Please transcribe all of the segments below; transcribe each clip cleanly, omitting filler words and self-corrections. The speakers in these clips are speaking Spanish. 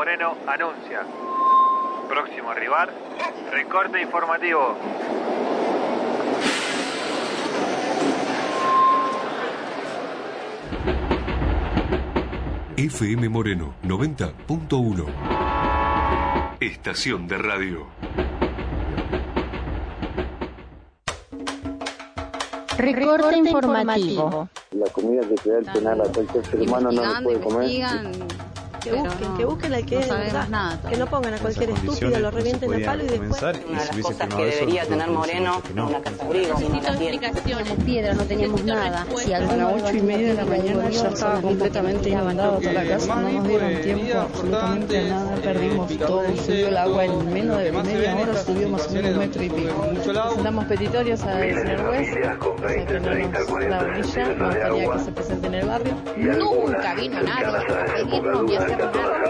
Moreno anuncia. Próximo a arribar, recorte informativo. FM Moreno 90.1. Estación de radio. Recorte informativo. La comida que te da el penal a cualquier ser humano no lo puede comer. Que busquen al que es de verdad, nada, que no pongan a cualquier estúpido, lo revienten a palo y después. Una de las cosas que debería tener Moreno, una casa abrigo, Teníamos piedra, no teníamos nada. Si a las 8:30 de la mañana ya estaba completamente inundado toda la casa, no nos dieron tiempo absolutamente a nada, perdimos todo, subió el agua en menos de media hora, subió más o menos 1,5 metros. Presentamos petitorios al señor juez, o sea que no nos la orilla, no quería que se presente en el barrio. Nunca vino nadie a pedirnos ni a hacer nada.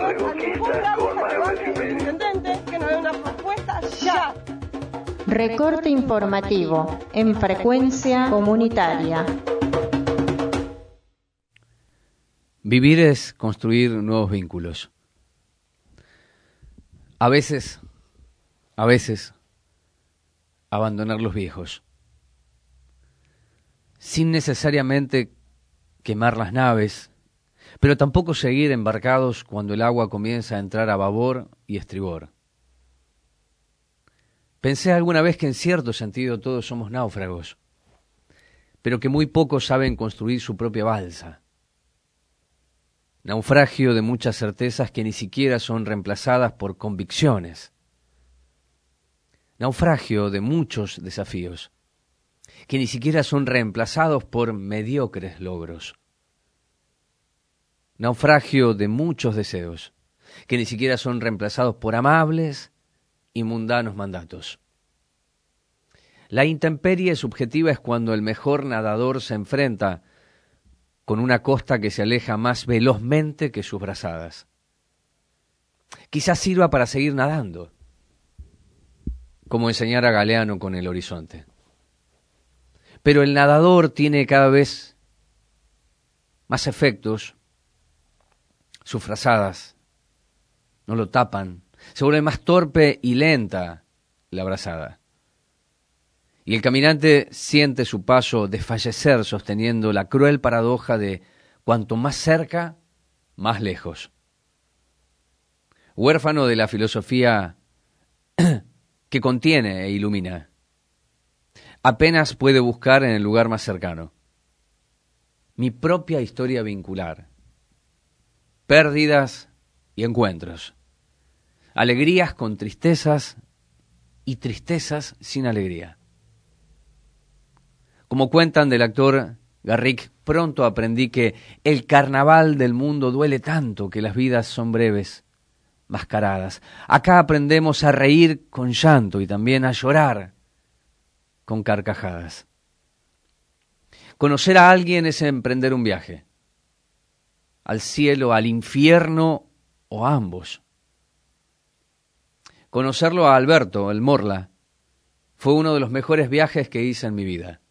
Intendente, que nos dé una propuesta ya. Recorte informativo en frecuencia comunitaria. Vivir es construir nuevos vínculos. A veces, abandonar los viejos. Sin necesariamente quemar las naves, pero tampoco seguir embarcados cuando el agua comienza a entrar a babor y estribor. Pensé alguna vez que en cierto sentido todos somos náufragos, pero que muy pocos saben construir su propia balsa. Naufragio de muchas certezas que ni siquiera son reemplazadas por convicciones. Naufragio de muchos desafíos que ni siquiera son reemplazados por mediocres logros. Naufragio de muchos deseos, que ni siquiera son reemplazados por amables y mundanos mandatos. La intemperie subjetiva es cuando el mejor nadador se enfrenta con una costa que se aleja más velozmente que sus brazadas. Quizás sirva para seguir nadando, como enseñara Galeano con el horizonte. Pero el nadador tiene cada vez más efectos. Sus frazadas no lo tapan, se vuelve más torpe y lenta la brazada. Y el caminante siente su paso desfallecer sosteniendo la cruel paradoja de cuanto más cerca, más lejos. Huérfano de la filosofía que contiene e ilumina, apenas puede buscar en el lugar más cercano. Mi propia historia vincular. Pérdidas y encuentros, alegrías con tristezas y tristezas sin alegría. Como cuentan del actor Garrick, pronto aprendí que el carnaval del mundo duele tanto que las vidas son breves, mascaradas. Acá aprendemos a reír con llanto y también a llorar con carcajadas. Conocer a alguien es emprender un viaje. Al cielo, al infierno o a ambos. Conocerlo a Alberto, el Morla, fue uno de los mejores viajes que hice en mi vida.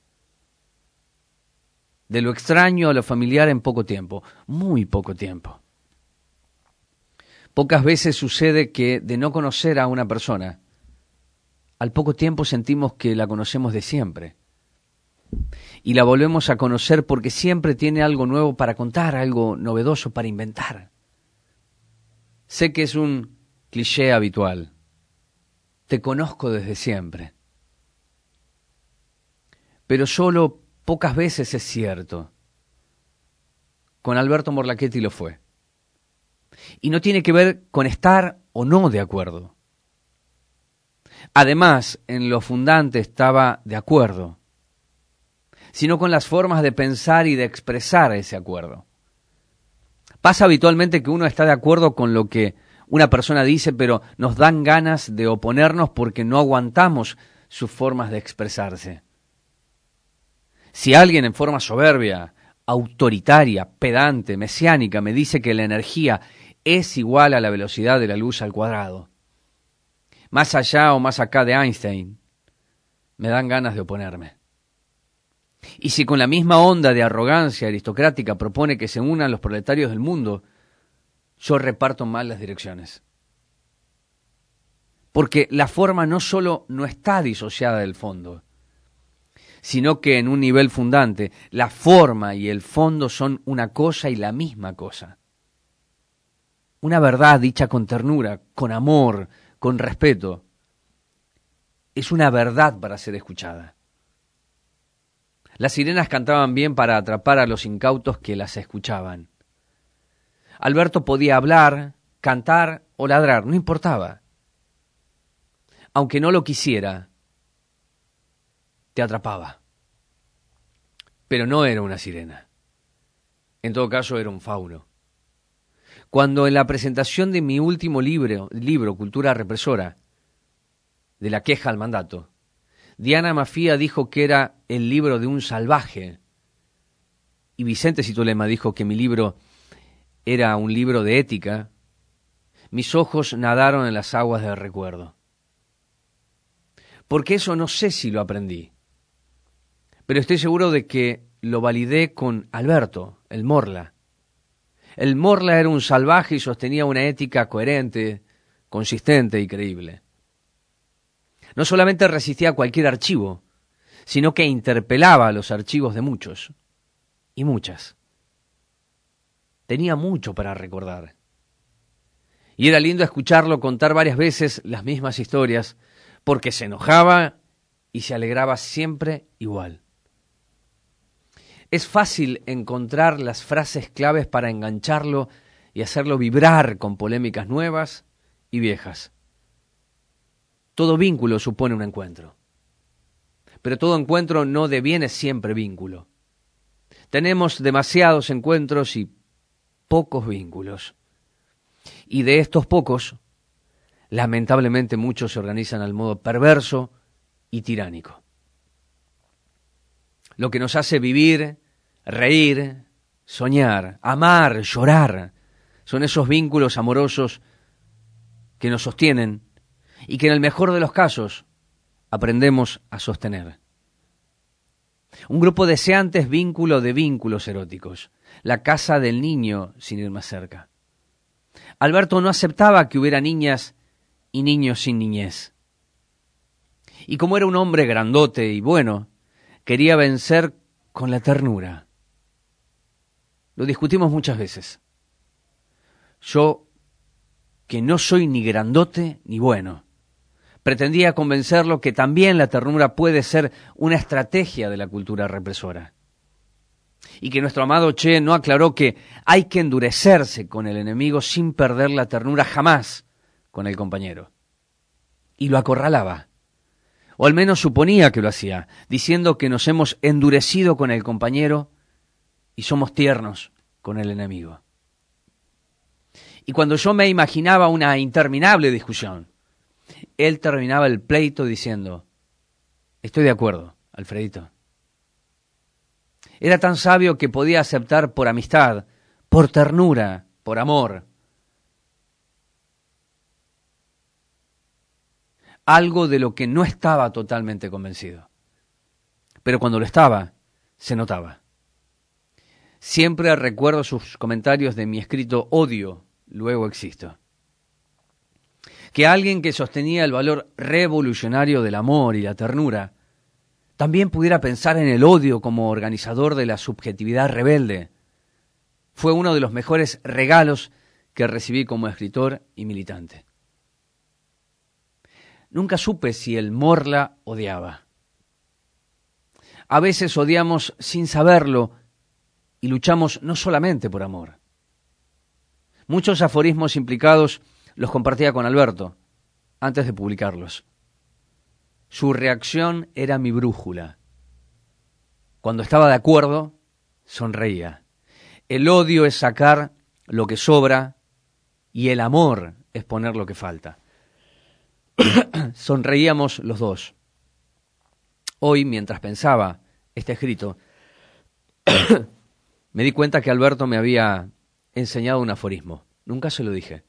De lo extraño a lo familiar en poco tiempo, muy poco tiempo. Pocas veces sucede que de no conocer a una persona, al poco tiempo sentimos que la conocemos de siempre. Y la volvemos a conocer porque siempre tiene algo nuevo para contar, algo novedoso para inventar. Sé que es un cliché habitual. Te conozco desde siempre. Pero solo pocas veces es cierto. Con Alberto Morlachetti lo fue. Y no tiene que ver con estar o no de acuerdo. Además, en lo fundante estaba de acuerdo, sino con las formas de pensar y de expresar ese acuerdo. Pasa habitualmente que uno está de acuerdo con lo que una persona dice, pero nos dan ganas de oponernos porque no aguantamos sus formas de expresarse. Si alguien en forma soberbia, autoritaria, pedante, mesiánica me dice que la energía es igual a la velocidad de la luz al cuadrado, más allá o más acá de Einstein, me dan ganas de oponerme. Y si con la misma onda de arrogancia aristocrática propone que se unan los proletarios del mundo, yo reparto mal las direcciones. Porque la forma no solo no está disociada del fondo, sino que en un nivel fundante, la forma y el fondo son una cosa y la misma cosa. Una verdad dicha con ternura, con amor, con respeto, es una verdad para ser escuchada. Las sirenas cantaban bien para atrapar a los incautos que las escuchaban. Alberto podía hablar, cantar o ladrar, no importaba. Aunque no lo quisiera, te atrapaba. Pero no era una sirena. En todo caso, era un fauno. Cuando en la presentación de mi último libro, Cultura Represora, de la queja al mandato, Diana Mafía dijo que era el libro de un salvaje, y Vicente Citolema dijo que mi libro era un libro de ética, mis ojos nadaron en las aguas del recuerdo. Porque eso no sé si lo aprendí, pero estoy seguro de que lo validé con Alberto, el Morla. El Morla era un salvaje y sostenía una ética coherente, consistente y creíble. No solamente resistía a cualquier archivo, sino que interpelaba los archivos de muchos y muchas. Tenía mucho para recordar. Y era lindo escucharlo contar varias veces las mismas historias, porque se enojaba y se alegraba siempre igual. Es fácil encontrar las frases claves para engancharlo y hacerlo vibrar con polémicas nuevas y viejas. Todo vínculo supone un encuentro. Pero todo encuentro no deviene siempre vínculo. Tenemos demasiados encuentros y pocos vínculos. Y de estos pocos, lamentablemente muchos se organizan al modo perverso y tiránico. Lo que nos hace vivir, reír, soñar, amar, llorar, son esos vínculos amorosos que nos sostienen y que en el mejor de los casos aprendemos a sostener. Un grupo deseante es vínculo de vínculos eróticos, la casa del niño sin ir más cerca. Alberto no aceptaba que hubiera niñas y niños sin niñez. Y como era un hombre grandote y bueno, quería vencer con la ternura. Lo discutimos muchas veces. Yo, que no soy ni grandote ni bueno, pretendía convencerlo que también la ternura puede ser una estrategia de la cultura represora. Y que nuestro amado Che no aclaró que hay que endurecerse con el enemigo sin perder la ternura jamás con el compañero. Y lo acorralaba. O al menos suponía que lo hacía, diciendo que nos hemos endurecido con el compañero y somos tiernos con el enemigo. Y cuando yo me imaginaba una interminable discusión, él terminaba el pleito diciendo: estoy de acuerdo, Alfredito. Era tan sabio que podía aceptar por amistad, por ternura, por amor, algo de lo que no estaba totalmente convencido. Pero cuando lo estaba, se notaba. Siempre recuerdo sus comentarios de mi escrito Odio, luego existo. Que alguien que sostenía el valor revolucionario del amor y la ternura también pudiera pensar en el odio como organizador de la subjetividad rebelde fue uno de los mejores regalos que recibí como escritor y militante. Nunca supe si el Morla odiaba. A veces odiamos sin saberlo y luchamos no solamente por amor. Muchos aforismos implicados los compartía con Alberto antes de publicarlos. Su reacción era mi brújula. Cuando estaba de acuerdo, sonreía. El odio es sacar lo que sobra y el amor es poner lo que falta. Sonreíamos los dos. Hoy, mientras pensaba este escrito, me di cuenta que Alberto me había enseñado un aforismo. Nunca se lo dije.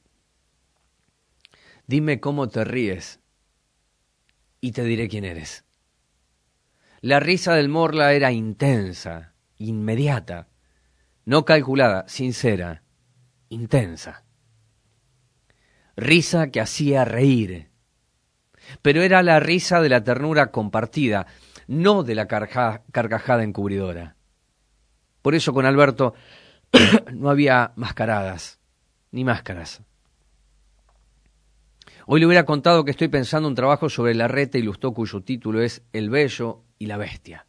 Dime cómo te ríes y te diré quién eres. La risa del Morla era intensa, inmediata, no calculada, sincera, intensa. risa que hacía reír. Pero era la risa de la ternura compartida, no de la carcajada encubridora. Por eso con Alberto no había mascaradas, ni máscaras. Hoy le hubiera contado que estoy pensando un trabajo sobre Larreta y Lustó, cuyo título es El bello y la bestia.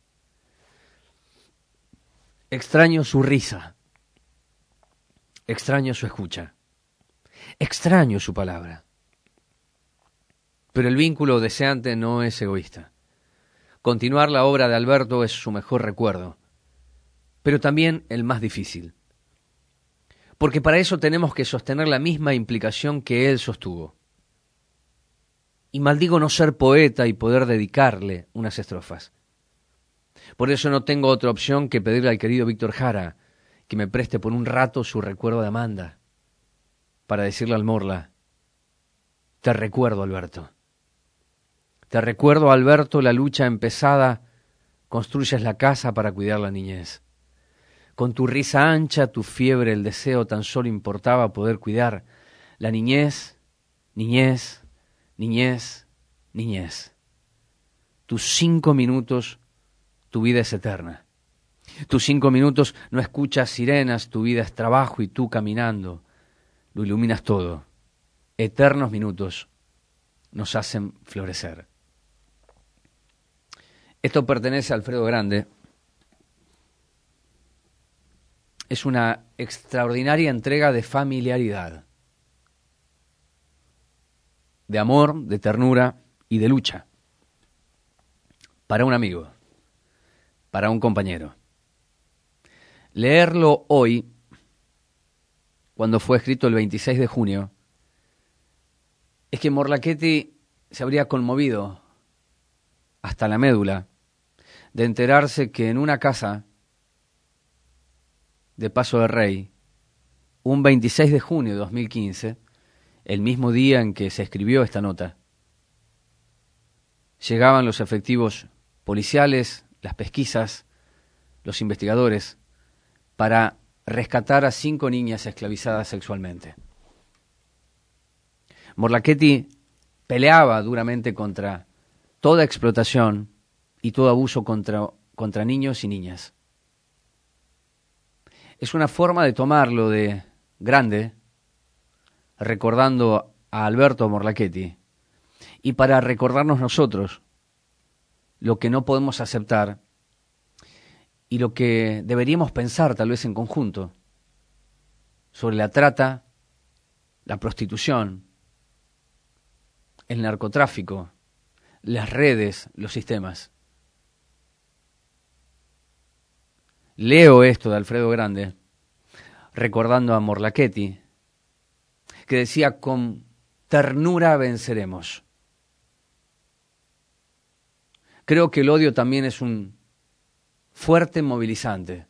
Extraño su risa, extraño su escucha, extraño su palabra. Pero el vínculo deseante no es egoísta. Continuar la obra de Alberto es su mejor recuerdo, pero también el más difícil. Porque para eso tenemos que sostener la misma implicación que él sostuvo. Y maldigo no ser poeta y poder dedicarle unas estrofas. Por eso no tengo otra opción que pedirle al querido Víctor Jara que me preste por un rato su recuerdo de Amanda, para decirle al Morla: te recuerdo, Alberto. Te recuerdo, Alberto, la lucha empezada, construyes la casa para cuidar la niñez. Con tu risa ancha, tu fiebre, el deseo, tan solo importaba poder cuidar la niñez, niñez, niñez, niñez. Tus 5 minutos, tu vida es eterna. Tus 5 minutos no escuchas sirenas, tu vida es trabajo y tú caminando lo iluminas todo. Eternos minutos nos hacen florecer. Esto pertenece a Alfredo Grande. Es una extraordinaria entrega de familiaridad, de amor, de ternura y de lucha. Para un amigo, para un compañero. Leerlo hoy, cuando fue escrito el 26 de junio, es que Morlachetti se habría conmovido hasta la médula de enterarse que en una casa de Paso de Rey, un 26 de junio de 2015, el mismo día en que se escribió esta nota, llegaban los efectivos policiales, las pesquisas, los investigadores, para rescatar a 5 niñas esclavizadas sexualmente. Morlachetti peleaba duramente contra toda explotación y todo abuso contra niños y niñas. Es una forma de tomarlo de Grande, recordando a Alberto Morlachetti, y para recordarnos nosotros lo que no podemos aceptar y lo que deberíamos pensar tal vez en conjunto sobre la trata, la prostitución, el narcotráfico, las redes, los sistemas. Leo esto de Alfredo Grande, recordando a Morlachetti, que decía: con ternura venceremos. Creo que el odio también es un fuerte movilizante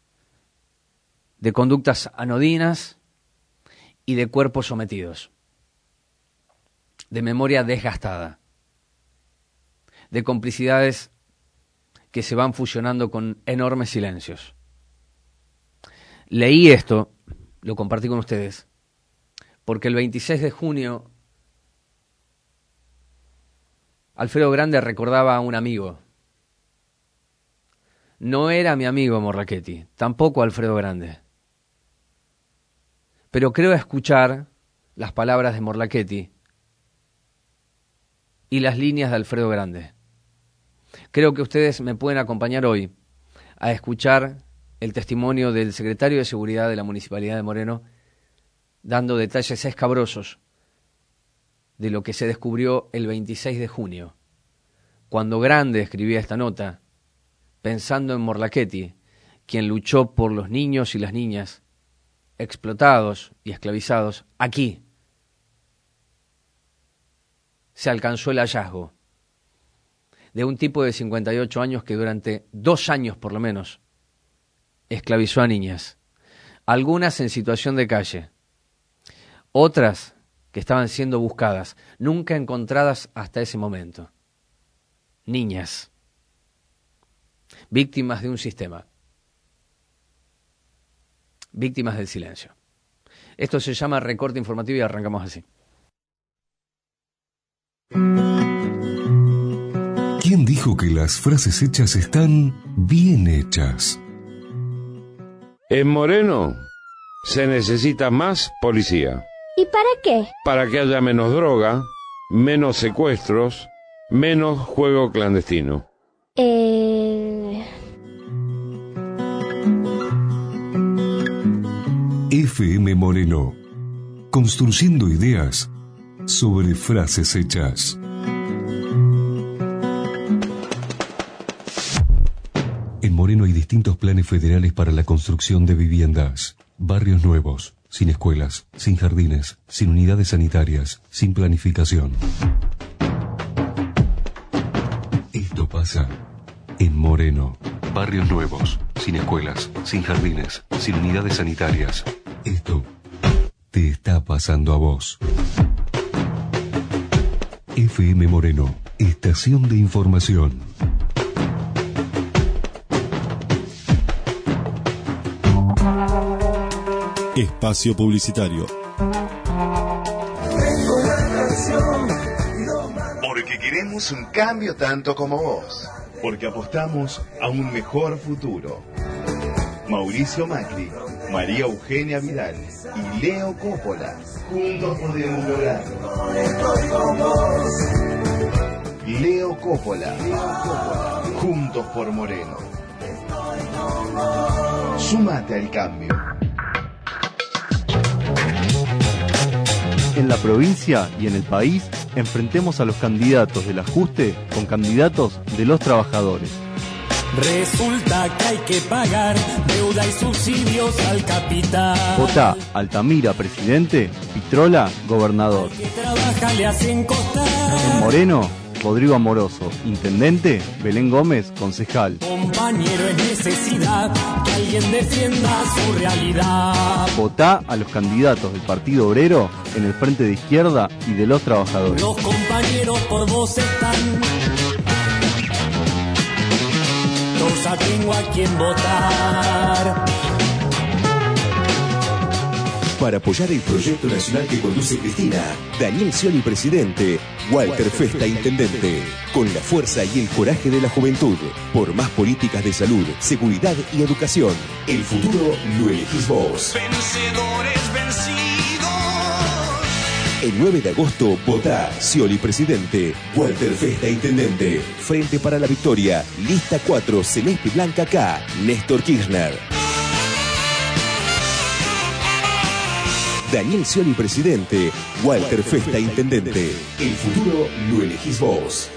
de conductas anodinas y de cuerpos sometidos, de memoria desgastada, de complicidades que se van fusionando con enormes silencios. Leí esto, lo compartí con ustedes, porque el 26 de junio Alfredo Grande recordaba a un amigo. No era mi amigo Morlachetti, tampoco Alfredo Grande. Pero creo escuchar las palabras de Morlachetti y las líneas de Alfredo Grande. Creo que ustedes me pueden acompañar hoy a escuchar el testimonio del secretario de Seguridad de la Municipalidad de Moreno, dando detalles escabrosos de lo que se descubrió el 26 de junio, cuando Grande escribía esta nota, pensando en Morlachetti, quien luchó por los niños y las niñas explotados y esclavizados aquí. Se alcanzó el hallazgo de un tipo de 58 años que durante 2 años por lo menos esclavizó a niñas, algunas en situación de calle, otras que estaban siendo buscadas, nunca encontradas hasta ese momento. Niñas, víctimas de un sistema, víctimas del silencio. Esto se llama recorte informativo y arrancamos así. ¿Quién dijo que las frases hechas están bien hechas? En Moreno se necesita más policía. ¿Y para qué? Para que haya menos droga, menos secuestros, menos juego clandestino. FM Moreno. Construyendo ideas sobre frases hechas. En Moreno hay distintos planes federales para la construcción de viviendas. Barrios nuevos, sin escuelas, sin jardines, sin unidades sanitarias, sin planificación. Esto pasa en Moreno. Barrios nuevos, sin escuelas, sin jardines, sin unidades sanitarias. Esto te está pasando a vos. FM Moreno, estación de información. Espacio publicitario. Porque queremos un cambio tanto como vos. Porque apostamos a un mejor futuro. Mauricio Macri, María Eugenia Vidal y Leo Coppola. Juntos podemos lograrlo. Leo Coppola. Juntos por Moreno. Súmate al cambio. En la provincia y en el país, enfrentemos a los candidatos del ajuste con candidatos de los trabajadores. Resulta que hay que pagar deuda y subsidios al capital. Votá Altamira presidente, Pitrola gobernador. Que trabaja le hacen costar. En Moreno, Rodrigo Amoroso, intendente, Belén Gómez, concejal. Compañero, es necesidad que alguien defienda su realidad. Votá a los candidatos del Partido Obrero en el Frente de Izquierda y de los Trabajadores. Los compañeros por vos están. Ya tengo a quien votar. Para apoyar el proyecto nacional que conduce Cristina, Daniel Scioli presidente, Walter Festa intendente, con la fuerza y el coraje de la juventud, por más políticas de salud, seguridad y educación. El futuro lo elegís vos. Vencedores vencidos. El 9 de agosto, votá Scioli presidente, Walter Festa intendente, Frente para la Victoria, lista 4, Celeste Blanca K, Néstor Kirchner. Daniel Scioli presidente, Walter Festa intendente. El futuro lo elegís vos.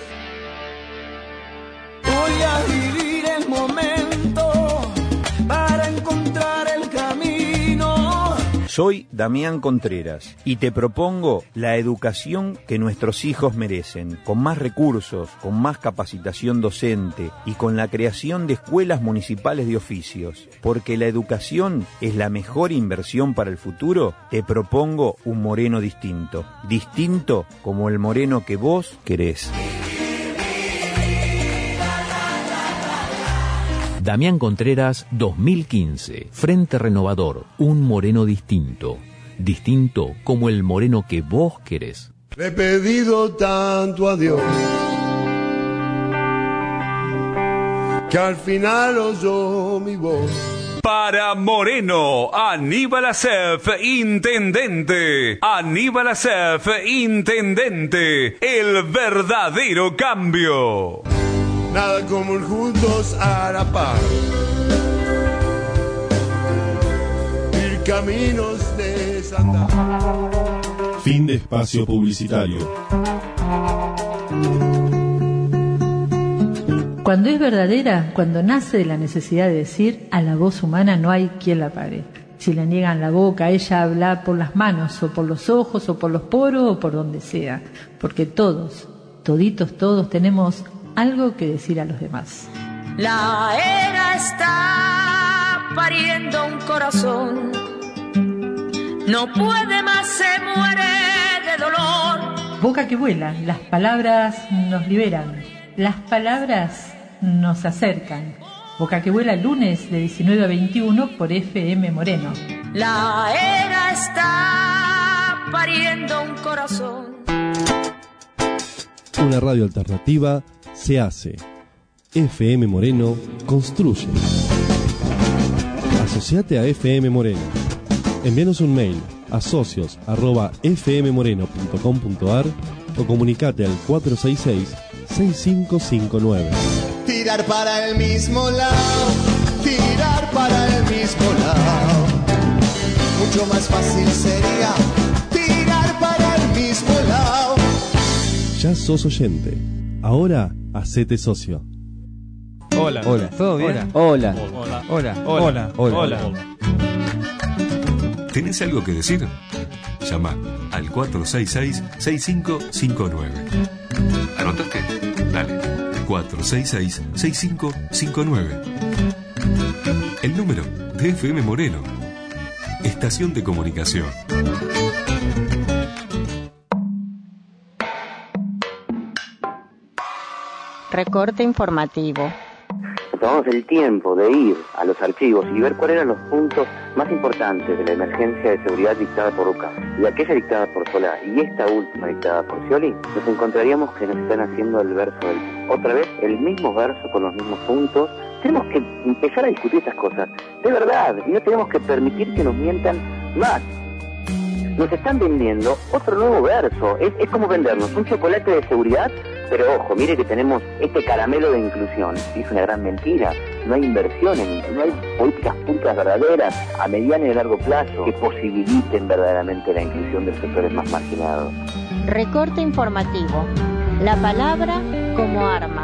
Voy a vivir el momento para encontrar el camino. Soy Damián Contreras y te propongo la educación que nuestros hijos merecen, con más recursos, con más capacitación docente y con la creación de escuelas municipales de oficios. Porque la educación es la mejor inversión para el futuro, te propongo un Moreno distinto. Distinto como el Moreno que vos querés. Damián Contreras 2015, Frente Renovador, un Moreno distinto. Distinto como el Moreno que vos querés. Le he pedido tanto a Dios que al final oyó mi voz. Para Moreno, Aníbal Acef, intendente. Aníbal Acef, intendente. El verdadero cambio. Nada como ir juntos a la par, ir caminos de desandar. Fin de espacio publicitario. Cuando es verdadera, cuando nace de la necesidad de decir, a la voz humana no hay quien la pare. Si le niegan la boca, ella habla por las manos, o por los ojos, o por los poros, o por donde sea. Porque todos, toditos, todos tenemos algo que decir a los demás. La era está pariendo un corazón. No puede más, se muere de dolor. Boca que vuela, las palabras nos liberan. Las palabras nos acercan. Boca que vuela, lunes de 19 a 21 por FM Moreno. La era está pariendo un corazón. Una radio alternativa se hace. FM Moreno construye. Asociate a FM Moreno. Envíanos un mail a socios@fmmoreno.com.ar o comunicate al 466-6559. Tirar para el mismo lado, tirar para el mismo lado. Mucho más fácil sería tirar para el mismo lado. Ya sos oyente. Ahora, hacete socio. Hola. Hola. ¿Todo bien? Hola. Hola. Hola. Hola. Hola. Hola. ¿Tenés algo que decir? Llama al 466-6559. ¿Anotaste? Dale. 466-6559. El número de FM Moreno. Estación de comunicación. Recorte informativo. Tomamos el tiempo de ir a los archivos y ver cuáles eran los puntos más importantes de la emergencia de seguridad dictada por UCA y aquella dictada por Solá y esta última dictada por Scioli, nos encontraríamos que nos están haciendo el verso otra vez el mismo verso con los mismos puntos. Tenemos que empezar a discutir estas cosas de verdad y no tenemos que permitir que nos mientan más. Nos están vendiendo otro nuevo verso. Es como vendernos un chocolate de seguridad, pero ojo, mire que tenemos este caramelo de inclusión. Es una gran mentira. No hay inversiones, no hay políticas públicas verdaderas a mediano y a largo plazo que posibiliten verdaderamente la inclusión de sectores más marginados. Recorte informativo. La palabra como arma.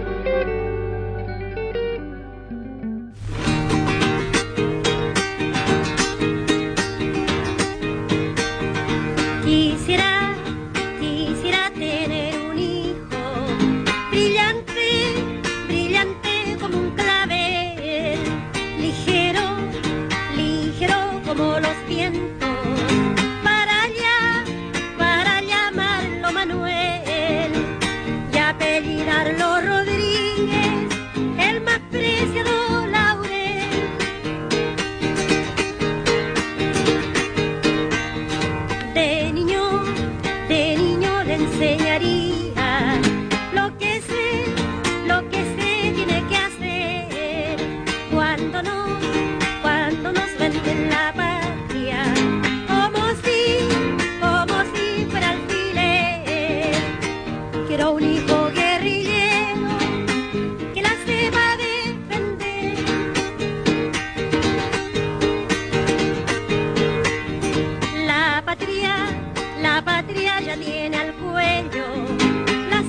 Quisiera tener un hijo brillante, brillante como un clavel, ligero, ligero como los vientos, para llamarlo Manuel y apellidarlo Rodríguez, el más preciado laurel. De niño le enseñaría lo que sé tiene que hacer cuando nos venden la patria, como si fuera alfiler. Quiero un hijo guerrillero que la sepa defender. La patria ya tiene al cuello la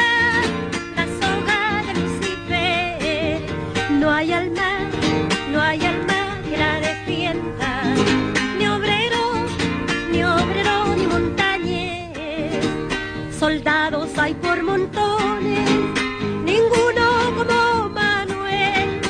soga de Lucifer. No hay alma que la defienda, ni obrero, ni montañés. Soldados hay por montones, ninguno como Manuel.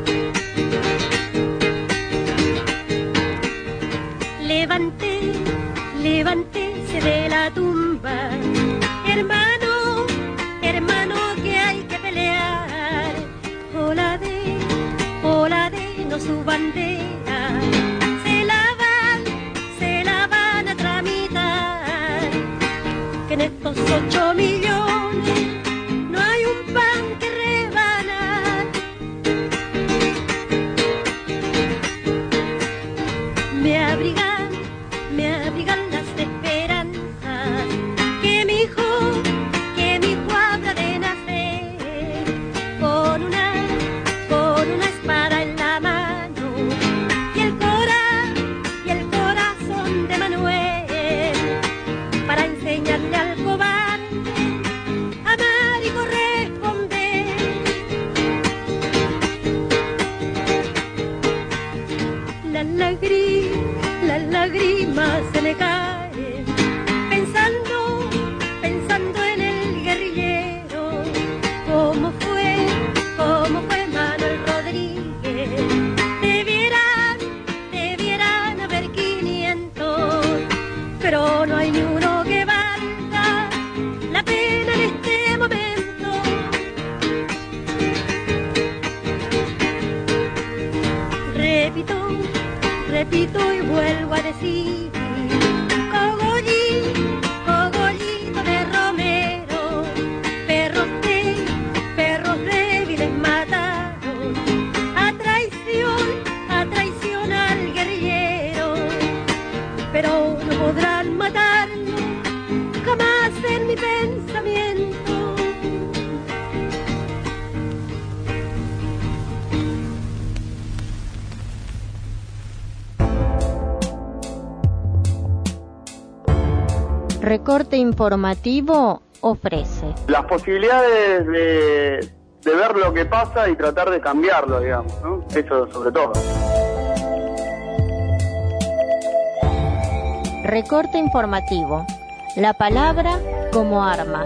Levántese de la tumba, hermano, que hay que pelear. Ola de no su bandera, se la van a tramitar. Que en estos 8 millones no hay un pan que rebanar. Me abrigan las esperanzas que mi hijo habrá de nacer con una espada en la mano y el corazón de Manuel, para enseñarle al cobarde a amar y corresponder. Las lágrimas se me caen pensando en el guerrillero, cómo fue Manuel Rodríguez. Debieran haber 500, pero no hay ni uno que valga la pena en este momento. Repito y vuelvo a decir, cogollito de Romero, podrán matarnos, jamás en mi pensamiento. Recorte informativo ofrece las posibilidades de ver lo que pasa y tratar de cambiarlo, digamos, ¿no? Eso sobre todo. Recorte informativo. La palabra como arma.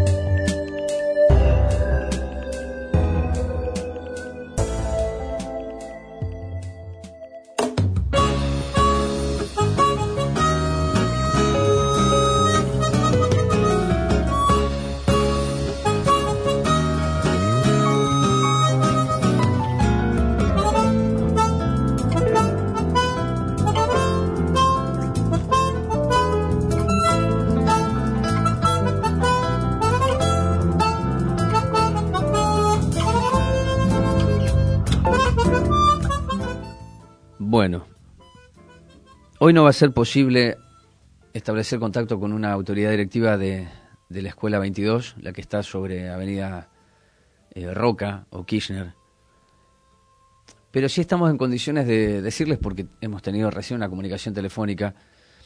Bueno, hoy no va a ser posible establecer contacto con una autoridad directiva de la Escuela 22, la que está sobre Avenida Roca o Kirchner. Pero sí estamos en condiciones de decirles, porque hemos tenido recién una comunicación telefónica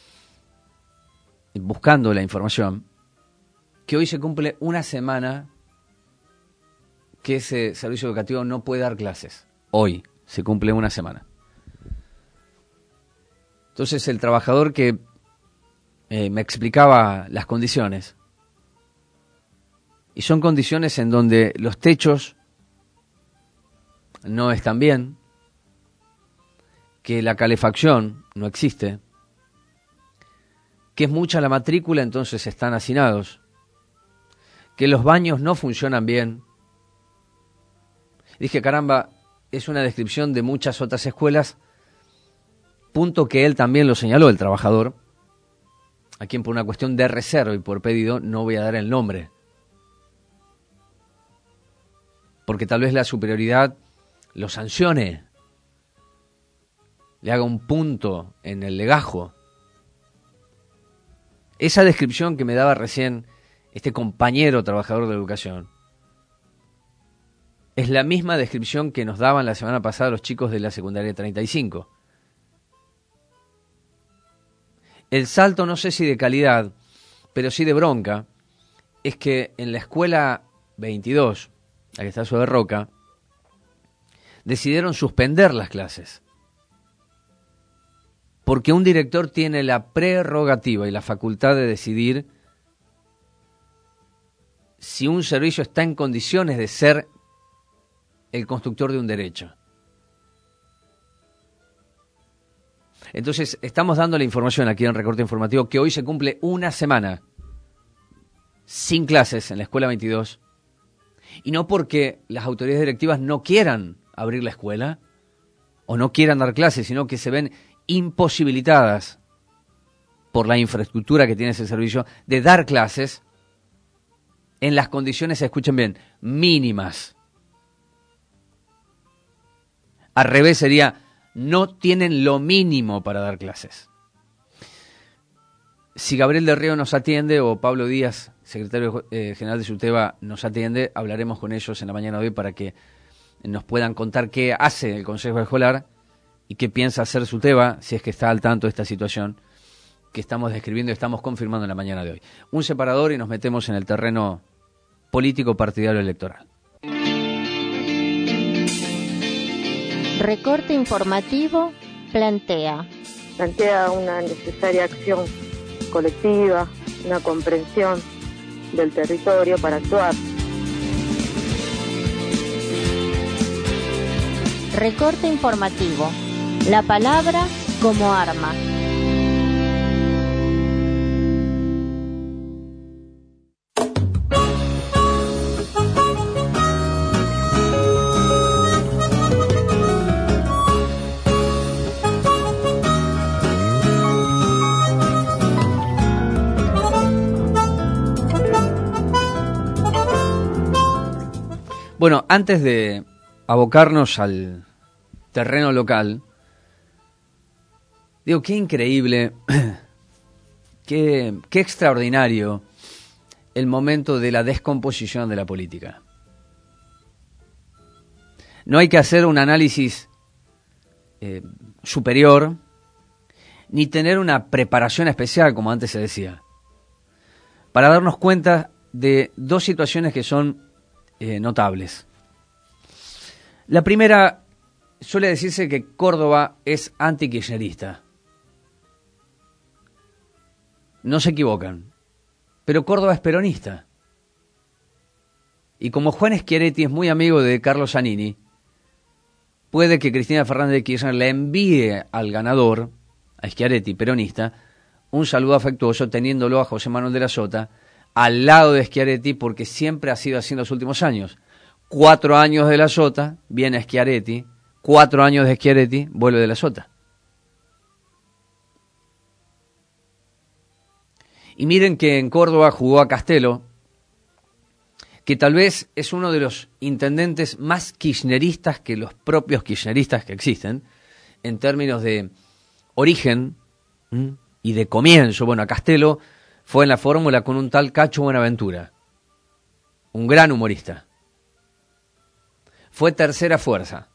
buscando la información, que hoy se cumple una semana que ese servicio educativo no puede dar clases. Hoy se cumple una semana. Entonces el trabajador que me explicaba las condiciones, y son condiciones en donde los techos no están bien, que la calefacción no existe, que es mucha la matrícula, entonces están hacinados, que los baños no funcionan bien. Dije, caramba, es una descripción de muchas otras escuelas, punto que él también lo señaló, el trabajador, a quien por una cuestión de reserva y por pedido no voy a dar el nombre, porque tal vez la superioridad lo sancione, le haga un punto en el legajo. Esa descripción que me daba recién este compañero trabajador de la educación es la misma descripción que nos daban la semana pasada los chicos de la secundaria 35. El salto, no sé si de calidad, pero sí de bronca, es que en la escuela 22, la que está sobre Roca, decidieron suspender las clases. Porque un director tiene la prerrogativa y la facultad de decidir si un servicio está en condiciones de ser el constructor de un derecho. Entonces, estamos dando la información aquí en Recorte Informativo que hoy se cumple una semana sin clases en la Escuela 22, y no porque las autoridades directivas no quieran abrir la escuela o no quieran dar clases, sino que se ven imposibilitadas por la infraestructura que tiene ese servicio de dar clases en las condiciones, escuchen bien, mínimas. Al revés sería, no tienen lo mínimo para dar clases. Si Gabriel del Río nos atiende o Pablo Díaz, secretario general de SUTEBA, nos atiende, hablaremos con ellos en la mañana de hoy para que nos puedan contar qué hace el Consejo Escolar y qué piensa hacer SUTEBA, si es que está al tanto de esta situación que estamos describiendo y estamos confirmando en la mañana de hoy. Un separador y nos metemos en el terreno político partidario electoral. Recorte informativo plantea una necesaria acción colectiva, una comprensión del territorio para actuar. Recorte informativo. La palabra como arma. Bueno, antes de abocarnos al terreno local, digo, qué increíble Qué extraordinario el momento de la descomposición de la política. No hay que hacer un análisis superior, ni tener una preparación especial, como antes se decía, para darnos cuenta de dos situaciones que son notables. La primera, suele decirse que Córdoba es anti-kirchnerista. No se equivocan, pero Córdoba es peronista. Y como Juan Schiaretti es muy amigo de Carlos Zanini, puede que Cristina Fernández de Kirchner le envíe al ganador, a Schiaretti, peronista, un saludo afectuoso teniéndolo a José Manuel de la Sota al lado de Schiaretti, porque siempre ha sido así en los últimos años. 4 años de la Sota, viene Schiaretti, 4 años de Schiaretti, vuelve de la Sota. Y miren que en Córdoba jugó a Castelo, que tal vez es uno de los intendentes más kirchneristas que los propios kirchneristas que existen, en términos de origen y de comienzo. Bueno, a Castelo fue en la fórmula con un tal Cacho Buenaventura, un gran humorista. Fue tercera fuerza.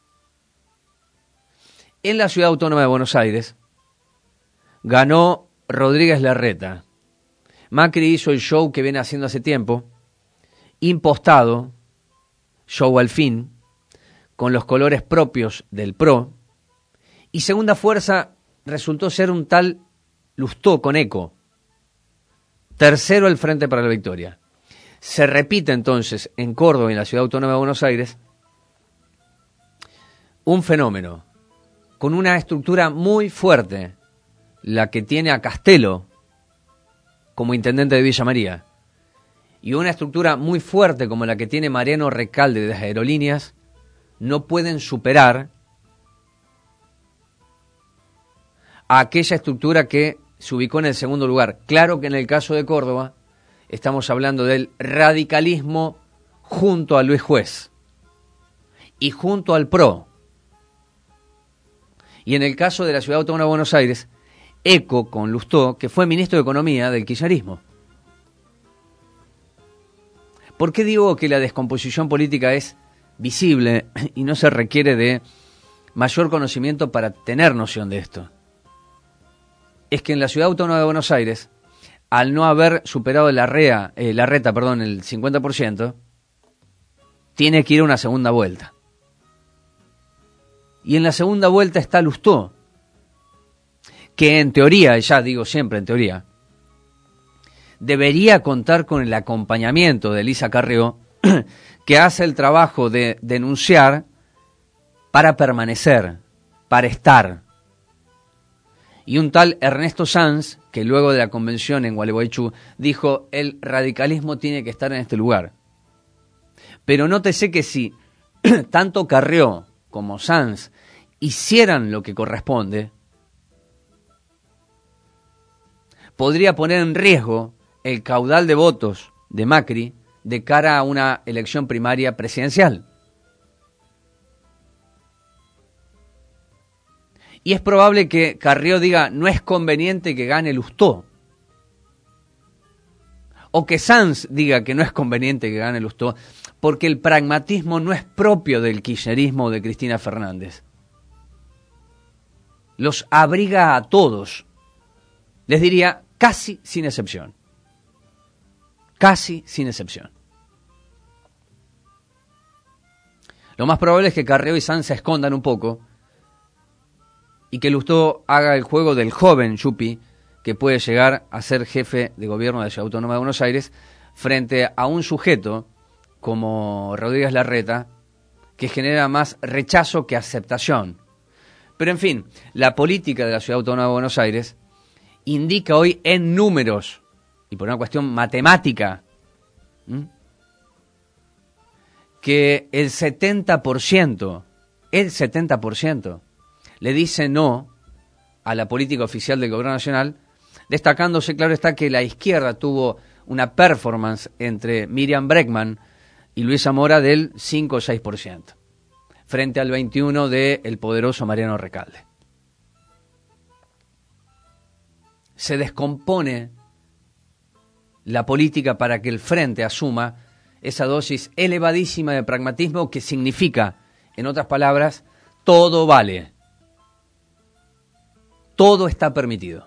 En la Ciudad Autónoma de Buenos Aires ganó Rodríguez Larreta. Macri hizo el show que viene haciendo hace tiempo, impostado, show al fin, con los colores propios del PRO, y segunda fuerza resultó ser un tal Lustó con Eco, tercero el Frente para la Victoria. Se repite entonces en Córdoba y en la Ciudad Autónoma de Buenos Aires un fenómeno con una estructura muy fuerte, la que tiene a Castelo como intendente de Villa María, y una estructura muy fuerte como la que tiene Mariano Recalde de las Aerolíneas, no pueden superar a aquella estructura que se ubicó en el segundo lugar. Claro que en el caso de Córdoba estamos hablando del radicalismo junto a Luis Juez y junto al PRO. Y en el caso de la Ciudad Autónoma de Buenos Aires, Eco con Lustó, que fue ministro de Economía del kirchnerismo. ¿Por qué digo que la descomposición política es visible y no se requiere de mayor conocimiento para tener noción de esto? Es que en la Ciudad Autónoma de Buenos Aires, al no haber superado la reta, el 50%, tiene que ir a una segunda vuelta. Y en la segunda vuelta está Lustó, que en teoría, ya digo siempre en teoría, debería contar con el acompañamiento de Elisa Carrió, que hace el trabajo de denunciar para permanecer, para estar. Y un tal Ernesto Sanz, que luego de la convención en Gualeguaychú dijo, el radicalismo tiene que estar en este lugar. Pero nótese que si tanto Carrió como Sanz hicieran lo que corresponde, podría poner en riesgo el caudal de votos de Macri de cara a una elección primaria presidencial. Y es probable que Carrió diga, no es conveniente que gane Lustó. O que Sanz diga que no es conveniente que gane Lustó, porque el pragmatismo no es propio del kirchnerismo o de Cristina Fernández. Los abriga a todos. Les diría, casi sin excepción. Casi sin excepción. Lo más probable es que Carrió y Sanz se escondan un poco y que Lustó haga el juego del joven Yupi, que puede llegar a ser jefe de gobierno de la Ciudad Autónoma de Buenos Aires, frente a un sujeto como Rodríguez Larreta, que genera más rechazo que aceptación. Pero en fin, la política de la Ciudad Autónoma de Buenos Aires indica hoy en números, y por una cuestión matemática, que el 70% le dice no a la política oficial del gobierno nacional, destacándose, claro está, que la izquierda tuvo una performance entre Miriam Bregman y Luisa Mora del 5 o 6%, frente al 21% del poderoso Mariano Recalde. Se descompone la política para que el frente asuma esa dosis elevadísima de pragmatismo que significa, en otras palabras, todo vale. Todo está permitido.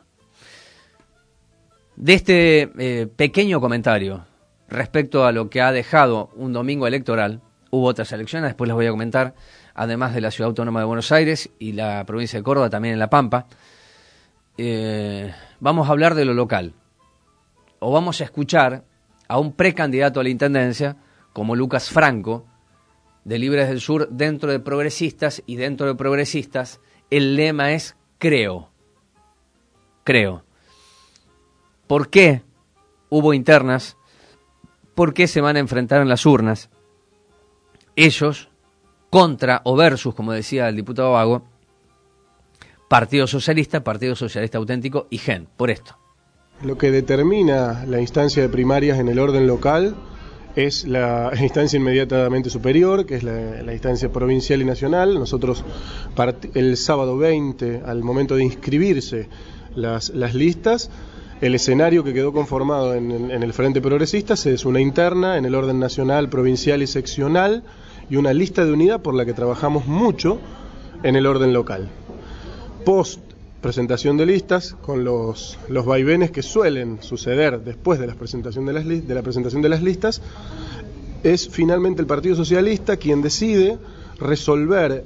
De este pequeño comentario respecto a lo que ha dejado un domingo electoral, hubo otras elecciones, después las voy a comentar, además de la Ciudad Autónoma de Buenos Aires y la provincia de Córdoba, también en La Pampa. Vamos a hablar de lo local, o vamos a escuchar a un precandidato a la Intendencia, como Lucas Franco, de Libres del Sur, dentro de Progresistas, y dentro de Progresistas el lema es creo. Creo. ¿Por qué hubo internas? ¿Por qué se van a enfrentar en las urnas? Ellos, contra o versus, como decía el diputado Vago, Partido Socialista Auténtico y GEN, por esto. Lo que determina la instancia de primarias en el orden local es la instancia inmediatamente superior, que es la instancia provincial y nacional. Nosotros el sábado 20, al momento de inscribirse las listas, el escenario que quedó conformado en el Frente Progresistas es una interna en el orden nacional, provincial y seccional, y una lista de unidad por la que trabajamos mucho en el orden local. Post presentación de listas, con los vaivenes que suelen suceder después de la presentación de las listas, es finalmente el Partido Socialista quien decide resolver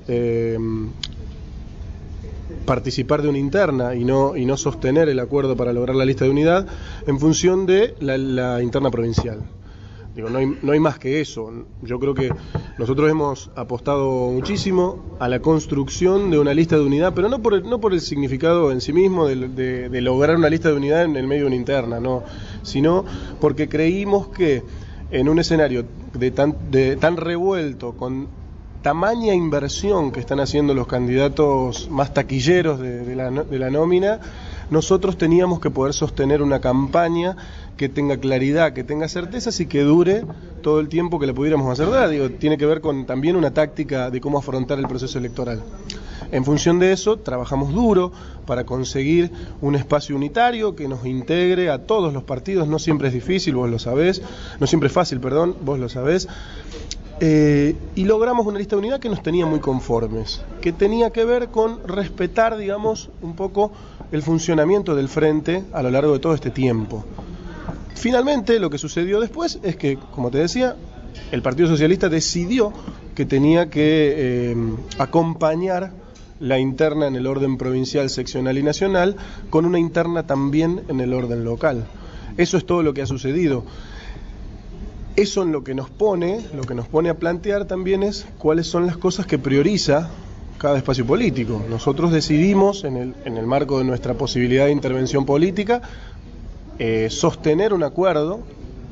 participar de una interna y no sostener el acuerdo para lograr la lista de unidad en función de la interna provincial. Digo, no hay más que eso. Yo creo que nosotros hemos apostado muchísimo a la construcción de una lista de unidad, pero no por el significado en sí mismo de lograr una lista de unidad en el medio de una interna, no, sino porque creímos que en un escenario tan revuelto, con tamaña inversión que están haciendo los candidatos más taquilleros de la nómina, nosotros teníamos que poder sostener una campaña que tenga claridad, que tenga certezas y que dure todo el tiempo que le pudiéramos hacer dar. Digo, tiene que ver con también una táctica de cómo afrontar el proceso electoral. En función de eso, trabajamos duro para conseguir un espacio unitario que nos integre a todos los partidos. No siempre es difícil, vos lo sabés, no siempre es fácil, perdón, vos lo sabés. Y logramos una lista de unidad que nos tenía muy conformes, que tenía que ver con respetar, digamos, un poco el funcionamiento del frente a lo largo de todo este tiempo. Finalmente, lo que sucedió después es que, como te decía, el Partido Socialista decidió que tenía que acompañar la interna en el orden provincial, seccional y nacional, con una interna también en el orden local. Eso es todo lo que ha sucedido. Eso en lo que nos pone a plantear también es cuáles son las cosas que prioriza cada espacio político. Nosotros decidimos, en el marco de nuestra posibilidad de intervención política, sostener un acuerdo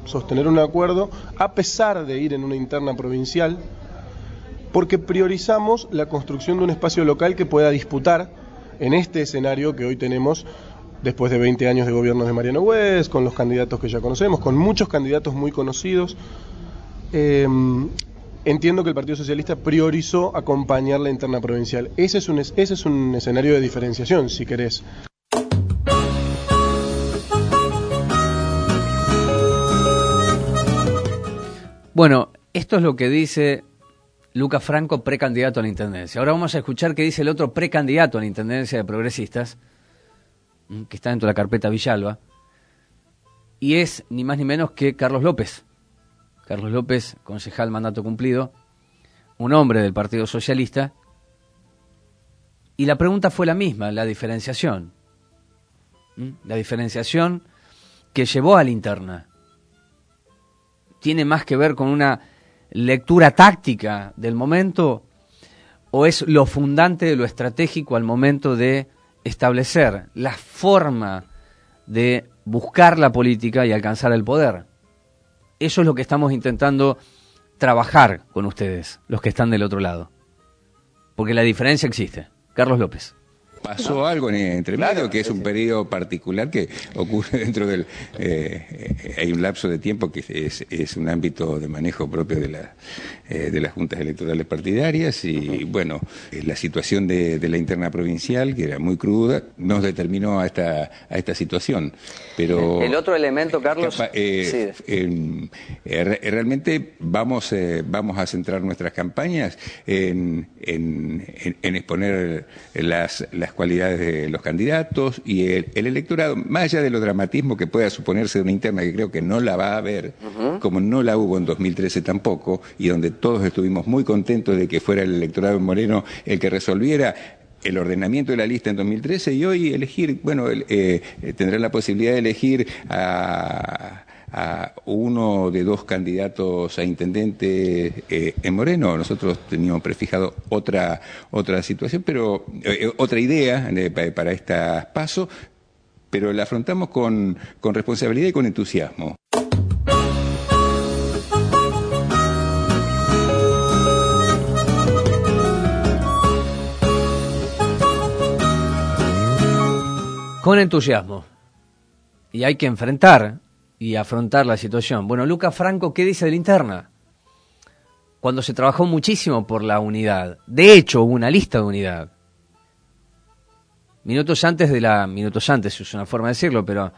a pesar de ir en una interna provincial, porque priorizamos la construcción de un espacio local que pueda disputar en este escenario que hoy tenemos después de 20 años de gobierno de Mariano Güez, con los candidatos que ya conocemos, con muchos candidatos muy conocidos. Entiendo que el Partido Socialista priorizó acompañar la interna provincial. Ese es un escenario de diferenciación, si querés. Bueno, esto es lo que dice Lucas Franco, precandidato a la Intendencia. Ahora vamos a escuchar qué dice el otro precandidato a la Intendencia de Progresistas, que está dentro de la carpeta Villalba, y es ni más ni menos que Carlos López. Carlos López, concejal mandato cumplido, un hombre del Partido Socialista, y la pregunta fue la misma, la diferenciación. La diferenciación que llevó a la interna. ¿Tiene más que ver con una lectura táctica del momento o es lo fundante de lo estratégico al momento de establecer la forma de buscar la política y alcanzar el poder? Eso es lo que estamos intentando trabajar con ustedes, los que están del otro lado. Porque la diferencia existe. Carlos López. pasó algo entre medio, que es un periodo particular que ocurre dentro del... hay un lapso de tiempo que es un ámbito de manejo propio de las juntas electorales partidarias y, bueno, la situación de la interna provincial, que era muy cruda, nos determinó a esta situación. Pero el otro elemento, Carlos... realmente vamos a centrar nuestras campañas en exponer las cualidades de los candidatos y el electorado, más allá de lo dramatismo que pueda suponerse de una interna, que creo que no la va a haber, como no la hubo en 2013 tampoco, y donde todos estuvimos muy contentos de que fuera el electorado Moreno el que resolviera el ordenamiento de la lista en 2013, y hoy elegir, bueno, tendrán la posibilidad de elegir a uno de dos candidatos a intendente en Moreno. Nosotros teníamos prefijado otra situación, pero otra idea para este paso, pero la afrontamos con responsabilidad y con entusiasmo. Con entusiasmo. Y hay que enfrentar y afrontar la situación. Bueno, Lucas Franco, ¿qué dice de la interna? Cuando se trabajó muchísimo por la unidad. De hecho, hubo una lista de unidad. Minutos antes, es una forma de decirlo, pero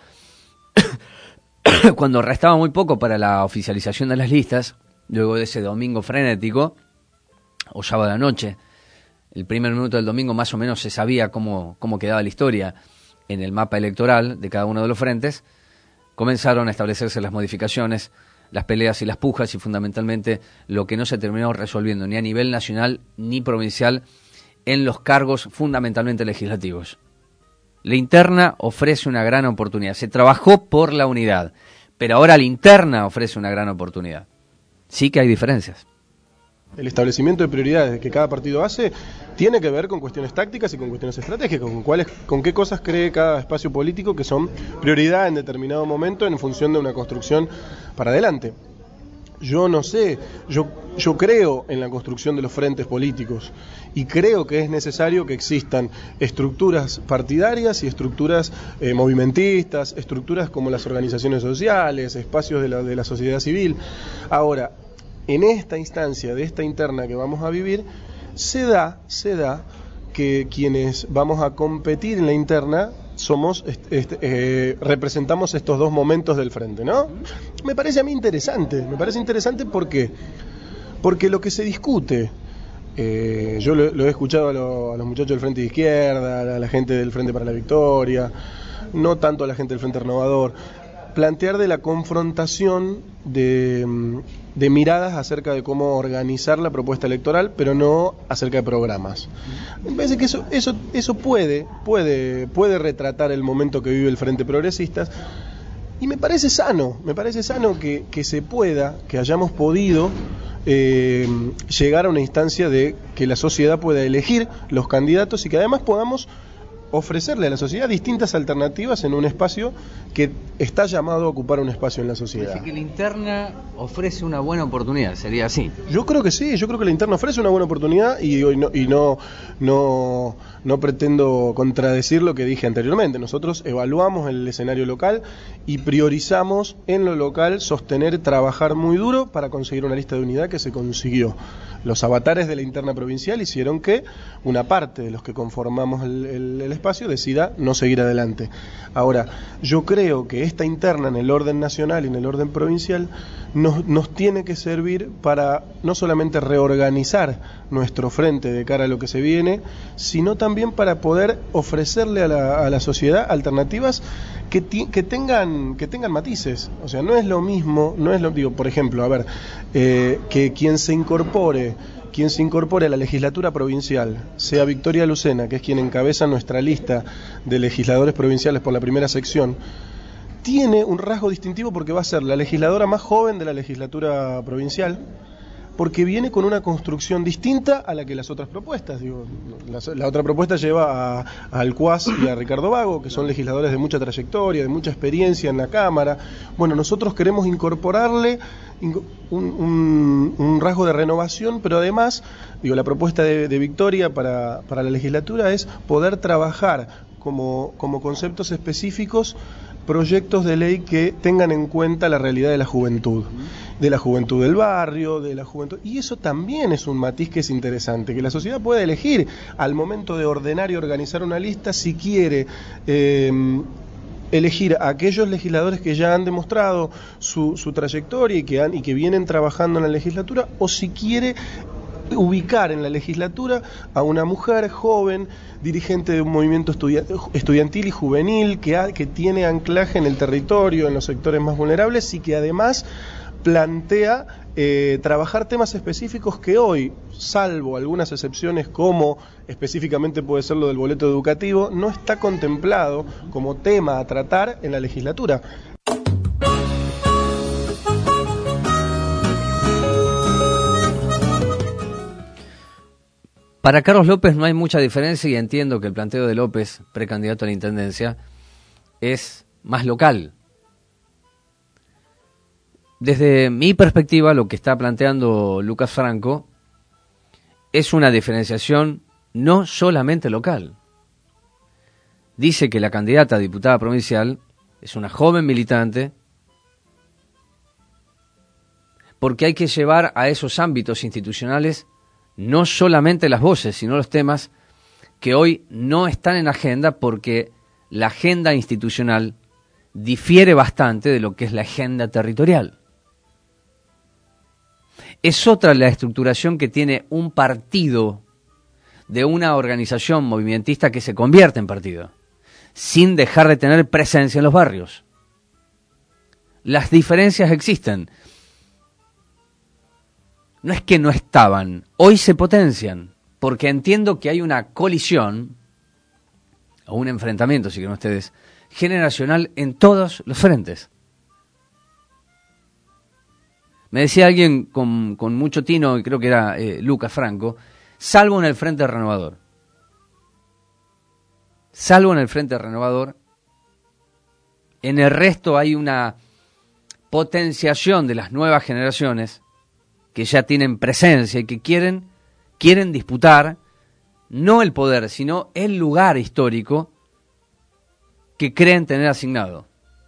cuando restaba muy poco para la oficialización de las listas, luego de ese domingo frenético, o sábado a la noche, el primer minuto del domingo más o menos se sabía cómo quedaba la historia en el mapa electoral de cada uno de los frentes. Comenzaron a establecerse las modificaciones, las peleas y las pujas, y fundamentalmente lo que no se terminó resolviendo ni a nivel nacional ni provincial en los cargos fundamentalmente legislativos. La interna ofrece una gran oportunidad. Se trabajó por la unidad, pero ahora la interna ofrece una gran oportunidad. Sí que hay diferencias. El establecimiento de prioridades que cada partido hace tiene que ver con cuestiones tácticas y con cuestiones estratégicas, con qué cosas cree cada espacio político que son prioridad en determinado momento en función de una construcción para adelante. Yo no sé, yo creo en la construcción de los frentes políticos y creo que es necesario que existan estructuras partidarias y estructuras movimentistas, estructuras como las organizaciones sociales, espacios de la sociedad civil. Ahora, en esta instancia de esta interna que vamos a vivir, se da que quienes vamos a competir en la interna somos representamos estos dos momentos del frente, ¿no? Me parece interesante ¿por qué? Porque lo que se discute, yo lo he escuchado a los muchachos del Frente de Izquierda, a la gente del Frente para la Victoria, no tanto a la gente del Frente Renovador, plantear de la confrontación de miradas acerca de cómo organizar la propuesta electoral, pero no acerca de programas. Me parece que eso puede retratar el momento que vive el Frente Progresistas, y me parece sano que se pueda, que hayamos podido llegar a una instancia de que la sociedad pueda elegir los candidatos y que además podamos ofrecerle a la sociedad distintas alternativas en un espacio que está llamado a ocupar un espacio en la sociedad. Parece que la interna ofrece una buena oportunidad, sería así. Yo creo que sí, yo creo que la interna ofrece una buena oportunidad y no pretendo contradecir lo que dije anteriormente. Nosotros evaluamos el escenario local y priorizamos en lo local trabajar muy duro para conseguir una lista de unidad que se consiguió. Los avatares de la interna provincial hicieron que una parte de los que conformamos el espacio decida no seguir adelante. Ahora, yo creo que esta interna en el orden nacional y en el orden provincial nos tiene que servir para no solamente reorganizar nuestro frente de cara a lo que se viene, sino también para poder ofrecerle a la sociedad alternativas que tengan matices. O sea, no es lo mismo, por ejemplo, que quien se incorpore a la legislatura provincial sea Victoria Lucena, que es quien encabeza nuestra lista de legisladores provinciales por la primera sección, tiene un rasgo distintivo porque va a ser la legisladora más joven de la legislatura provincial, porque viene con una construcción distinta a la que las otras propuestas. Digo, la otra propuesta lleva a Alcuaz y a Ricardo Vago, que son legisladores de mucha trayectoria, de mucha experiencia en la Cámara. Bueno, nosotros queremos incorporarle un rasgo de renovación, pero además, digo, la propuesta de Victoria para la legislatura es poder trabajar como conceptos específicos proyectos de ley que tengan en cuenta la realidad de la juventud del barrio, de la juventud, y eso también es un matiz que es interesante, que la sociedad puede elegir al momento de ordenar y organizar una lista si quiere elegir a aquellos legisladores que ya han demostrado su trayectoria y que vienen trabajando en la legislatura, o si quiere ubicar en la legislatura a una mujer joven, dirigente de un movimiento estudiantil y juvenil que tiene anclaje en el territorio, en los sectores más vulnerables, y que además plantea trabajar temas específicos que hoy, salvo algunas excepciones como específicamente puede ser lo del boleto educativo, no está contemplado como tema a tratar en la legislatura. Para Carlos López no hay mucha diferencia, y entiendo que el planteo de López, precandidato a la intendencia, es más local. Desde mi perspectiva, lo que está planteando Lucas Franco es una diferenciación no solamente local. Dice que la candidata a diputada provincial es una joven militante, porque hay que llevar a esos ámbitos institucionales no solamente las voces, sino los temas que hoy no están en agenda, porque la agenda institucional difiere bastante de lo que es la agenda territorial. Es otra la estructuración que tiene un partido de una organización movimentista que se convierte en partido, sin dejar de tener presencia en los barrios. Las diferencias existen. No es que no estaban, hoy se potencian, porque entiendo que hay una colisión, o un enfrentamiento, si quieren ustedes, generacional en todos los frentes. Me decía alguien con mucho tino, y creo que era Lucas Franco, salvo en el Frente Renovador. Salvo en el Frente Renovador, en el resto hay una potenciación de las nuevas generaciones que ya tienen presencia y que quieren disputar no el poder, sino el lugar histórico que creen tener asignado.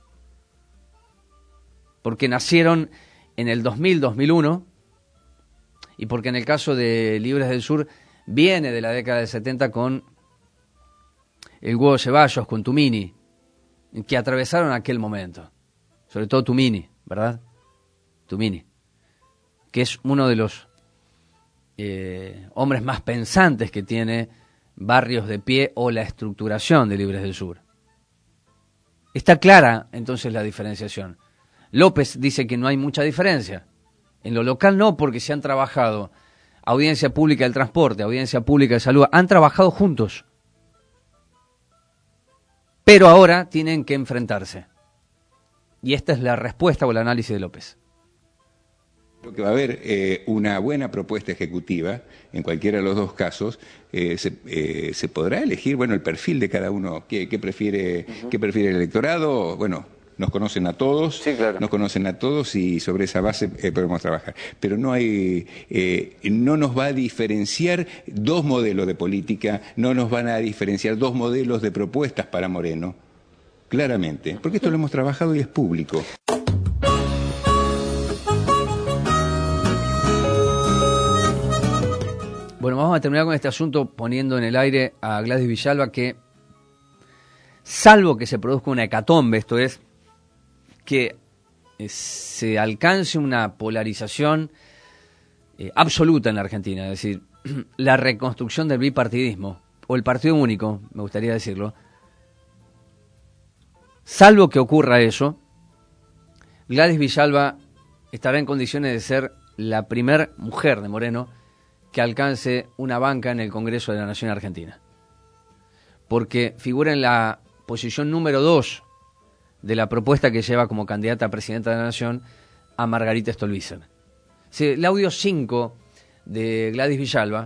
Porque nacieron en el 2000-2001, y porque en el caso de Libres del Sur viene de la década del 70 con el Hugo Ceballos, con Tumini, que atravesaron aquel momento. Sobre todo Tumini, ¿verdad? Tumini, que es uno de los hombres más pensantes que tiene Barrios de Pie o la estructuración de Libres del Sur. Está clara entonces la diferenciación. López dice que no hay mucha diferencia. En lo local no, porque se han trabajado audiencia pública del transporte, audiencia pública de salud, han trabajado juntos. Pero ahora tienen que enfrentarse. Y esta es la respuesta o el análisis de López. Creo que va a haber una buena propuesta ejecutiva, en cualquiera de los dos casos. Se podrá elegir, bueno, el perfil de cada uno, qué prefiere el electorado. Bueno, nos conocen a todos, sí, claro. Nos conocen a todos y sobre esa base podemos trabajar. Pero no nos va a diferenciar dos modelos de política, no nos van a diferenciar dos modelos de propuestas para Moreno, claramente, porque esto lo hemos trabajado y es público. Bueno, vamos a terminar con este asunto poniendo en el aire a Gladys Villalba que, salvo que se produzca una hecatombe, esto es, que se alcance una polarización absoluta en la Argentina, es decir, la reconstrucción del bipartidismo, o el partido único, me gustaría decirlo, salvo que ocurra eso, Gladys Villalba estará en condiciones de ser la primer mujer de Moreno que alcance una banca en el Congreso de la Nación Argentina. Porque figura en la posición número 2 de la propuesta que lleva como candidata a presidenta de la Nación a Margarita Stolbizer. Sí, el audio 5 de Gladys Villalba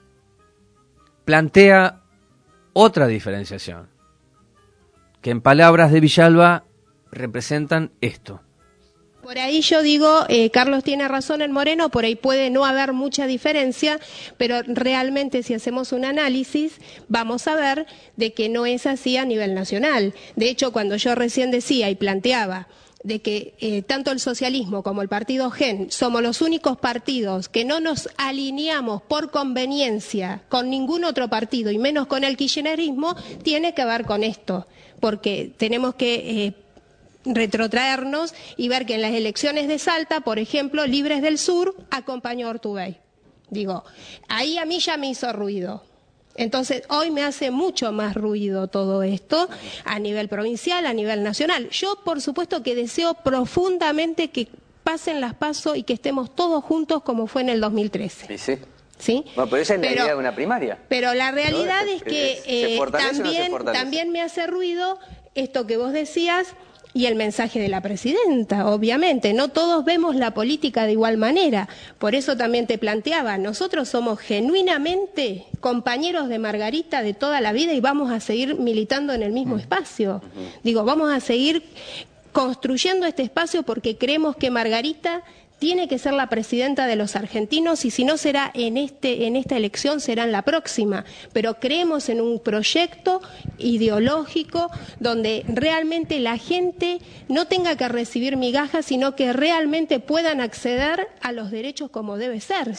plantea otra diferenciación, que en palabras de Villalba representan esto. Por ahí yo digo, Carlos tiene razón en Moreno, por ahí puede no haber mucha diferencia, pero realmente si hacemos un análisis vamos a ver de que no es así a nivel nacional. De hecho, cuando yo recién decía y planteaba de que tanto el socialismo como el partido GEN somos los únicos partidos que no nos alineamos por conveniencia con ningún otro partido y menos con el kirchnerismo, tiene que ver con esto, porque tenemos que retrotraernos y ver que en las elecciones de Salta, por ejemplo, Libres del Sur acompañó a Ortubey. Digo, ahí a mí ya me hizo ruido. Entonces, hoy me hace mucho más ruido todo esto a nivel provincial, a nivel nacional. Yo, por supuesto, que deseo profundamente que pasen las PASO y que estemos todos juntos como fue en el 2013. Sí. ¿Sí? Bueno, pero esa es la idea de una primaria. Pero la realidad es que también me hace ruido esto que vos decías y el mensaje de la presidenta, obviamente. No todos vemos la política de igual manera. Por eso también te planteaba, nosotros somos genuinamente compañeros de Margarita de toda la vida y vamos a seguir militando en el mismo espacio. Digo, vamos a seguir construyendo este espacio porque creemos que Margarita tiene que ser la presidenta de los argentinos y si no será en esta elección, será en la próxima. Pero creemos en un proyecto ideológico donde realmente la gente no tenga que recibir migajas, sino que realmente puedan acceder a los derechos como debe ser.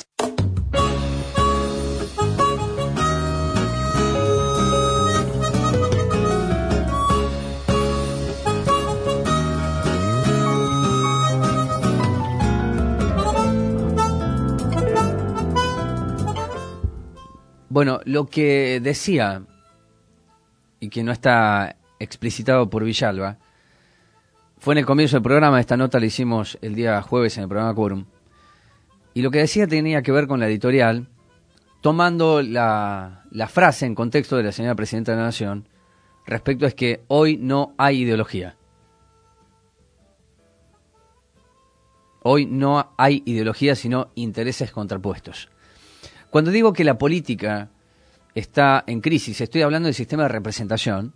Bueno, lo que decía, y que no está explicitado por Villalba, fue en el comienzo del programa. Esta nota la hicimos el día jueves en el programa Quórum, y lo que decía tenía que ver con la editorial, tomando la frase en contexto de la señora Presidenta de la Nación, respecto a que hoy no hay ideología. Hoy no hay ideología, sino intereses contrapuestos. Cuando digo que la política está en crisis, estoy hablando del sistema de representación.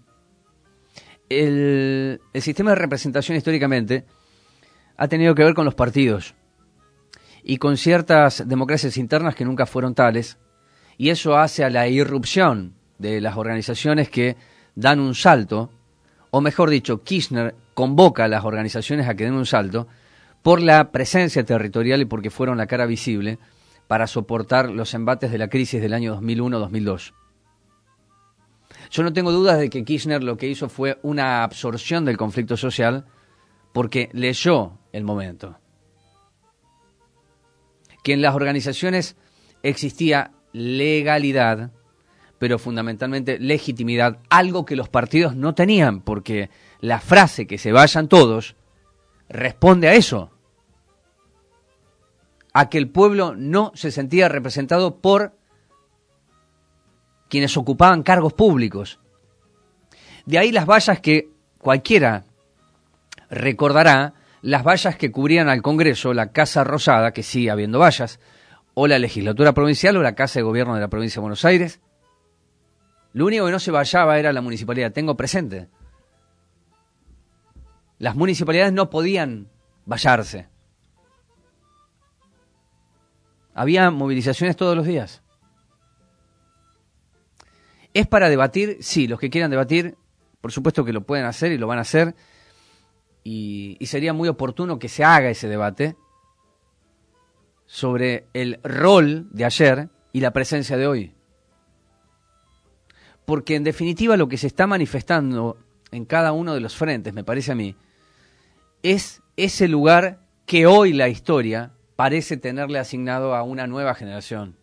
El sistema de representación históricamente ha tenido que ver con los partidos y con ciertas democracias internas que nunca fueron tales, y eso hace a la irrupción de las organizaciones que dan un salto, o mejor dicho, Kirchner convoca a las organizaciones a que den un salto por la presencia territorial y porque fueron la cara visible para soportar los embates de la crisis del año 2001-2002. Yo no tengo dudas de que Kirchner lo que hizo fue una absorción del conflicto social porque leyó el momento. Que en las organizaciones existía legalidad, pero fundamentalmente legitimidad, algo que los partidos no tenían, porque la frase que se vayan todos responde a eso. A que el pueblo no se sentía representado por quienes ocupaban cargos públicos. De ahí las vallas que cualquiera recordará, las vallas que cubrían al Congreso, la Casa Rosada, que sigue habiendo vallas, o la Legislatura Provincial o la Casa de Gobierno de la Provincia de Buenos Aires. Lo único que no se vallaba era la municipalidad, tengo presente. Las municipalidades no podían vallarse. Había movilizaciones todos los días. ¿Es para debatir? Sí, los que quieran debatir, por supuesto que lo pueden hacer y lo van a hacer. Y sería muy oportuno que se haga ese debate sobre el rol de ayer y la presencia de hoy. Porque en definitiva lo que se está manifestando en cada uno de los frentes, me parece a mí, es ese lugar que hoy la historia parece tenerle asignado a una nueva generación.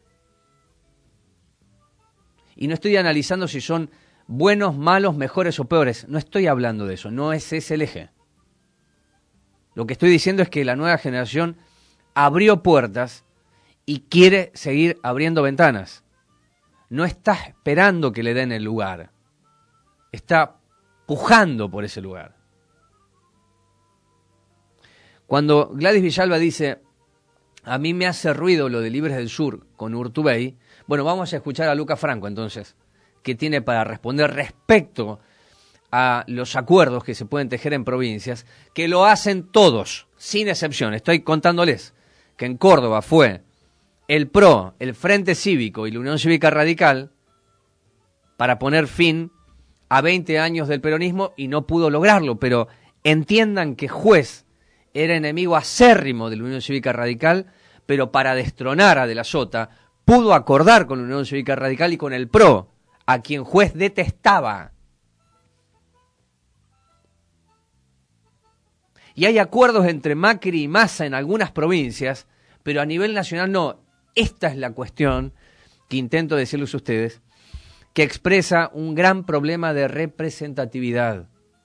Y no estoy analizando si son buenos, malos, mejores o peores. No estoy hablando de eso, no es ese el eje. Lo que estoy diciendo es que la nueva generación abrió puertas y quiere seguir abriendo ventanas. No está esperando que le den el lugar. Está pujando por ese lugar. Cuando Gladys Villalba dice: a mí me hace ruido lo de Libres del Sur con Urtubey. Bueno, vamos a escuchar a Luca Franco entonces, que tiene para responder respecto a los acuerdos que se pueden tejer en provincias, que lo hacen todos, sin excepción. Estoy contándoles que en Córdoba fue el PRO, el Frente Cívico y la Unión Cívica Radical para poner fin a 20 años del peronismo y no pudo lograrlo, pero entiendan que Juez era enemigo acérrimo de la Unión Cívica Radical, pero para destronar a De la Sota pudo acordar con la Unión Cívica Radical y con el PRO, a quien Juez detestaba. Y hay acuerdos entre Macri y Massa en algunas provincias, pero a nivel nacional no. Esta es la cuestión que intento decirles a ustedes, que expresa un gran problema de representatividad.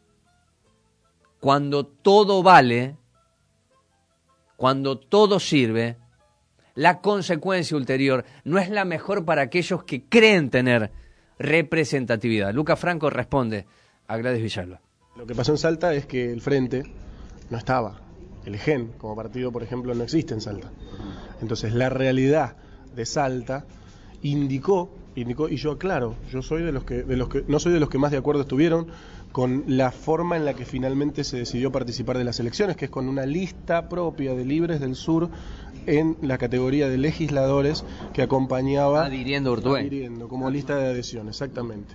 Cuando todo vale, cuando todo sirve, la consecuencia ulterior no es la mejor para aquellos que creen tener representatividad. Luca Franco responde a Gladys Villalba. Lo que pasó en Salta es que el Frente no estaba. El GEN, como partido, por ejemplo, no existe en Salta. Entonces, la realidad de Salta indicó, y yo aclaro, yo soy de los que no soy de los que más de acuerdo estuvieron con la forma en la que finalmente se decidió participar de las elecciones, que es con una lista propia de Libres del Sur en la categoría de legisladores que acompañaba adhiriendo como lista de adhesión, exactamente.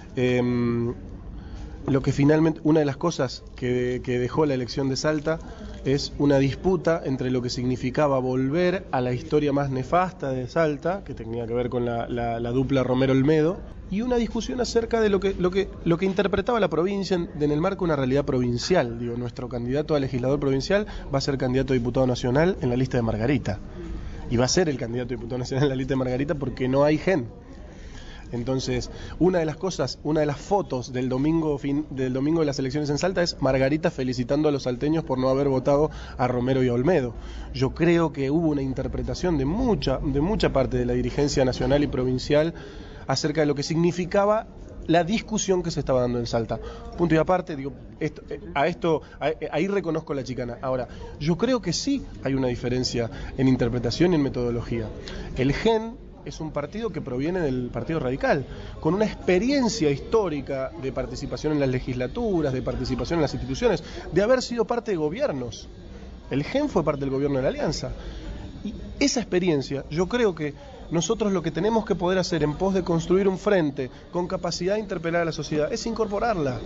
Lo que finalmente, una de las cosas que dejó la elección de Salta es una disputa entre lo que significaba volver a la historia más nefasta de Salta, que tenía que ver con la dupla Romero-Olmedo, y una discusión acerca de lo que interpretaba la provincia en el marco de una realidad provincial. Digo, nuestro candidato a legislador provincial va a ser candidato a diputado nacional en la lista de Margarita, y va a ser el candidato a diputado nacional en la lista de Margarita porque no hay GEN. Entonces, una de las fotos del domingo de las elecciones en Salta es Margarita felicitando a los salteños por no haber votado a Romero y a Olmedo. Yo creo que hubo una interpretación de mucha parte de la dirigencia nacional y provincial acerca de lo que significaba la discusión que se estaba dando en Salta. Punto y aparte, digo, ahí reconozco la chicana. Ahora, yo creo que sí hay una diferencia en interpretación y en metodología. El GEN es un partido que proviene del Partido Radical, con una experiencia histórica de participación en las legislaturas, de participación en las instituciones, de haber sido parte de gobiernos. El GEN fue parte del gobierno de la Alianza. Y esa experiencia, yo creo que nosotros lo que tenemos que poder hacer en pos de construir un frente con capacidad de interpelar a la sociedad es incorporarla.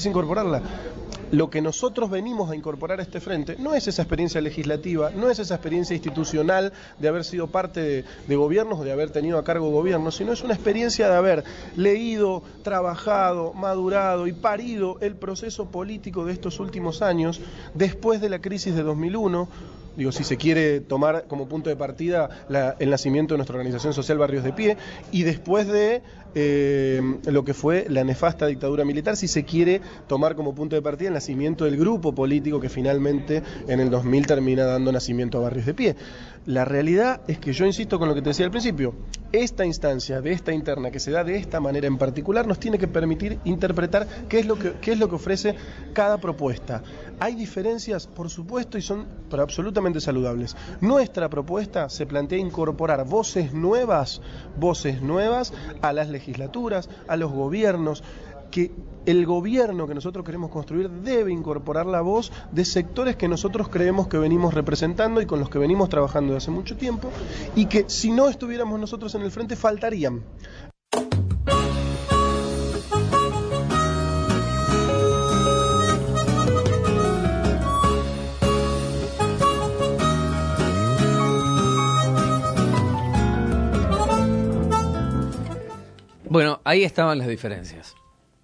Lo que nosotros venimos a incorporar a este frente no es esa experiencia legislativa, no es esa experiencia institucional de haber sido parte de gobiernos o de haber tenido a cargo gobiernos, sino es una experiencia de haber leído, trabajado, madurado y parido el proceso político de estos últimos años después de la crisis de 2001. Digo, si se quiere tomar como punto de partida el nacimiento de nuestra organización social Barrios de Pie, y después de lo que fue la nefasta dictadura militar, si se quiere tomar como punto de partida el nacimiento del grupo político que finalmente en el 2000 termina dando nacimiento a Barrios de Pie. La realidad es que yo insisto con lo que te decía al principio, esta instancia de esta interna que se da de esta manera en particular nos tiene que permitir interpretar qué es lo que ofrece cada propuesta. Hay diferencias, por supuesto, y son absolutamente saludables. Nuestra propuesta se plantea incorporar voces nuevas a las legislaturas, a los gobiernos, que el gobierno que nosotros queremos construir debe incorporar la voz de sectores que nosotros creemos que venimos representando y con los que venimos trabajando desde hace mucho tiempo, y que si no estuviéramos nosotros en el frente faltarían. Bueno, ahí estaban las diferencias.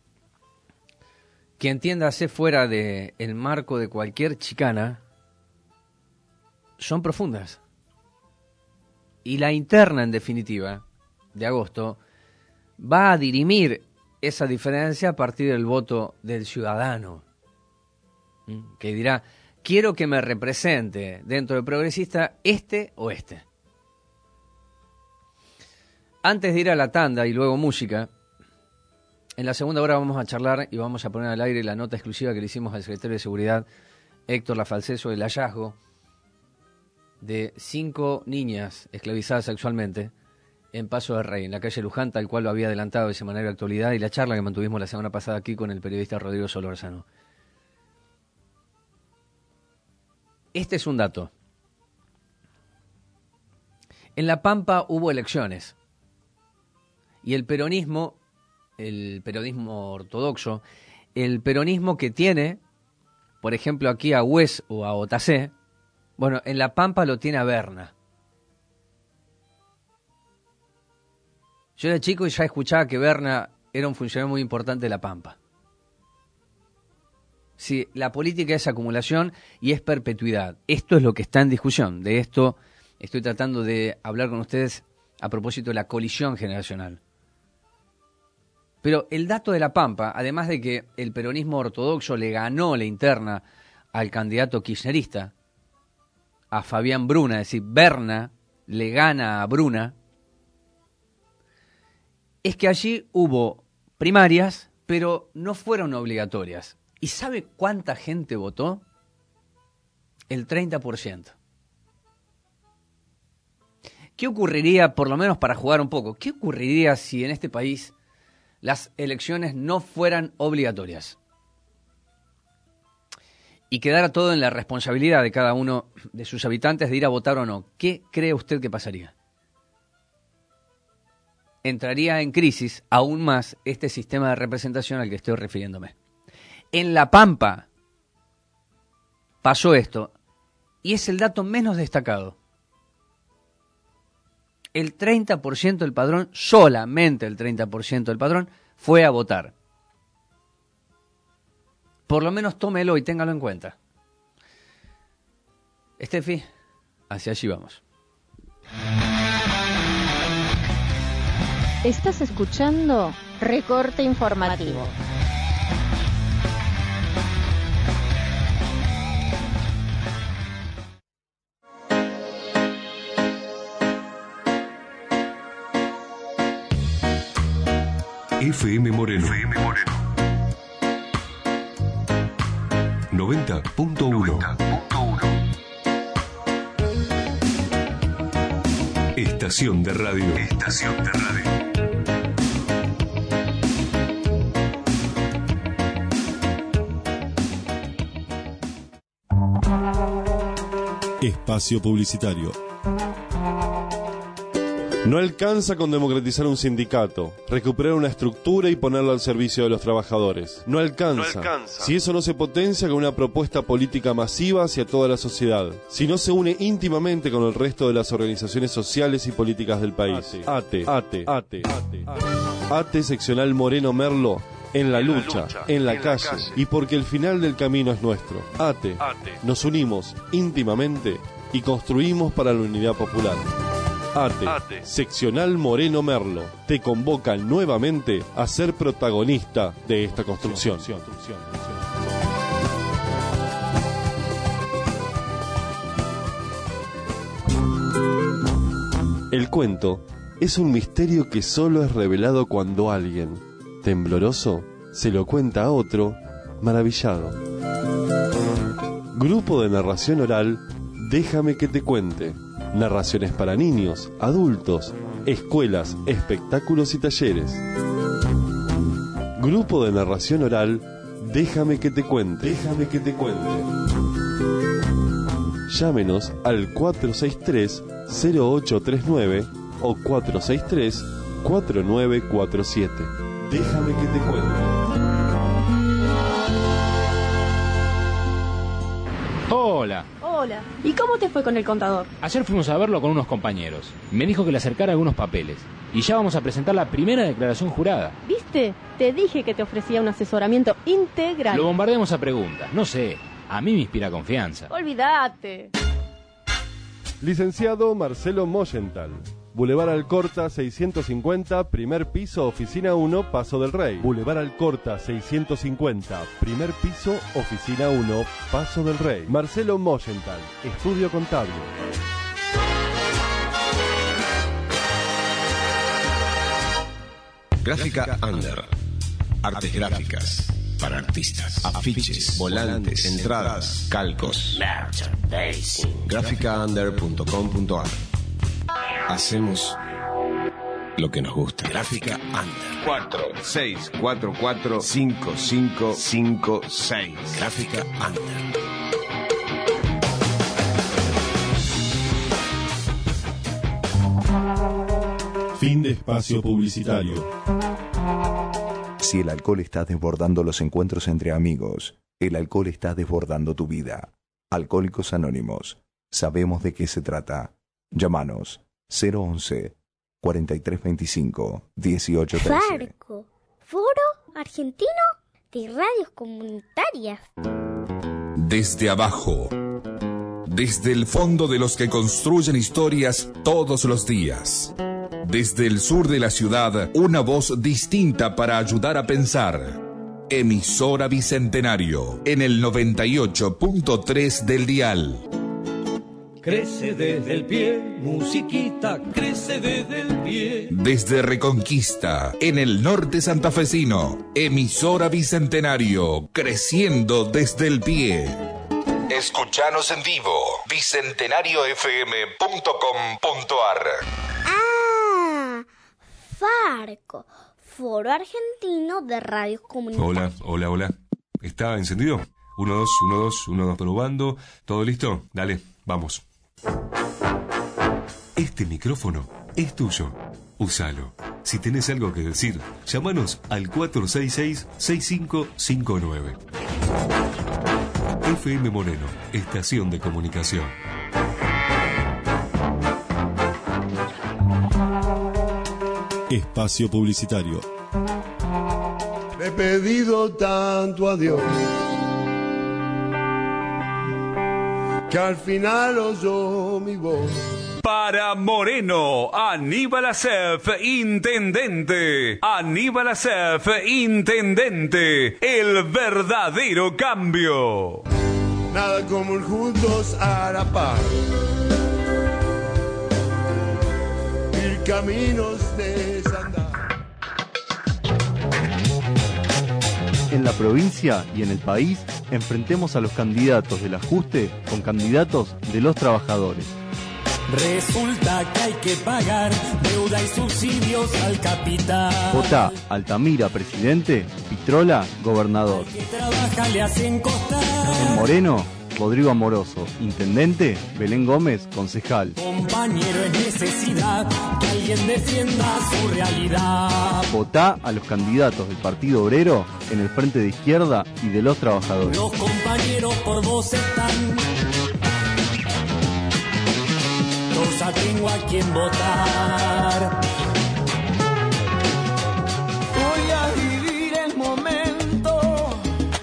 Que entiéndase fuera del marco de cualquier chicana, son profundas. Y la interna, en definitiva, de agosto, va a dirimir esa diferencia a partir del voto del ciudadano, que dirá, quiero que me represente dentro del progresista este o este. Antes de ir a la tanda y luego música, en la segunda hora vamos a charlar y vamos a poner al aire la nota exclusiva que le hicimos al secretario de Seguridad, Héctor Lafalce, sobre el hallazgo de 5 niñas esclavizadas sexualmente en Paso del Rey, en la calle Luján, tal cual lo había adelantado el semanario de Actualidad y la charla que mantuvimos la semana pasada aquí con el periodista Rodrigo Solórzano. Este es un dato. En La Pampa hubo elecciones y el peronismo ortodoxo, el peronismo que tiene, por ejemplo, aquí a Hues o a Otacé, bueno, en La Pampa lo tiene a Berna. Yo era chico y ya escuchaba que Berna era un funcionario muy importante de La Pampa. Sí, la política es acumulación y es perpetuidad. Esto es lo que está en discusión. De esto estoy tratando de hablar con ustedes a propósito de la colisión generacional. Pero el dato de La Pampa, además de que el peronismo ortodoxo le ganó la interna al candidato kirchnerista, a Fabián Bruna, es decir, Berna le gana a Bruna, es que allí hubo primarias, pero no fueron obligatorias. ¿Y sabe cuánta gente votó? El 30%. ¿Qué ocurriría, por lo menos para jugar un poco, qué ocurriría si en este país las elecciones no fueran obligatorias? Y quedara todo en la responsabilidad de cada uno de sus habitantes de ir a votar o no. ¿Qué cree usted que pasaría? Entraría en crisis aún más este sistema de representación al que estoy refiriéndome. En La Pampa pasó esto, y es el dato menos destacado. El 30% del padrón, solamente el 30% del padrón, fue a votar. Por lo menos tómelo y téngalo en cuenta. Estefi, hacia allí vamos. Estás escuchando Recorte Informativo. FM Moreno. 90.1. Estación de radio. Espacio publicitario. No alcanza con democratizar un sindicato, recuperar una estructura y ponerlo al servicio de los trabajadores. No alcanza. Si eso no se potencia con una propuesta política masiva hacia toda la sociedad. Si no se une íntimamente con el resto de las organizaciones sociales y políticas del país. ATE seccional Moreno Merlo. En la lucha, en la calle, y porque el final del camino es nuestro. ATE. Nos unimos íntimamente y construimos para la unidad popular. ATE, seccional Moreno Merlo, te convoca nuevamente a ser protagonista de esta construcción. El cuento es un misterio que solo es revelado cuando alguien, tembloroso, se lo cuenta a otro, maravillado. Grupo de narración oral, déjame que te cuente. Narraciones para niños, adultos, escuelas, espectáculos y talleres. Grupo de narración oral, déjame que te cuente. Llámenos al 463-0839 o 463-4947. Déjame que te cuente. Hola. Hola. ¿Y cómo te fue con el contador? Ayer fuimos a verlo con unos compañeros. Me dijo que le acercara algunos papeles. Y ya vamos a presentar la primera declaración jurada. ¿Viste? Te dije que te ofrecía un asesoramiento integral. Lo bombardeamos a preguntas. No sé. A mí me inspira confianza. Olvídate. Licenciado Marcelo Moyenthal. Boulevard Alcorta 650, primer piso, oficina 1, Paso del Rey. Boulevard Alcorta 650, primer piso, oficina 1, Paso del Rey. Marcelo Moyenthal, estudio contable. Gráfica Under. Artes gráficas. para artistas. Afiches, volantes, entradas, calcos. Graficaunder.com.ar. Hacemos lo que nos gusta. Gráfica Under. 46445556. Gráfica Under. Fin de espacio publicitario. Si el alcohol está desbordando los encuentros entre amigos, el alcohol está desbordando tu vida. Alcohólicos Anónimos. Sabemos de qué se trata. Llámanos 011 4325 1813. Farco, Foro Argentino de Radios Comunitarias. Desde abajo, desde el fondo de los que construyen historias todos los días. Desde el sur de la ciudad, una voz distinta para ayudar a pensar. Emisora Bicentenario, en el 98.3 del dial. Crece desde el pie, musiquita, crece desde el pie. Desde Reconquista, en el norte santafesino, emisora Bicentenario, creciendo desde el pie. Escuchanos en vivo, bicentenariofm.com.ar. Ah, Farco, Foro Argentino de Radios Comunitarias. Hola. ¿Está encendido? 1, 2, 1, 2, 1, 2, probando. ¿Todo listo? Dale, vamos. Este micrófono es tuyo. Úsalo. Si tenés algo que decir, llámanos al 466-6559. FM Moreno, estación de comunicación. Espacio publicitario. Le he pedido tanto a Dios que al final oyó mi voz. Para Moreno, Aníbal Acef, intendente. Aníbal Acef, intendente. El verdadero cambio. Nada como ir juntos a la par. Ir caminos de desandar. En la provincia y en el país, enfrentemos a los candidatos del ajuste con candidatos de los trabajadores. Resulta que hay que pagar deuda y subsidios al capital. Votá Altamira presidente, Pitrola gobernador. Que trabaja le hacen costar. En Moreno, Rodrigo Amoroso, intendente, Belén Gómez, concejal. Compañero, es necesidad que alguien defienda su realidad. Votá a los candidatos del Partido Obrero en el Frente de Izquierda y de los Trabajadores. Los compañeros por vos están. Yo ya tengo a quien votar. Voy a vivir el momento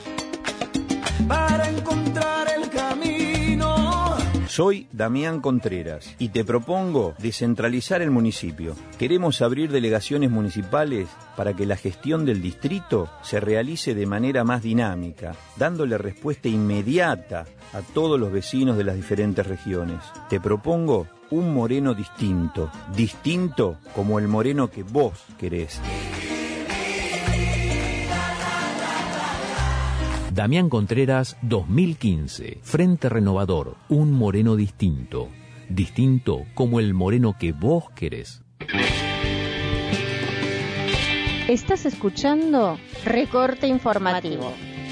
para encontrar el camino. Soy Damián Contreras y te propongo descentralizar el municipio. Queremos abrir delegaciones municipales para que la gestión del distrito se realice de manera más dinámica, dándole respuesta inmediata a todos los vecinos de las diferentes regiones. Te propongo un Moreno distinto, distinto como el Moreno que vos querés. Damián Contreras 2015, Frente Renovador, un Moreno distinto, distinto como el Moreno que vos querés. Estás escuchando Recorte Informativo.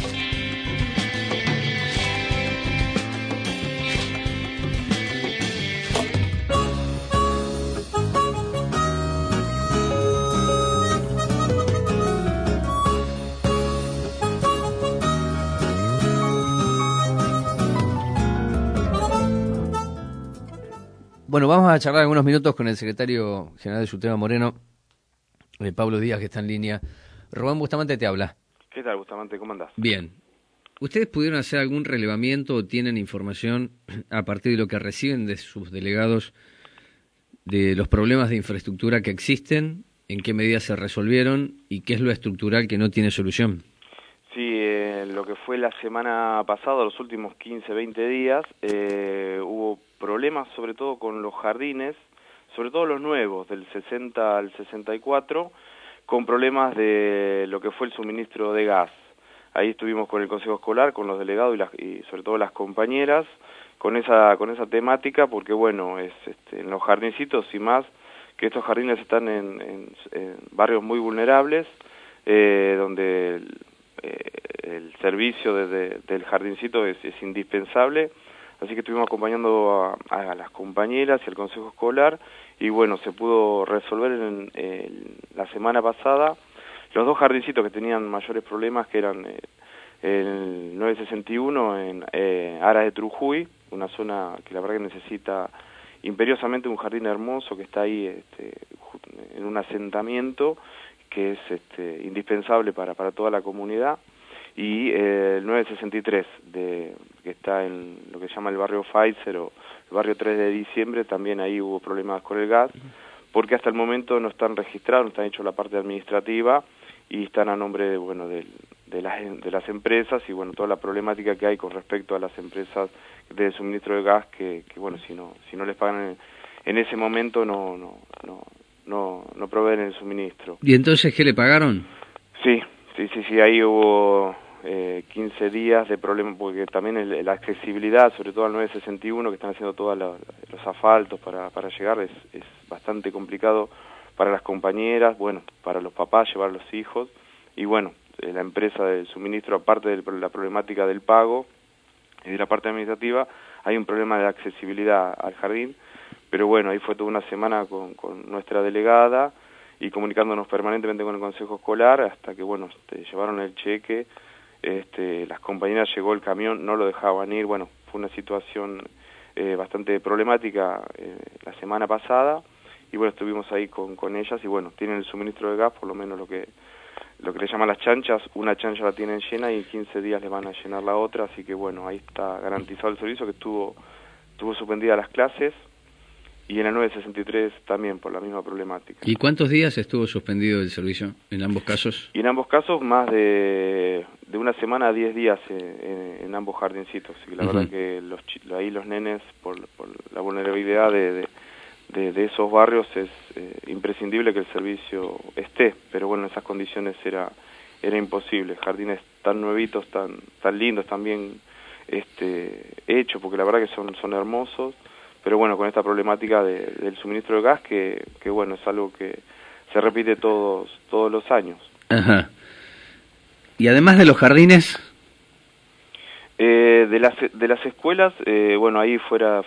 Bueno, vamos a charlar algunos minutos con el secretario general de Sutema Moreno, Pablo Díaz, que está en línea. Rubén Bustamante te habla. ¿Qué tal, Bustamante? ¿Cómo andás? Bien. ¿Ustedes pudieron hacer algún relevamiento o tienen información a partir de lo que reciben de sus delegados de los problemas de infraestructura que existen, en qué medidas se resolvieron y qué es lo estructural que no tiene solución? Sí, lo que fue la semana pasada, los últimos 15, 20 días, hubo problemas sobre todo con los jardines, sobre todo los nuevos, del 60 al 64, con problemas de lo que fue el suministro de gas. ahí estuvimos con el Consejo Escolar, con los delegados y sobre todo las compañeras, con esa temática, porque bueno, es en los jardincitos y más, que estos jardines están en barrios muy vulnerables, donde el servicio del jardincito es indispensable, así que estuvimos acompañando a las compañeras y al Consejo Escolar, y bueno, se pudo resolver la semana pasada los dos jardincitos que tenían mayores problemas, que eran el 961 en Aras de Trujuy, una zona que la verdad que necesita imperiosamente un jardín hermoso que está ahí en un asentamiento que es indispensable para toda la comunidad, y el 963 que está en lo que se llama el barrio Pfizer o el barrio 3 de diciembre, también ahí hubo problemas con el gas, porque hasta el momento no están registrados, no están hechos la parte administrativa y están a nombre de las empresas, y bueno, toda la problemática que hay con respecto a las empresas de suministro de gas, que bueno, si no les pagan en ese momento no proveen el suministro. ¿Y entonces qué le pagaron? Sí, ahí hubo 15 días de problema, porque también la accesibilidad, sobre todo al 961, que están haciendo todos los asfaltos para llegar, es bastante complicado para las compañeras, bueno, para los papás llevar a los hijos, y bueno, la empresa del suministro, aparte de la problemática del pago y de la parte administrativa, hay un problema de accesibilidad al jardín, pero bueno, ahí fue toda una semana con nuestra delegada y comunicándonos permanentemente con el Consejo Escolar, hasta que bueno, llevaron el cheque, las compañeras, llegó el camión, no lo dejaban ir, bueno, fue una situación bastante problemática la semana pasada, y bueno, estuvimos ahí con ellas, y bueno, tienen el suministro de gas, por lo menos lo que le llaman las chanchas, una chancha la tienen llena y en 15 días le van a llenar la otra, así que bueno, ahí está garantizado el servicio, que estuvo suspendida las clases, y en el 963 también por la misma problemática. ¿Y cuántos días estuvo suspendido el servicio en ambos casos? Y en ambos casos más de una semana a 10 días en ambos jardincitos, así que la verdad que ahí los nenes, por la vulnerabilidad de esos barrios, es imprescindible que el servicio esté, pero bueno, en esas condiciones era imposible. Jardines tan nuevitos, tan lindos, tan bien hechos, porque la verdad que son hermosos, pero bueno, con esta problemática del suministro de gas, que bueno, es algo que se repite todos los años. Ajá. Y además de los jardines, de las escuelas, bueno, ahí fuera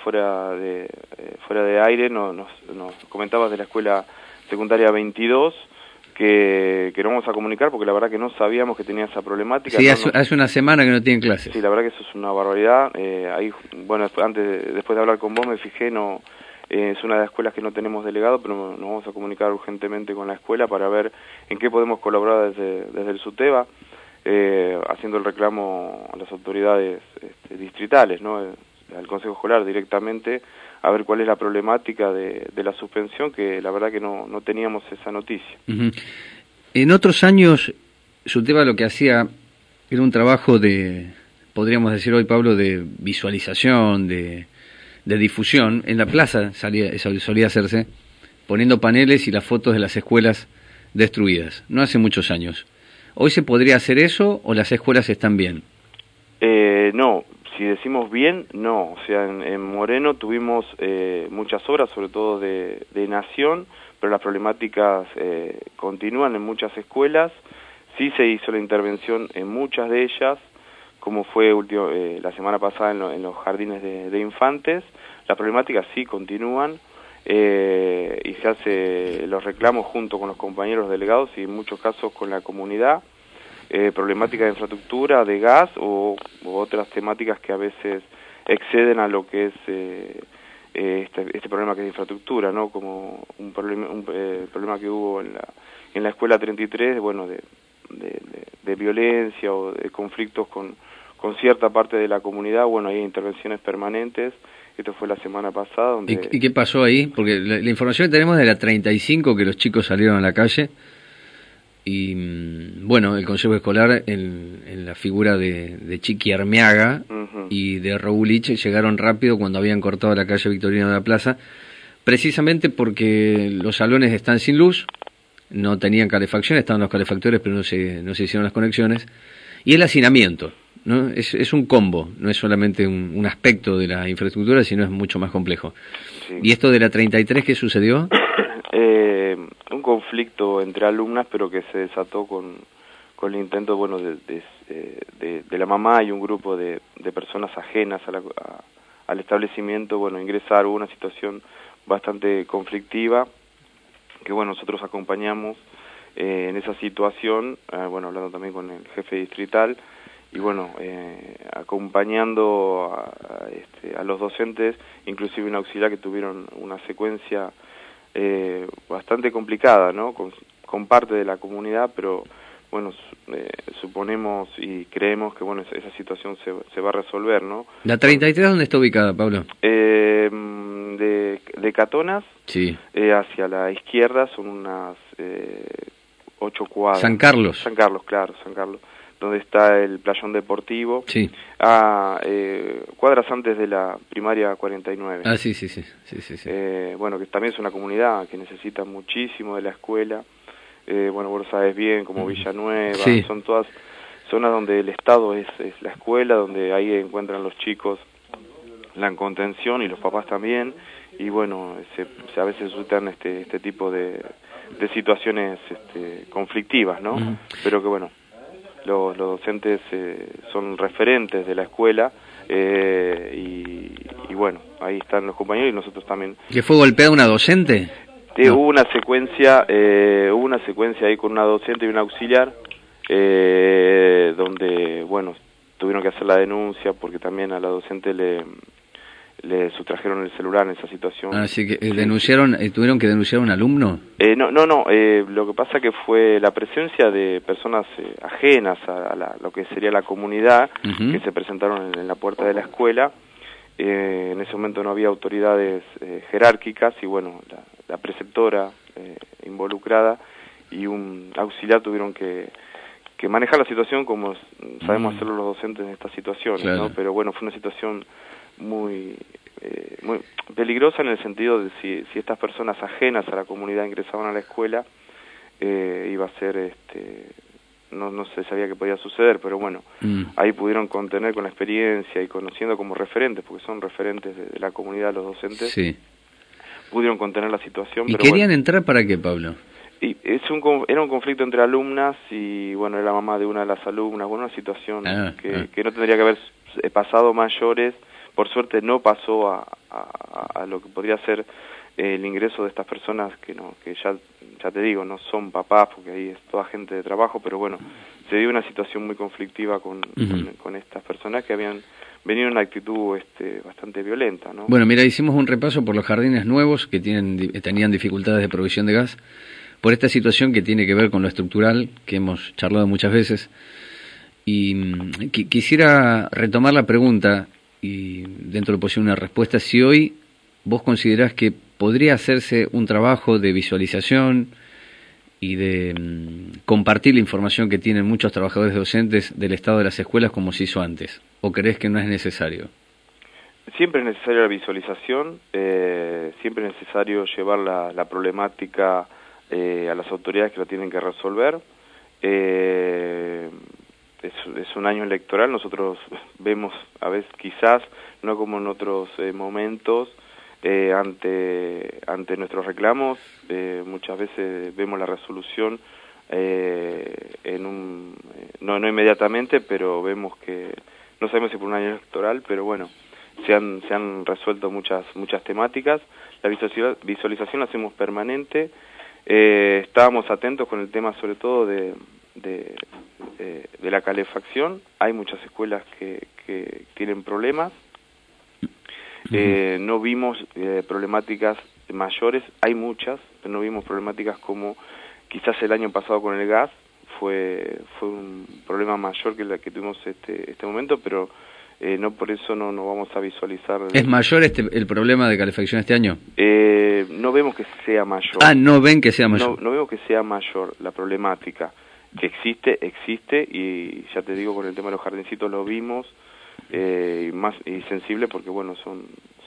de aire nos comentabas de la escuela secundaria 22, que no vamos a comunicar porque la verdad que no sabíamos que tenía esa problemática. Sí, hace una semana que no tienen clases. Sí, la verdad que eso es una barbaridad. Ahí, bueno, después de hablar con vos me fijé, es una de las escuelas que no tenemos delegado, pero nos vamos a comunicar urgentemente con la escuela para ver en qué podemos colaborar desde el SUTEBA, haciendo el reclamo a las autoridades distritales, ¿no? Al Consejo Escolar directamente, a ver cuál es la problemática de la suspensión, que la verdad que no teníamos esa noticia. Uh-huh. En otros años, SUTEBA lo que hacía era un trabajo podríamos decir hoy, Pablo, de visualización, de difusión. En la plaza solía hacerse, poniendo paneles y las fotos de las escuelas destruidas, no hace muchos años. ¿Hoy se podría hacer eso o las escuelas están bien? No, si decimos bien, no. O sea, en Moreno tuvimos muchas obras, sobre todo de nación, pero las problemáticas continúan en muchas escuelas. Sí se hizo la intervención en muchas de ellas, como fue la semana pasada en los jardines de infantes. Las problemáticas sí continúan, y se hace los reclamos junto con los compañeros delegados y en muchos casos con la comunidad. Problemática de infraestructura, de gas o otras temáticas que a veces exceden a lo que es este problema que es de infraestructura, ¿no? Como un problema que hubo en la escuela 33, bueno, de violencia o de conflictos con cierta parte de la comunidad. Bueno, hay intervenciones permanentes. Esto fue la semana pasada. ¿Y qué pasó ahí? Porque la información que tenemos es de la 35, que los chicos salieron a la calle. Y bueno, el Consejo Escolar, en la figura de Chiqui Armeaga y de Roulich, llegaron rápido cuando habían cortado la calle Victorino de la Plaza, precisamente porque los salones están sin luz, no tenían calefacción, estaban los calefactores, pero no se hicieron las conexiones, Y el hacinamiento, ¿no? Es un combo, no es solamente un aspecto de la infraestructura, sino es mucho más complejo. Sí. ¿Y esto de la 33 qué sucedió? Un conflicto entre alumnas, pero que se desató con el intento, bueno, de la mamá y un grupo de personas ajenas al establecimiento, bueno, ingresar. Hubo una situación bastante conflictiva, que bueno, nosotros acompañamos en esa situación, bueno, hablando también con el jefe distrital, y bueno, acompañando a los docentes, inclusive un auxiliar que tuvieron una secuencia bastante complicada, ¿no? Con parte de la comunidad, pero bueno, suponemos y creemos que bueno, esa situación se va a resolver, ¿no? ¿La 33 dónde está ubicada, Pablo? De Catonas, sí. Hacia la izquierda son unas 8 cuadras. San Carlos. San Carlos, claro, San Carlos, donde está el playón deportivo. Sí. Cuadras antes de la primaria 49. Sí. Bueno, que también es una comunidad que necesita muchísimo de la escuela. Bueno, vos lo sabes bien, como Villanueva, sí. Son todas zonas donde el Estado es la escuela, donde ahí encuentran los chicos la contención y los papás también, y bueno, a veces resultan este tipo de situaciones conflictivas, ¿no? Pero que bueno, los docentes son referentes de la escuela, y bueno, ahí están los compañeros y nosotros también. ¿Que fue golpeada una docente? No. Hubo una secuencia ahí con una docente y un auxiliar, donde, bueno, tuvieron que hacer la denuncia porque también a la docente le sustrajeron el celular en esa situación. Así que tuvieron que denunciar a un alumno. No, lo que pasa que fue la presencia de personas ajenas a lo que sería la comunidad, que se presentaron en la puerta de la escuela. En ese momento no había autoridades jerárquicas y bueno, la preceptora involucrada y un auxiliar tuvieron que manejar la situación como sabemos hacerlo los docentes en estas situaciones, claro. ¿No? Pero bueno, fue una situación muy peligrosa en el sentido de si estas personas ajenas a la comunidad ingresaban a la escuela, iba a ser no se sabía que podía suceder, pero bueno, ahí pudieron contener con la experiencia y conociendo como referentes, porque son referentes de la comunidad los docentes, sí. Pudieron contener la situación. ¿Y pero querían bueno, entrar para qué, Pablo? Y era un conflicto entre alumnas y bueno, era la mamá de una de las alumnas, bueno, una situación que no tendría que haber pasado mayores. Por suerte no pasó a lo que podría ser el ingreso de estas personas que ya te digo, no son papás, porque ahí es toda gente de trabajo, pero bueno, se dio una situación muy conflictiva con estas personas que habían venido en una actitud bastante violenta, ¿no? Bueno, mira, hicimos un repaso por los jardines nuevos que tenían dificultades de provisión de gas, por esta situación que tiene que ver con lo estructural, que hemos charlado muchas veces, y quisiera retomar la pregunta, y dentro de lo posible una respuesta, si hoy vos considerás que podría hacerse un trabajo de visualización y de compartir la información que tienen muchos trabajadores docentes del estado de las escuelas como se hizo antes, ¿o crees que no es necesario? Siempre es necesaria la visualización, siempre es necesario llevar la problemática a las autoridades que la tienen que resolver. Es un año electoral, nosotros vemos a veces quizás, no como en otros momentos, ante nuestros reclamos, muchas veces vemos la resolución no inmediatamente, pero vemos que, no sabemos si por un año electoral, pero bueno, se han resuelto muchas temáticas. La visualización la hacemos permanente. Estábamos atentos con el tema sobre todo de la calefacción. Hay muchas escuelas que tienen problemas. No vimos problemáticas mayores, hay muchas, pero no vimos problemáticas como quizás el año pasado con el gas, fue un problema mayor que la que tuvimos este momento, pero no por eso no vamos a visualizar. ¿Es mayor el problema de calefacción este año? No vemos que sea mayor. ¿No ven que sea mayor? No vemos que sea mayor la problemática. Que existe, y ya te digo, con el tema de los jardincitos lo vimos, y sensible porque bueno, son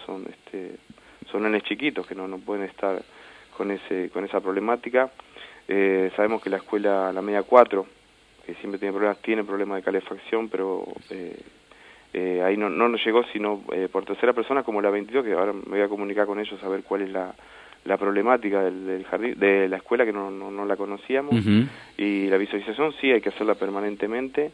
nenes chiquitos que no pueden estar con esa problemática. Sabemos que la escuela, la media 4, que siempre tiene problemas de calefacción, pero ahí no nos llegó sino por tercera persona, como la 22, que ahora me voy a comunicar con ellos a ver cuál es la problemática del jardín, de la escuela, que no la conocíamos. Y la visualización sí hay que hacerla permanentemente.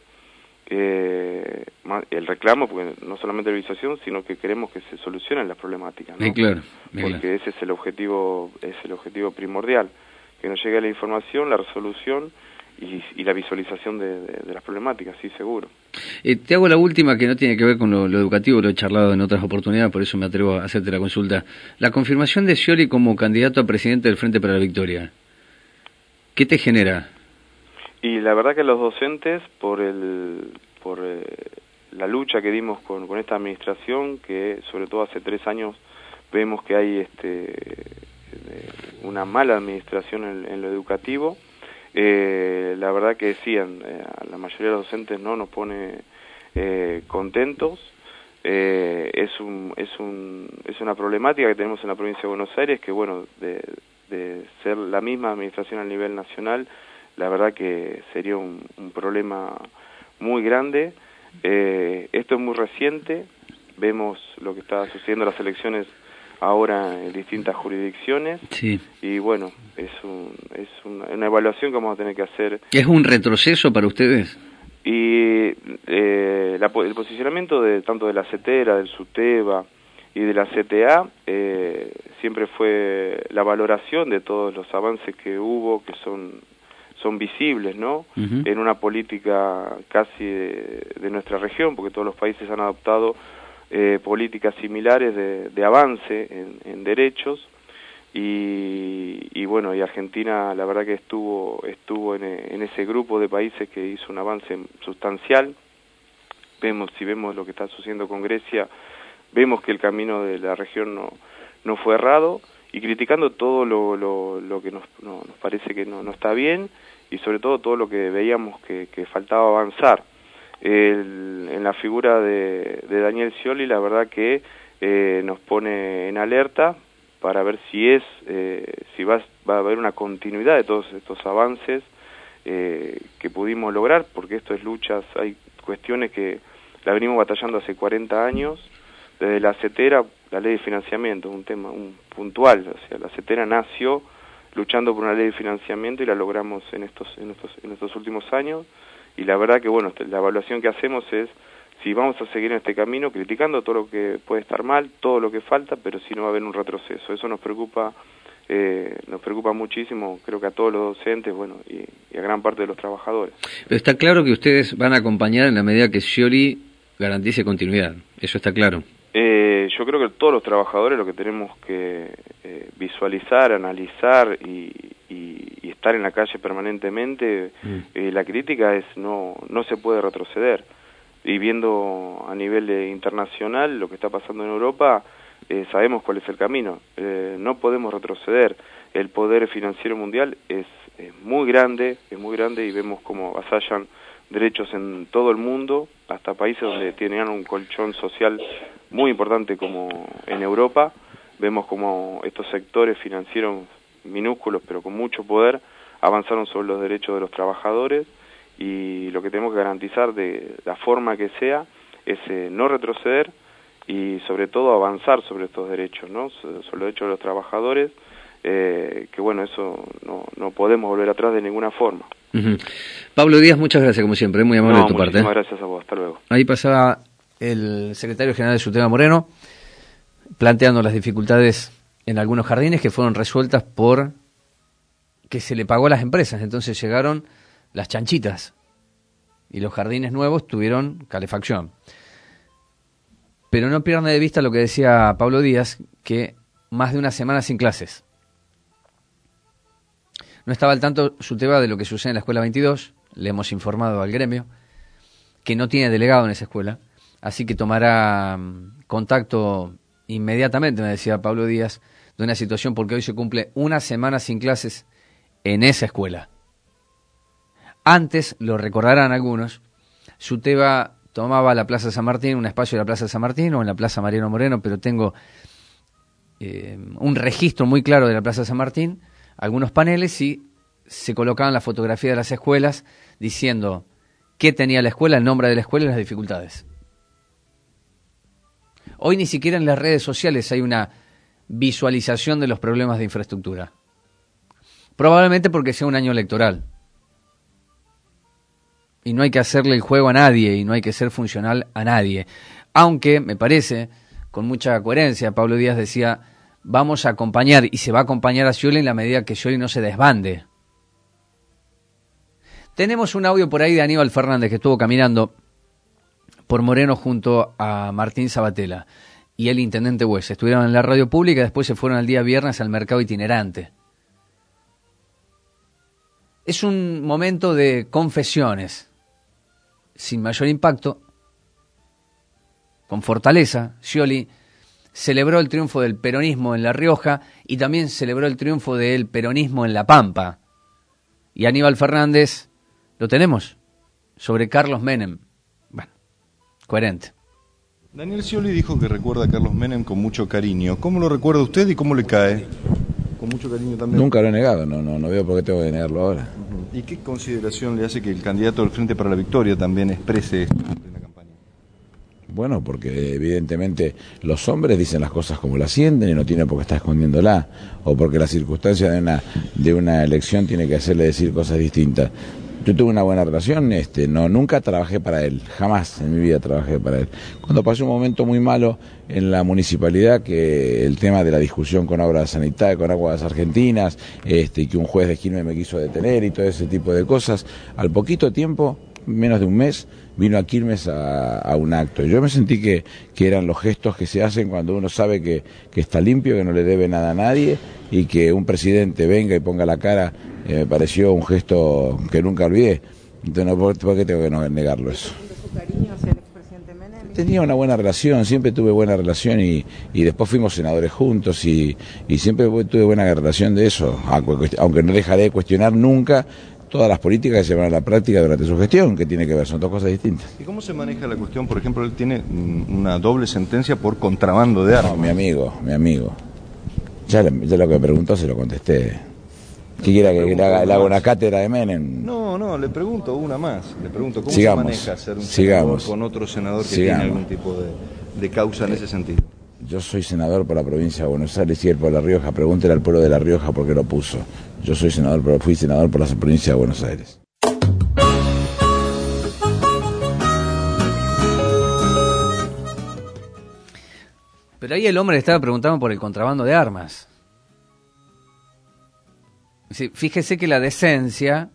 El reclamo, porque no solamente la visualización, sino que queremos que se solucionen las problemáticas, ¿no? Claro, porque ese es el objetivo primordial, que nos llegue la información, la resolución y la visualización de las problemáticas, sí, seguro. Te hago la última, que no tiene que ver con lo educativo, lo he charlado en otras oportunidades, por eso me atrevo a hacerte la consulta. La confirmación de Scioli como candidato a presidente del Frente para la Victoria, ¿qué te genera? Y la verdad que los docentes, por la lucha que dimos con esta administración, que sobre todo hace 3 años vemos que hay una mala administración en lo educativo, la verdad que sí, a la mayoría de los docentes no nos pone contentos. Es una problemática que tenemos en la provincia de Buenos Aires, que bueno, de ser la misma administración a nivel nacional, la verdad que sería un problema muy grande. Esto es muy reciente, vemos lo que está sucediendo en las elecciones ahora en distintas jurisdicciones, sí. Y bueno, es una evaluación que vamos a tener que hacer. ¿Es un retroceso para ustedes? Y el posicionamiento tanto de la CETERA, del SUTEBA y de la CTA siempre fue la valoración de todos los avances que hubo, que son visibles, ¿no? En una política casi de nuestra región, porque todos los países han adoptado políticas similares de avance en derechos, y bueno, y Argentina la verdad que estuvo en ese grupo de países que hizo un avance sustancial. Si vemos lo que está sucediendo con Grecia, vemos que el camino de la región no fue errado, y criticando todo lo que nos parece que no está bien, y sobre todo lo que veíamos que faltaba avanzar. En la figura de Daniel Scioli, la verdad que nos pone en alerta para ver si va a haber una continuidad de todos estos avances que pudimos lograr, porque esto es luchas, hay cuestiones que la venimos batallando hace 40 años, desde la CETERA, la ley de financiamiento, un tema puntual, o sea, la CETERA nació luchando por una ley de financiamiento y la logramos en estos últimos años, y la verdad que bueno, la evaluación que hacemos es si vamos a seguir en este camino, criticando todo lo que puede estar mal, todo lo que falta, pero si no va a haber un retroceso. Eso nos preocupa muchísimo, creo que a todos los docentes, bueno, y a gran parte de los trabajadores. Pero está claro que ustedes van a acompañar en la medida que Scioli garantice continuidad, eso está claro. Yo creo que todos los trabajadores lo que tenemos que visualizar, analizar y estar en la calle permanentemente, la crítica es no se puede retroceder. Y viendo a nivel internacional lo que está pasando en Europa, sabemos cuál es el camino. No podemos retroceder. El poder financiero mundial es muy grande, y vemos cómo avasallan derechos en todo el mundo, hasta países donde tenían un colchón social muy importante como en Europa. Vemos como estos sectores financieros minúsculos pero con mucho poder avanzaron sobre los derechos de los trabajadores, y lo que tenemos que garantizar de la forma que sea es no retroceder y sobre todo avanzar sobre estos derechos, ¿no? Sobre los derechos de los trabajadores, que bueno, eso no podemos volver atrás de ninguna forma. Pablo Díaz, muchas gracias como siempre, muy amable de tu parte. Muchísimas gracias a vos, hasta luego. Ahí pasaba el secretario general de SUTEBA Moreno, planteando las dificultades en algunos jardines que fueron resueltas por que se le pagó a las empresas, entonces llegaron las chanchitas y los jardines nuevos tuvieron calefacción. Pero no pierdan de vista lo que decía Pablo Díaz, que más de una semana sin clases. No estaba al tanto SUTEBA de lo que sucede en la escuela 22, le hemos informado al gremio, que no tiene delegado en esa escuela, así que tomará contacto inmediatamente, me decía Pablo Díaz, de una situación porque hoy se cumple una semana sin clases en esa escuela. Antes, lo recordarán algunos, SUTEBA tomaba la Plaza San Martín, un espacio de la Plaza San Martín o en la Plaza Mariano Moreno, pero tengo un registro muy claro de la Plaza San Martín, algunos paneles, y se colocaban la fotografía de las escuelas diciendo qué tenía la escuela, el nombre de la escuela y las dificultades. Hoy ni siquiera en las redes sociales hay una visualización de los problemas de infraestructura. Probablemente porque sea un año electoral. Y no hay que hacerle el juego a nadie y no hay que ser funcional a nadie. Aunque, me parece, con mucha coherencia, Pablo Díaz decía, vamos a acompañar y se va a acompañar a Scioli en la medida que Scioli no se desbande. Tenemos un audio por ahí de Aníbal Fernández que estuvo caminando por Moreno junto a Martín Sabatella y el intendente Bues. Estuvieron en la radio pública y después se fueron al día viernes al mercado itinerante. Es un momento de confesiones, sin mayor impacto, con fortaleza. Scioli celebró el triunfo del peronismo en La Rioja y también celebró el triunfo del peronismo en La Pampa. Y Aníbal Fernández, lo tenemos, sobre Carlos Menem. Bueno, coherente. Daniel Scioli dijo que recuerda a Carlos Menem con mucho cariño. ¿Cómo lo recuerda usted y cómo le cae? Con mucho cariño también. Nunca lo he negado, no veo por qué tengo que negarlo ahora. ¿Y qué consideración le hace que el candidato del Frente para la Victoria también exprese esto en la campaña? Bueno, porque evidentemente los hombres dicen las cosas como las sienten y no tienen por qué estar escondiéndola, o porque la circunstancia de una elección tiene que hacerle decir cosas distintas. Yo tuve una buena relación, nunca trabajé para él, jamás en mi vida trabajé para él. Cuando pasó un momento muy malo en la municipalidad, que el tema de la discusión con obras sanitarias, con aguas argentinas, que un juez de Quilmes me quiso detener y todo ese tipo de cosas, al poquito tiempo, menos de un mes, vino a Quilmes a un acto. Yo me sentí que eran los gestos que se hacen cuando uno sabe que está limpio, que no le debe nada a nadie, y que un presidente venga y ponga la cara, me pareció un gesto que nunca olvidé. Entonces, ¿por qué tengo que no negarlo eso? ¿Su cariño hacia el expresidente Menem? Tenía una buena relación, siempre tuve buena relación y después fuimos senadores juntos y siempre tuve buena relación de eso, aunque no dejaré de cuestionar nunca todas las políticas que se van a la práctica durante su gestión, que tiene que ver, son dos cosas distintas. ¿Y cómo se maneja la cuestión? Por ejemplo, él tiene una doble sentencia por contrabando de armas. No, mi amigo. Ya lo que me preguntó se lo contesté. ¿Qué quiera que le haga una cátedra de Menem? No, le pregunto una más. Le pregunto, ¿cómo sigamos, se maneja ser un senador con otro senador que tiene algún tipo de causa en ese sentido? Yo soy senador por la provincia de Buenos Aires y él por La Rioja. Pregúntele al pueblo de La Rioja por qué lo puso. Yo fui senador por la provincia de Buenos Aires. Pero ahí el hombre le estaba preguntando por el contrabando de armas. Fíjese que la decencia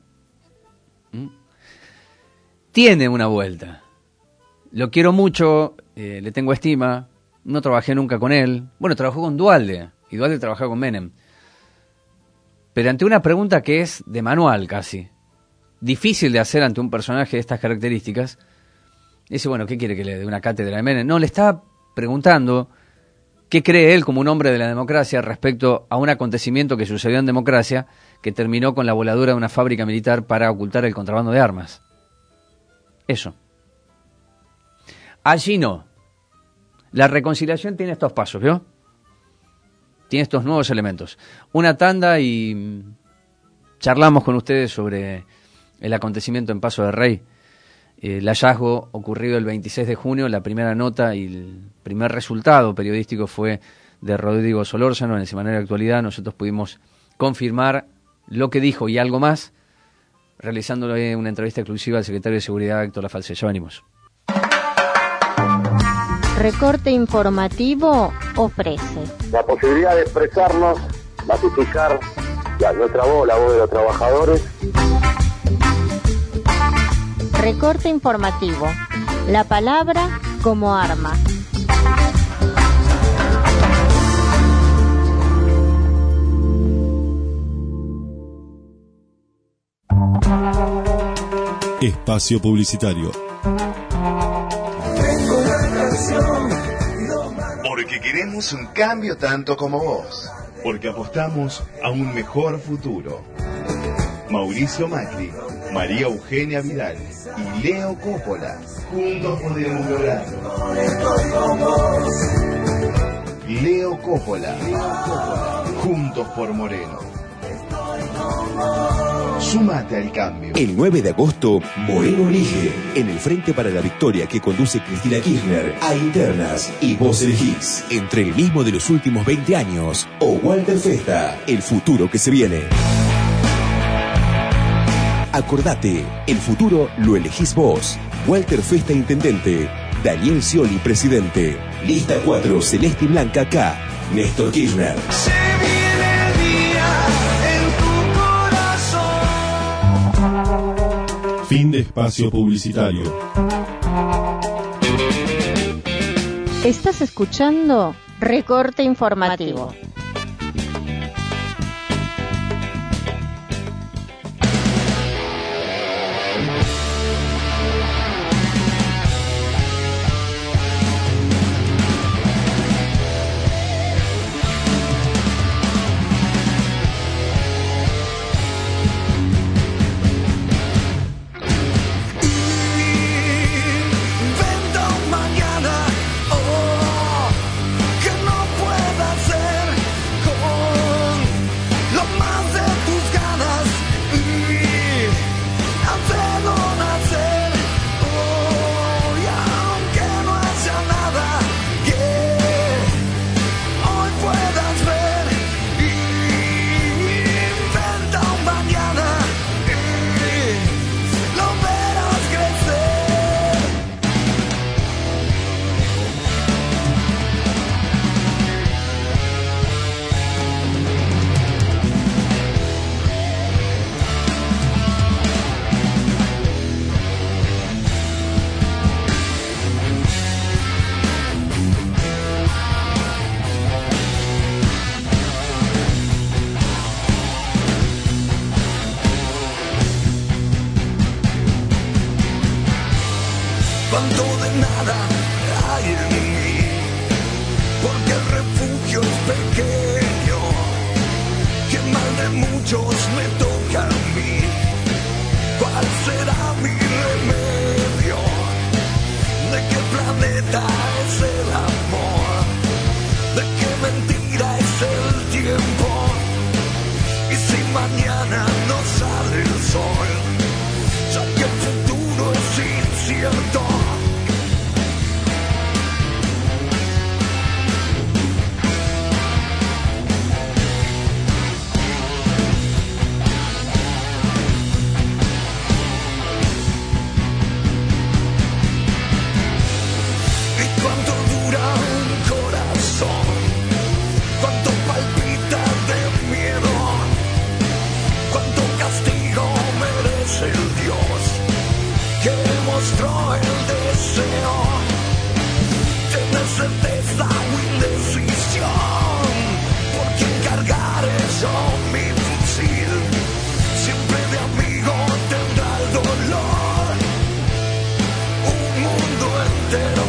tiene una vuelta. Lo quiero mucho, le tengo estima, no trabajé nunca con él. Bueno, trabajó con Duhalde, y Duhalde trabajó con Menem. Pero ante una pregunta que es de manual casi, difícil de hacer ante un personaje de estas características, dice, bueno, ¿qué quiere que le dé una cátedra de Menem? No, le estaba preguntando qué cree él como un hombre de la democracia respecto a un acontecimiento que sucedió en democracia que terminó con la voladura de una fábrica militar para ocultar el contrabando de armas. Eso. Allí no. La reconciliación tiene estos pasos, ¿vio? Tiene estos nuevos elementos. Una tanda y charlamos con ustedes sobre el acontecimiento en Paso de Rey. El hallazgo ocurrido el 26 de junio, la primera nota y el primer resultado periodístico fue de Rodrigo Solórzano en el Semanario de Actualidad. Nosotros pudimos confirmar lo que dijo y algo más, realizándole una entrevista exclusiva al secretario de Seguridad, Héctor Lafalce. Ya venimos. Recorte Informativo ofrece la posibilidad de expresarnos, masificar nuestra voz, la voz de los trabajadores. Recorte Informativo, la palabra como arma. Espacio publicitario. Porque queremos un cambio tanto como vos. Porque apostamos a un mejor futuro. Mauricio Macri, María Eugenia Vidal y Leo Coppola. Juntos podemos lograrlo. Leo Coppola. Juntos por Moreno. Súmate al cambio. El 9 de agosto, Moreno elige en el Frente para la Victoria que conduce Cristina Kirchner a internas y vos elegís entre el mismo de los últimos 20 años o Walter Festa, el futuro que se viene. Acordate, el futuro lo elegís vos. Walter Festa, intendente. Daniel Scioli, presidente. Lista 4, celeste y blanca K. Néstor Kirchner. Se viene el día en tu corazón. Fin de espacio publicitario. Estás escuchando Recorte Informativo. Cuánto de nada hay en mí, porque el refugio es pequeño, que mal de muchos me toca a mí. ¿Cuál será mi remedio? ¿De qué planeta es el amor? ¿De qué mentira es el tiempo? Y si mañana no sale el sol, ya que el futuro es incierto. Certeza o indecisión, porque cargar eso mi fusil siempre de amigo tendrá el dolor, un mundo entero.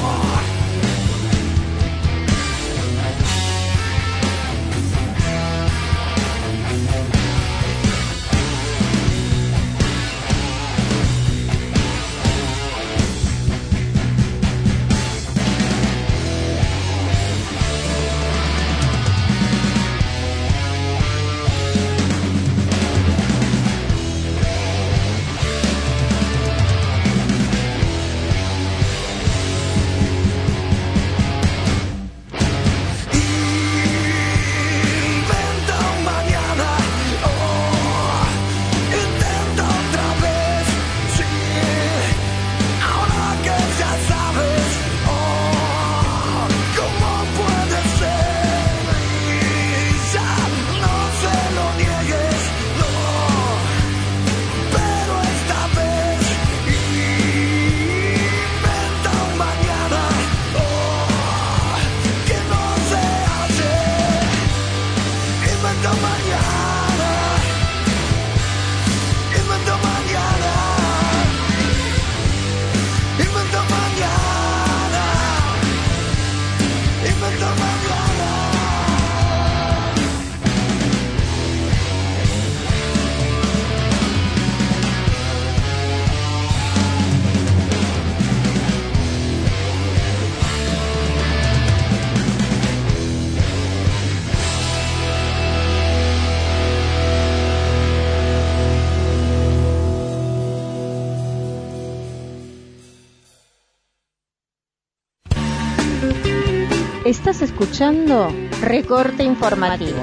Estás escuchando Recorte Informativo.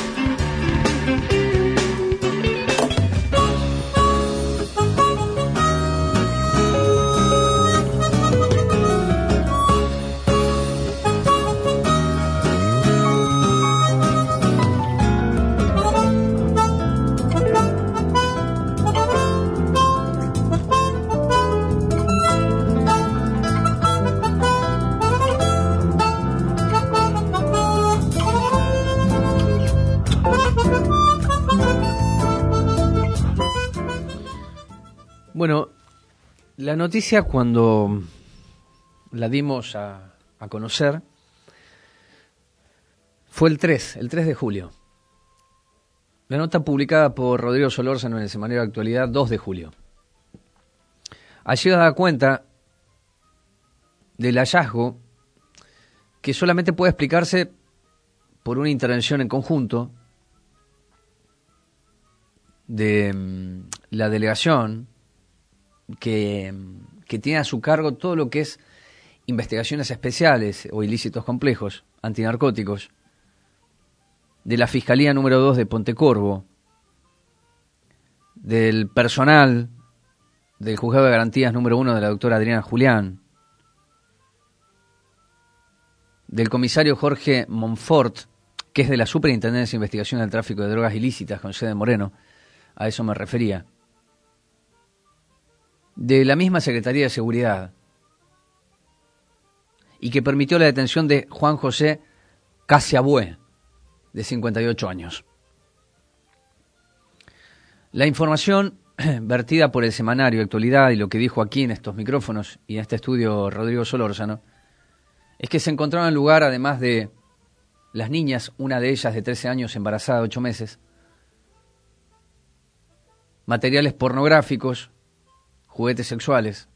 Bueno, la noticia cuando la dimos a conocer fue el 3 de julio. La nota publicada por Rodrigo Solórzano en el semanario de Actualidad, 2 de julio. Allí da cuenta del hallazgo que solamente puede explicarse por una intervención en conjunto de la delegación que tiene a su cargo todo lo que es investigaciones especiales o ilícitos complejos, antinarcóticos, de la Fiscalía número 2 de Pontecorvo, del personal del Juzgado de Garantías número 1 de la doctora Adriana Julián, del comisario Jorge Monfort, que es de la Superintendencia de Investigación del Tráfico de Drogas Ilícitas con sede en Moreno, a eso me refería, de la misma Secretaría de Seguridad, y que permitió la detención de Juan José Casiabue, de 58 años. La información vertida por el semanario Actualidad y lo que dijo aquí en estos micrófonos y en este estudio Rodrigo Solórzano es que se encontraron en el lugar, además de las niñas, una de ellas de 13 años embarazada de 8 meses, materiales pornográficos, juguetes sexuales,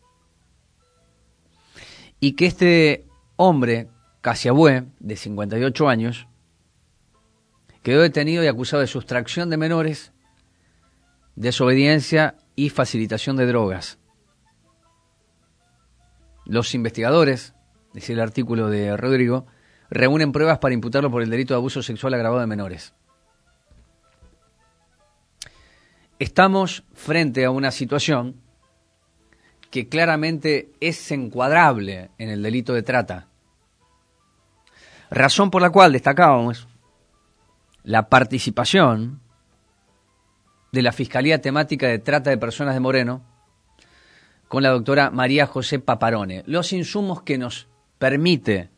y que este hombre, Casiabue, de 58 años, quedó detenido y acusado de sustracción de menores, desobediencia y facilitación de drogas. Los investigadores, decía el artículo de Rodrigo, reúnen pruebas para imputarlo por el delito de abuso sexual agravado de menores. Estamos frente a una situación que claramente es encuadrable en el delito de trata. Razón por la cual destacábamos la participación de la Fiscalía Temática de Trata de Personas de Moreno con la doctora María José Paparone. Los insumos que nos permite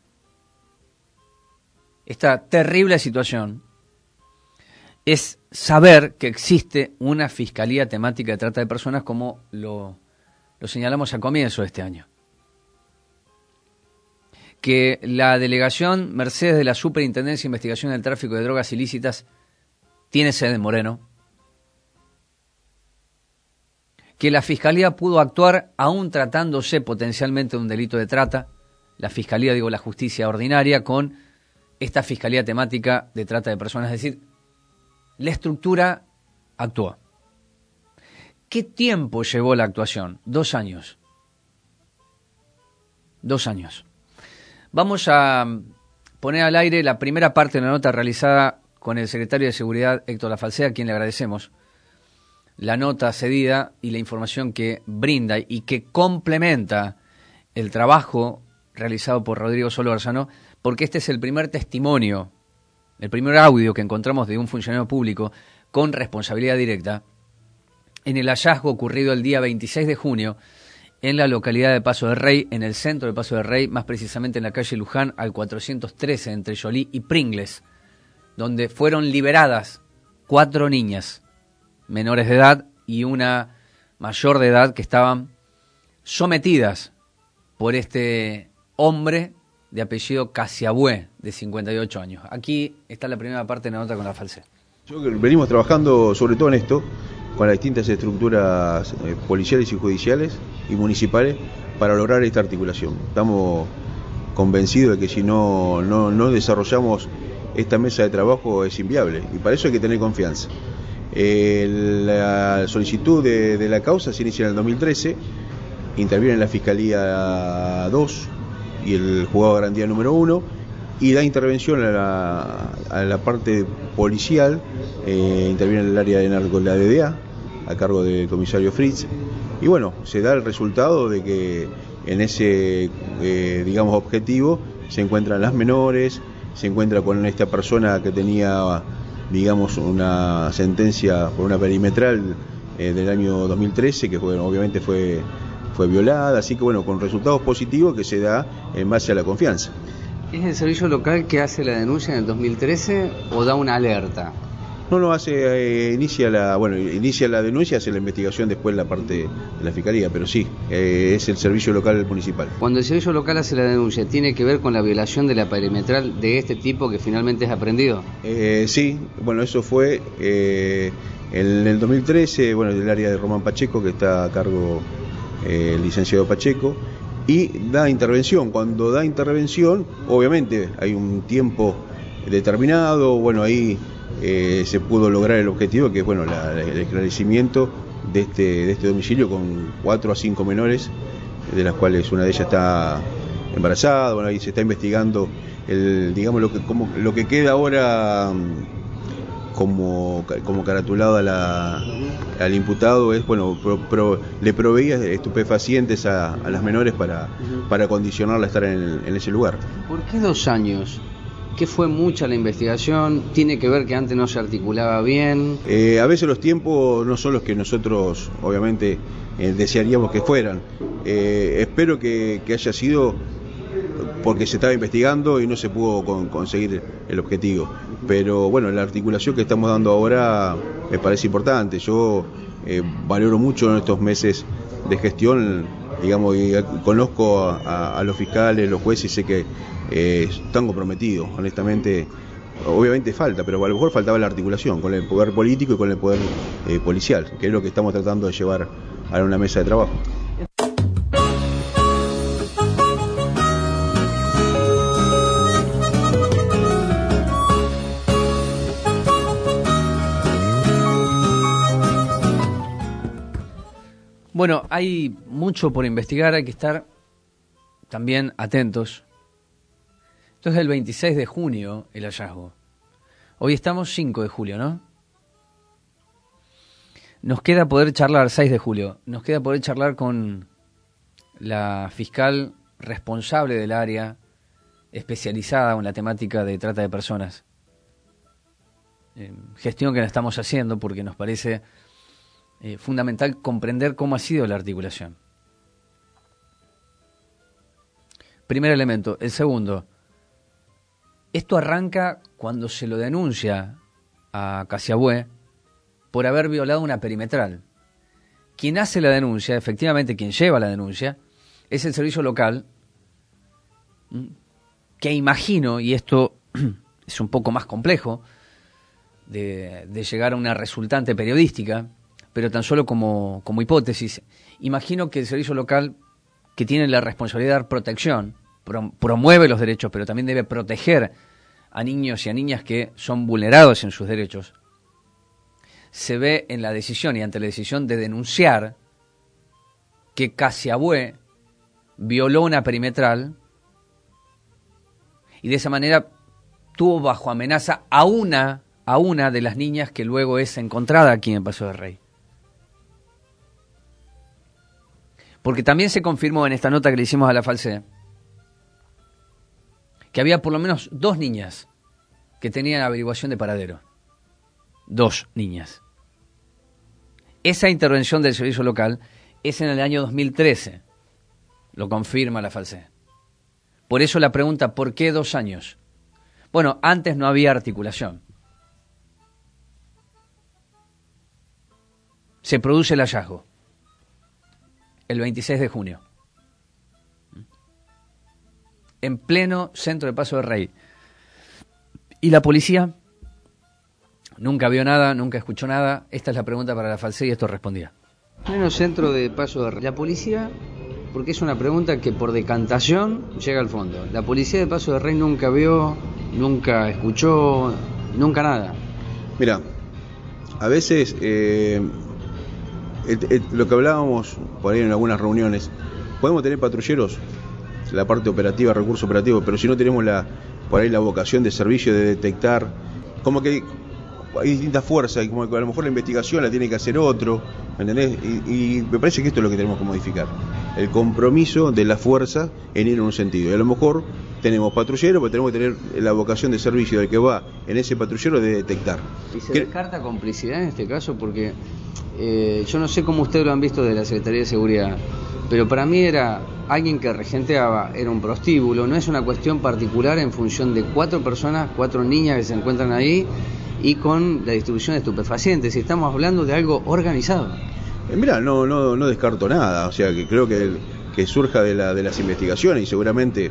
esta terrible situación es saber que existe una Fiscalía Temática de Trata de Personas como lo señalamos al comienzo de este año. Que la delegación Mercedes de la Superintendencia de Investigación del Tráfico de Drogas Ilícitas tiene sede en Moreno. Que la Fiscalía pudo actuar aún tratándose potencialmente de un delito de trata. La Fiscalía, digo, la Justicia Ordinaria, con esta Fiscalía Temática de Trata de Personas. Es decir, la estructura actuó. ¿Qué tiempo llevó la actuación? 2 años. 2 años. Vamos a poner al aire la primera parte de la nota realizada con el secretario de Seguridad, Héctor Lafalcea, a quien le agradecemos la nota cedida y la información que brinda y que complementa el trabajo realizado por Rodrigo Solórzano, porque este es el primer testimonio, el primer audio que encontramos de un funcionario público con responsabilidad directa en el hallazgo ocurrido el día 26 de junio en la localidad de Paso de Rey, en el centro de Paso de Rey, más precisamente en la calle Luján, al 413, entre Jolí y Pringles, donde fueron liberadas 4 niñas menores de edad y una mayor de edad que estaban sometidas por este hombre de apellido Casiabue, de 58 años. Aquí está la primera parte de la nota con Lafalcea. Venimos trabajando sobre todo en esto, con las distintas estructuras policiales y judiciales y municipales para lograr esta articulación. Estamos convencidos de que si no desarrollamos esta mesa de trabajo es inviable y para eso hay que tener confianza. La solicitud de la causa se inicia en el 2013, interviene la Fiscalía 2 y el Juzgado de Garantía número 1 y da intervención a la parte policial, interviene en el área de la DDA, a cargo del comisario Fritz, y bueno, se da el resultado de que en ese, digamos, objetivo se encuentran las menores, se encuentra con esta persona que tenía, digamos, una sentencia por una perimetral del año 2013, que bueno, obviamente fue violada, así que bueno, con resultados positivos que se da en base a la confianza. ¿Es el servicio local que hace la denuncia en el 2013 o da una alerta? No, inicia la denuncia, hace la investigación después la parte de la fiscalía, pero sí, es el servicio local municipal. Cuando el servicio local hace la denuncia, ¿tiene que ver con la violación de la perimetral de este tipo que finalmente es aprendido? Sí, bueno, eso fue en el 2013, bueno, del área de Román Pacheco, que está a cargo el licenciado Pacheco, y da intervención. Cuando da intervención, obviamente hay un tiempo determinado, bueno, ahí se pudo lograr el objetivo, que es bueno, el esclarecimiento de este domicilio con 4 a 5 menores, de las cuales una de ellas está embarazada. Bueno, ahí se está investigando digamos lo que queda ahora como caratulado al imputado es, bueno, le proveía estupefacientes a las menores para condicionarla a estar en ese lugar. ¿Por qué 2 años? ¿Qué fue mucha la investigación? ¿Tiene que ver que antes no se articulaba bien? A veces los tiempos no son los que nosotros, obviamente, desearíamos que fueran. Espero que haya sido porque se estaba investigando y no se pudo conseguir el objetivo. Pero bueno, la articulación que estamos dando ahora me parece importante. Yo valoro mucho en estos meses de gestión, digamos, y conozco a los fiscales, los jueces, y sé que están comprometidos, honestamente. Obviamente falta, pero a lo mejor faltaba la articulación con el poder político y con el poder policial, que es lo que estamos tratando de llevar a una mesa de trabajo. Bueno, hay mucho por investigar, hay que estar también atentos. Entonces el 26 de junio el hallazgo. Hoy estamos 5 de julio, ¿no? Nos queda poder charlar, 6 de julio, nos queda poder charlar con la fiscal responsable del área especializada en la temática de trata de personas. Gestión que la estamos haciendo porque nos parece fundamental comprender cómo ha sido la articulación. Primer elemento. El segundo, esto arranca cuando se lo denuncia a Casiabue por haber violado una perimetral. Quien hace la denuncia, efectivamente quien lleva la denuncia, es el servicio local, que imagino, y esto es un poco más complejo de llegar a una resultante periodística, pero tan solo como hipótesis, imagino que el servicio local, que tiene la responsabilidad de dar protección, promueve los derechos, pero también debe proteger a niños y a niñas que son vulnerados en sus derechos, se ve en la decisión y ante la decisión de denunciar que Casiabue violó una perimetral y de esa manera tuvo bajo amenaza a una de las niñas que luego es encontrada aquí en Paso del Rey. Porque también se confirmó en esta nota que le hicimos a la Falsé que había por lo menos 2 niñas que tenían averiguación de paradero. 2 niñas. Esa intervención del servicio local es en el año 2013. Lo confirma la Falsé. Por eso la pregunta, ¿por qué 2 años? Bueno, antes no había articulación. Se produce el hallazgo el 26 de junio. En pleno centro de Paso del Rey. ¿Y la policía? Nunca vio nada, nunca escuchó nada. Esta es la pregunta para la Falsé y esto respondía. Pleno centro de Paso del Rey. La policía, porque es una pregunta que por decantación llega al fondo. La policía de Paso del Rey nunca vio, nunca escuchó, nunca nada. Mira, a veces lo que hablábamos por ahí en algunas reuniones, podemos tener patrulleros, la parte operativa, recurso operativo, pero si no tenemos la por ahí la vocación de servicio de detectar, como que hay distintas fuerzas, y como que a lo mejor la investigación la tiene que hacer otro, ¿me entendés? Y me parece que esto es lo que tenemos que modificar, el compromiso de la fuerza en ir en un sentido. Y a lo mejor tenemos patrulleros, pero tenemos que tener la vocación de servicio del que va en ese patrullero de detectar. ¿Y se descarta complicidad en este caso? Porque yo no sé cómo ustedes lo han visto de la Secretaría de Seguridad, pero para mí era alguien que regenteaba, era un prostíbulo, no es una cuestión particular en función de 4 personas, 4 niñas que se encuentran ahí y con la distribución de estupefacientes. Estamos hablando de algo organizado. Mira, no descarto nada, o sea, que creo que surja de las investigaciones y seguramente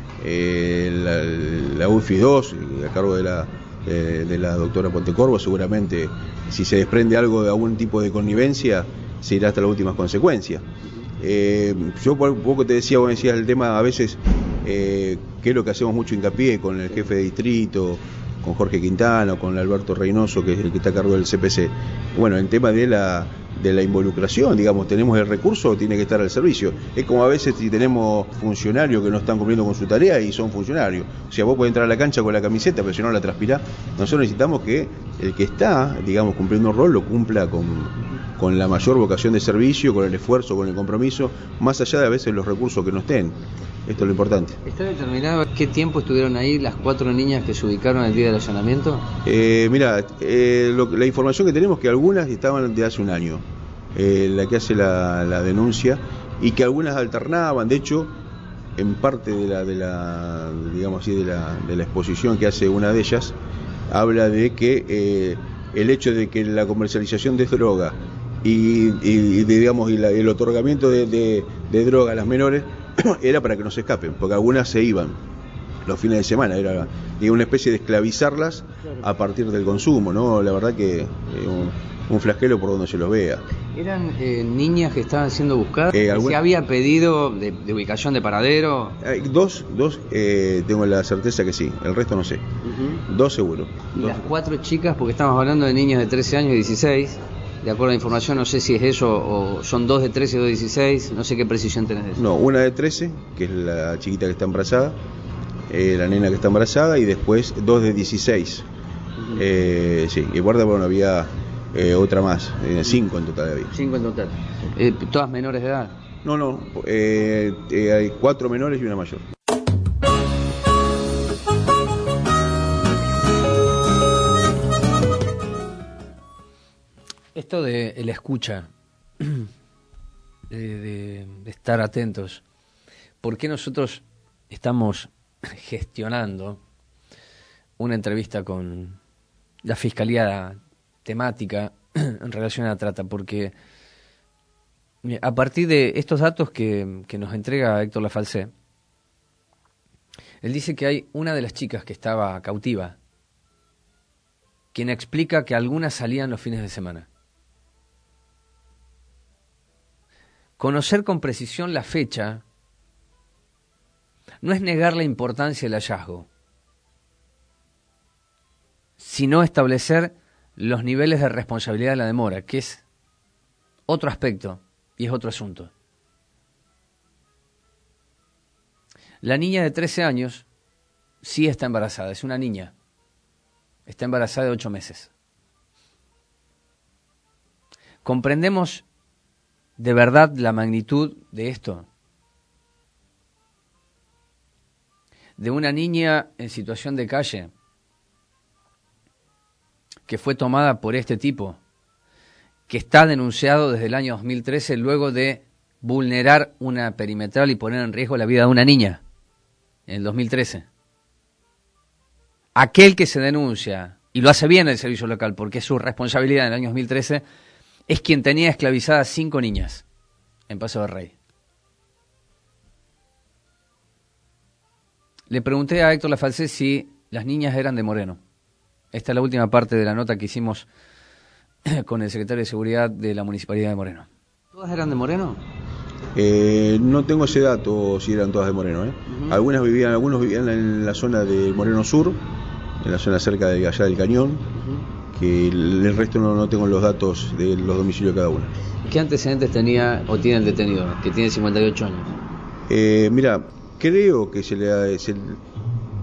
la UFI 2, a cargo de la doctora Pontecorvo, seguramente si se desprende algo de algún tipo de connivencia, se irá hasta las últimas consecuencias. Yo por poco te decía, vos decías el tema a veces, que es lo que hacemos mucho hincapié con el jefe de distrito, con Jorge Quintana, con Alberto Reynoso, que es el que está a cargo del CPC. Bueno, el tema de la involucración, digamos, tenemos el recurso, tiene que estar al servicio. Es como a veces si tenemos funcionarios que no están cumpliendo con su tarea y son funcionarios. O sea, vos podés entrar a la cancha con la camiseta, pero si no la transpirás. Nosotros necesitamos que el que está, digamos, cumpliendo un rol, lo cumpla con la mayor vocación de servicio, con el esfuerzo, con el compromiso, más allá de a veces los recursos que no estén. Esto es lo importante. ¿Está determinado qué tiempo estuvieron ahí las 4 niñas que se ubicaron el día del allanamiento? Mira, la información que tenemos es que algunas estaban de hace un año, la que hace la denuncia, y que algunas alternaban. De hecho, en parte de la digamos así, de la exposición que hace una de ellas, habla de que el hecho de que la comercialización de droga y el otorgamiento de droga a las menores era para que no se escapen, porque algunas se iban los fines de semana, era una especie de esclavizarlas a partir del consumo, ¿no? La verdad que un flagelo por donde se los vea. ¿Eran niñas que estaban siendo buscadas? ¿Se había pedido de ubicación de paradero? Dos, tengo la certeza que sí, el resto no sé. 2 seguro. ¿Y las 4 chicas, porque estamos hablando de niñas de 13 años y 16, de acuerdo a la información, no sé si es eso o son 2 de 13 y 2 de 16, no sé qué precisión tenés de eso. No, una de 13, que es la chiquita que está embarazada, la nena que está embarazada, y después 2 de 16. Sí, y guarda, bueno, había otra más, 5 en total había. 5 en total. ¿Todas menores de edad? No, hay 4 menores y una mayor. Esto de el escucha, de estar atentos, ¿por qué nosotros estamos gestionando una entrevista con la Fiscalía temática en relación a la trata? Porque a partir de estos datos que nos entrega Héctor Lafalce, él dice que hay una de las chicas que estaba cautiva, quien explica que algunas salían los fines de semana. Conocer con precisión la fecha no es negar la importancia del hallazgo, sino establecer los niveles de responsabilidad de la demora, que es otro aspecto y es otro asunto. La niña de 13 años sí está embarazada, es una niña, está embarazada de 8 meses. ¿Comprendemos de verdad la magnitud de esto? De una niña en situación de calle que fue tomada por este tipo, que está denunciado desde el año 2013 luego de vulnerar una perimetral y poner en riesgo la vida de una niña en el 2013. Aquel que se denuncia, y lo hace bien el servicio local porque es su responsabilidad en el año 2013, es quien tenía esclavizadas 5 niñas en Paso del Rey. Le pregunté a Héctor Lafalce si las niñas eran de Moreno. Esta es la última parte de la nota que hicimos con el secretario de Seguridad de la Municipalidad de Moreno. ¿Todas eran de Moreno? No tengo ese dato si eran todas de Moreno. Algunos vivían en la zona de Moreno Sur, en la zona cerca de allá del Cañón, que el resto no tengo los datos de los domicilios de cada uno. ¿Qué antecedentes tenía o tiene el detenido, que tiene 58 años? Mira, creo que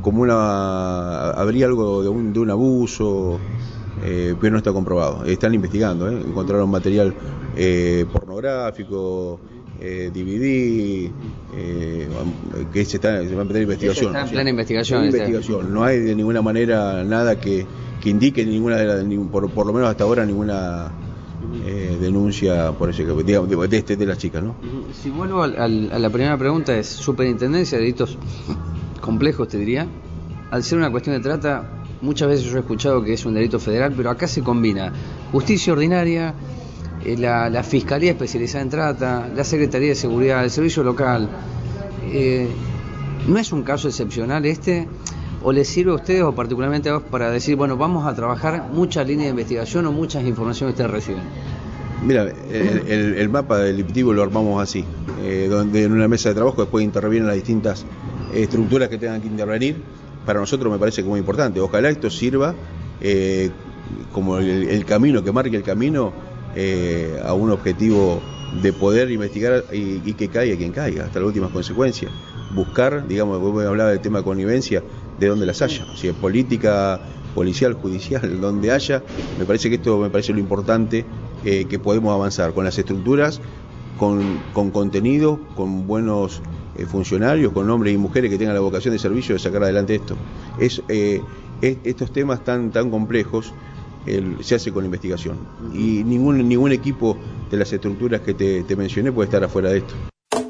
como habría algo de un abuso, pero no está comprobado. Están investigando, encontraron material pornográfico, DVD, que se va a meter en investigación. Está en plena investigación. No hay de ninguna manera nada que indique por lo menos hasta ahora ninguna denuncia por ese de las chicas, ¿no? Si vuelvo a la primera pregunta, es Superintendencia de Delitos Complejos, te diría. Al ser una cuestión de trata, muchas veces yo he escuchado que es un delito federal, pero acá se combina justicia ordinaria, la Fiscalía Especializada en Trata, la Secretaría de Seguridad, el Servicio Local. ¿No es un caso excepcional este? ¿O les sirve a ustedes, o particularmente a vos, para decir, bueno, vamos a trabajar muchas líneas de investigación o muchas informaciones que ustedes reciben? Mira, el mapa delictivo lo armamos así, donde en una mesa de trabajo después intervienen las distintas estructuras que tengan que intervenir. Para nosotros me parece que es muy importante. Ojalá esto sirva como el camino, que marque el camino a un objetivo de poder investigar y que caiga quien caiga, hasta las últimas consecuencias. Buscar, digamos, vos hablabas del tema de connivencia, de donde las haya, si es política, policial, judicial, donde haya. Me parece que esto lo importante, que podemos avanzar con las estructuras, con contenido, con buenos funcionarios, con hombres y mujeres que tengan la vocación de servicio de sacar adelante esto. Estos temas tan complejos se hace con investigación, y ningún equipo de las estructuras que te mencioné puede estar afuera de esto.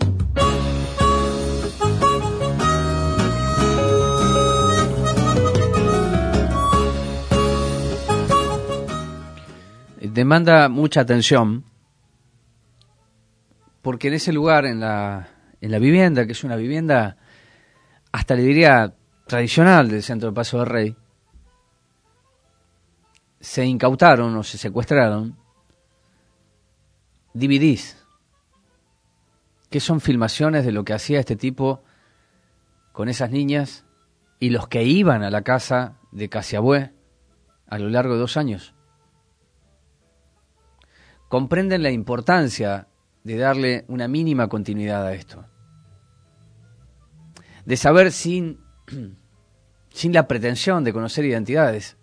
Demanda mucha atención, porque en ese lugar, en la vivienda, que es una vivienda, hasta le diría tradicional del centro de Paso del Rey, se incautaron o se secuestraron DVDs, que son filmaciones de lo que hacía este tipo con esas niñas y los que iban a la casa de Casiabue a lo largo de 2 años. Comprenden la importancia de darle una mínima continuidad a esto, de saber sin la pretensión de conocer identidades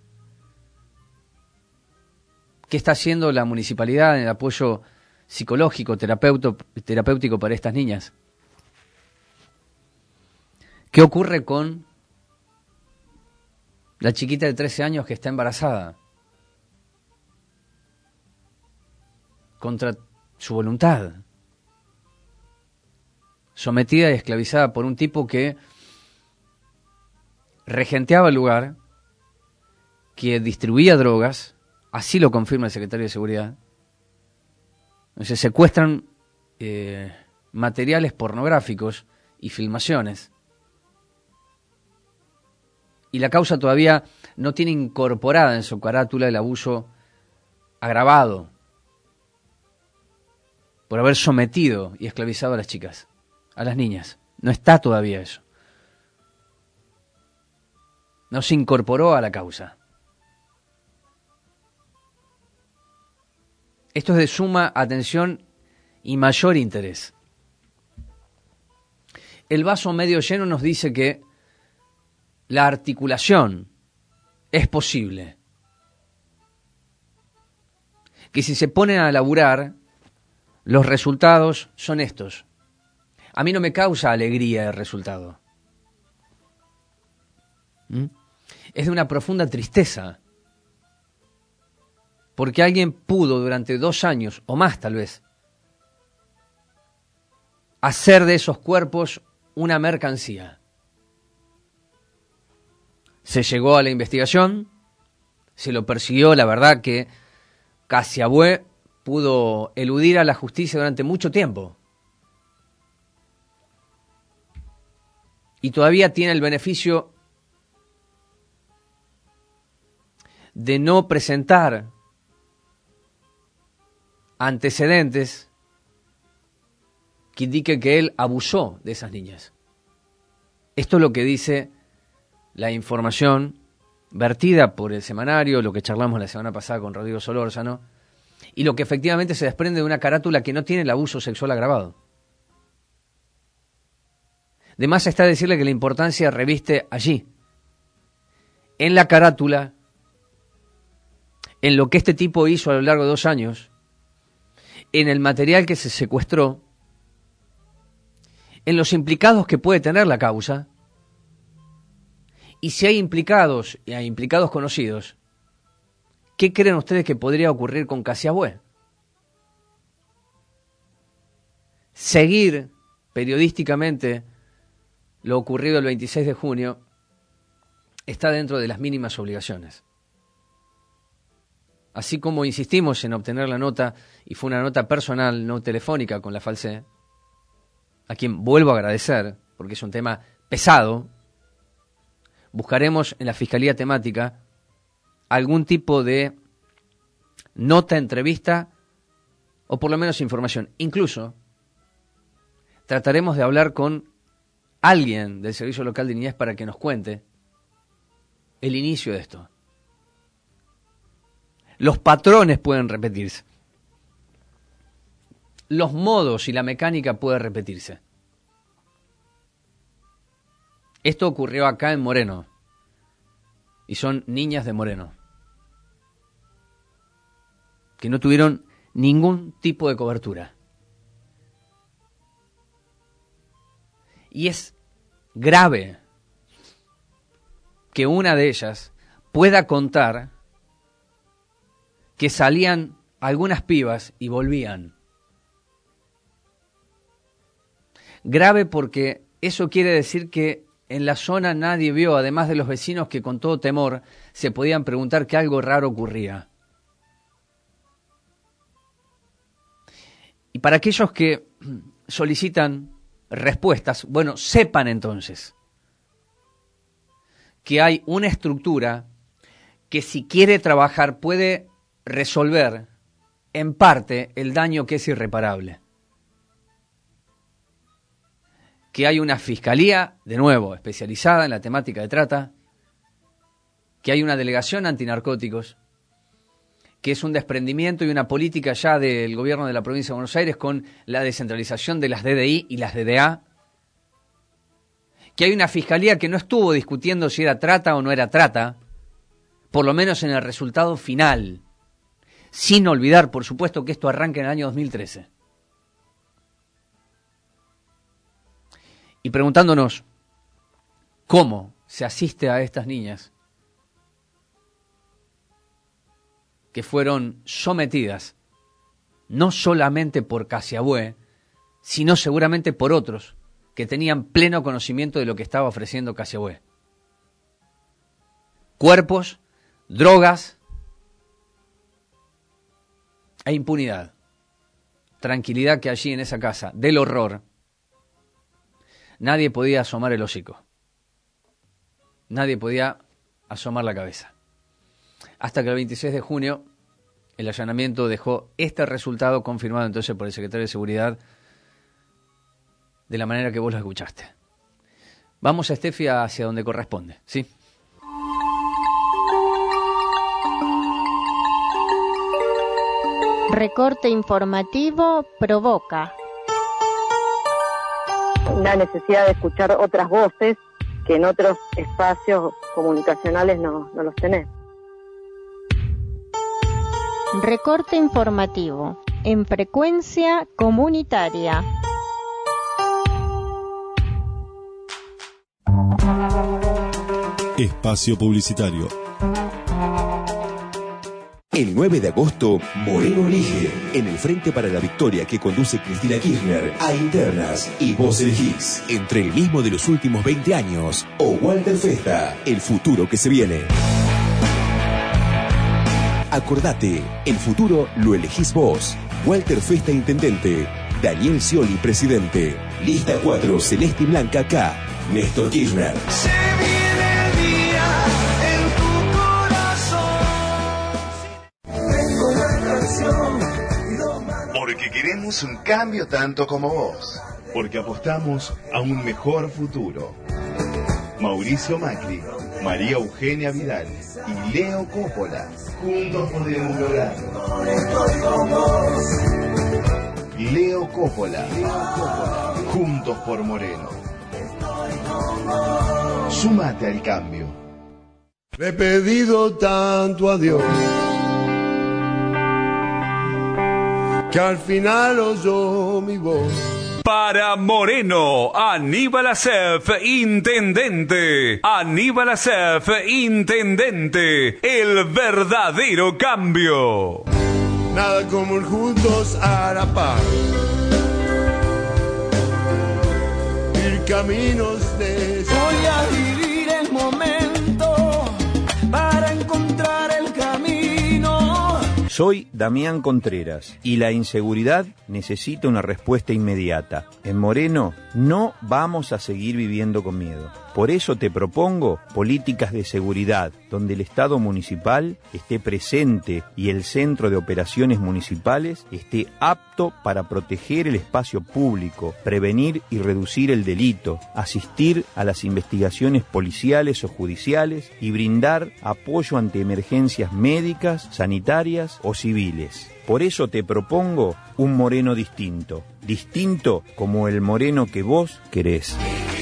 qué está haciendo la municipalidad en el apoyo psicológico, terapéutico para estas niñas. ¿Qué ocurre con la chiquita de 13 años que está embarazada? Contra su voluntad, sometida y esclavizada por un tipo que regenteaba el lugar, que distribuía drogas, así lo confirma el secretario de Seguridad. Se secuestran materiales pornográficos y filmaciones, y la causa todavía no tiene incorporada en su carátula el abuso agravado por haber sometido y esclavizado a las chicas, a las niñas. No está todavía eso. No se incorporó a la causa. Esto es de suma atención y mayor interés. El vaso medio lleno nos dice que la articulación es posible. Que si se ponen a laburar, los resultados son estos. A mí no me causa alegría el resultado. Es de una profunda tristeza. Porque alguien pudo durante 2 años, o más tal vez, hacer de esos cuerpos una mercancía. Se llegó a la investigación, se lo persiguió, la verdad que Casiabue pudo eludir a la justicia durante mucho tiempo. Y todavía tiene el beneficio de no presentar antecedentes que indiquen que él abusó de esas niñas. Esto es lo que dice la información vertida por el semanario, lo que charlamos la semana pasada con Rodrigo Solórzano, y lo que efectivamente se desprende de una carátula que no tiene el abuso sexual agravado. De más está decirle que la importancia reviste allí, en la carátula, en lo que este tipo hizo a lo largo de 2 años, en el material que se secuestró, en los implicados que puede tener la causa, y si hay implicados y hay implicados conocidos, ¿qué creen ustedes que podría ocurrir con Casiabue? Seguir periodísticamente lo ocurrido el 26 de junio está dentro de las mínimas obligaciones. Así como insistimos en obtener la nota, y fue una nota personal, no telefónica, con la Falsé, a quien vuelvo a agradecer, porque es un tema pesado, buscaremos en la Fiscalía Temática algún tipo de nota, entrevista, o por lo menos información. Incluso trataremos de hablar con alguien del Servicio Local de Niñez para que nos cuente el inicio de esto. Los patrones pueden repetirse. Los modos y la mecánica pueden repetirse. Esto ocurrió acá en Moreno. Y son niñas de Moreno, que no tuvieron ningún tipo de cobertura. Y es grave que una de ellas pueda contar que salían algunas pibas y volvían. Grave porque eso quiere decir que en la zona nadie vio, además de los vecinos que con todo temor se podían preguntar que algo raro ocurría. Y para aquellos que solicitan respuestas, bueno, sepan entonces que hay una estructura que si quiere trabajar puede resolver en parte el daño que es irreparable. Que hay una fiscalía, de nuevo, especializada en la temática de trata, que hay una delegación antinarcóticos, que es un desprendimiento y una política ya del gobierno de la provincia de Buenos Aires con la descentralización de las DDI y las DDA, que hay una fiscalía que no estuvo discutiendo si era trata o no era trata, por lo menos en el resultado final, sin olvidar, por supuesto, que esto arranca en el año 2013. Y preguntándonos cómo se asiste a estas niñas que fueron sometidas no solamente por Casiabue, sino seguramente por otros que tenían pleno conocimiento de lo que estaba ofreciendo Casiabue. Cuerpos, drogas e impunidad. Tranquilidad que allí en esa casa del horror nadie podía asomar el hocico. Nadie podía asomar la cabeza. Hasta que el 26 de junio el allanamiento dejó este resultado confirmado entonces por el secretario de Seguridad de la manera que vos lo escuchaste. Vamos, Estefi, hacia donde corresponde, ¿sí? Recorte informativo provoca la necesidad de escuchar otras voces que en otros espacios comunicacionales no los tenés. Recorte informativo en frecuencia comunitaria. Espacio publicitario. El 9 de agosto, Moreno elige en el Frente para la Victoria que conduce Cristina Kirchner a Internas y vos elegís entre el mismo de los últimos 20 años o Walter Festa, el futuro que se viene. Acordate, el futuro lo elegís vos. Walter Festa, intendente. Daniel Scioli, presidente. Lista 4, celeste y blanca K. Néstor Kirchner. Se viene el día en tu corazón. Tengo una canción. Porque queremos un cambio tanto como vos. Porque apostamos a un mejor futuro. Mauricio Macri, María Eugenia Vidal y Leo Coppola. Juntos podemos lograrlo. Leo Coppola. Juntos por Moreno. Súmate al cambio. Le he pedido tanto a Dios que al final oyó mi voz. Para Moreno, Aníbal Acef, intendente. Aníbal Acef, intendente. El verdadero cambio. Nada como el juntos a la par. Ir caminos de... Voy a vivir el momento para encontrar el camino. Soy Damián Contreras y la inseguridad necesita una respuesta inmediata. En Moreno no vamos a seguir viviendo con miedo. Por eso te propongo políticas de seguridad, donde el Estado municipal esté presente y el Centro de Operaciones Municipales esté apto para proteger el espacio público, prevenir y reducir el delito, asistir a las investigaciones policiales o judiciales y brindar apoyo ante emergencias médicas, sanitarias o civiles. Por eso te propongo un Moreno distinto, distinto como el Moreno que vos querés.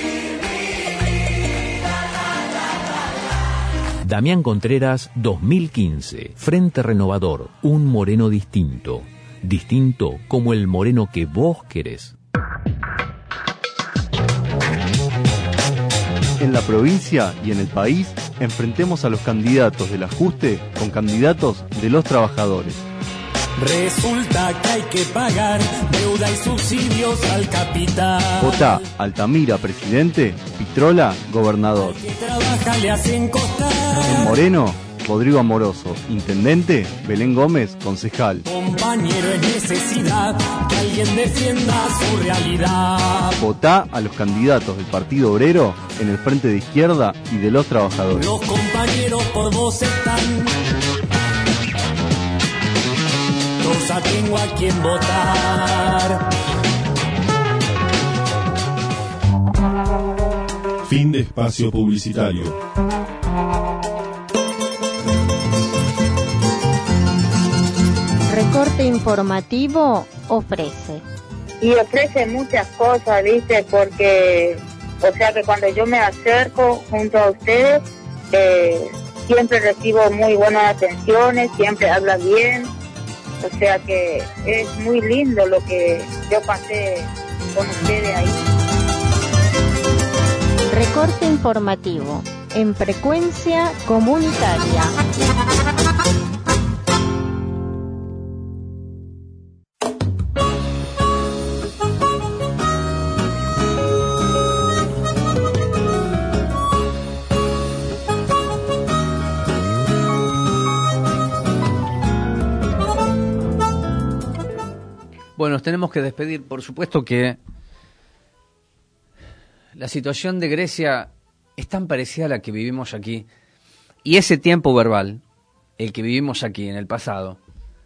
Damián Contreras 2015, Frente Renovador, un Moreno distinto, distinto como el Moreno que vos querés. En la provincia y en el país, enfrentemos a los candidatos del ajuste con candidatos de los trabajadores. Resulta que hay que pagar deuda y subsidios al capital. Votá Altamira presidente, Pitrola gobernador. Que trabaja le hacen costar. En Moreno, Rodrigo Amoroso, intendente, Belén Gómez, concejal. Compañero, es necesidad que alguien defienda su realidad. Votá a los candidatos del Partido Obrero en el Frente de Izquierda y de los Trabajadores. Los compañeros por vos están. Cosa tengo a quien votar. Fin de espacio publicitario. Recorte informativo ofrece. Y ofrece muchas cosas, ¿viste? Porque, o sea que cuando yo me acerco junto a ustedes, siempre recibo muy buenas atenciones, siempre habla bien. O sea que es muy lindo lo que yo pasé con ustedes ahí. Recorte informativo en frecuencia comunitaria. Bueno, nos tenemos que despedir. Por supuesto que la situación de Grecia es tan parecida a la que vivimos aquí. Y ese tiempo verbal, el que vivimos aquí en el pasado,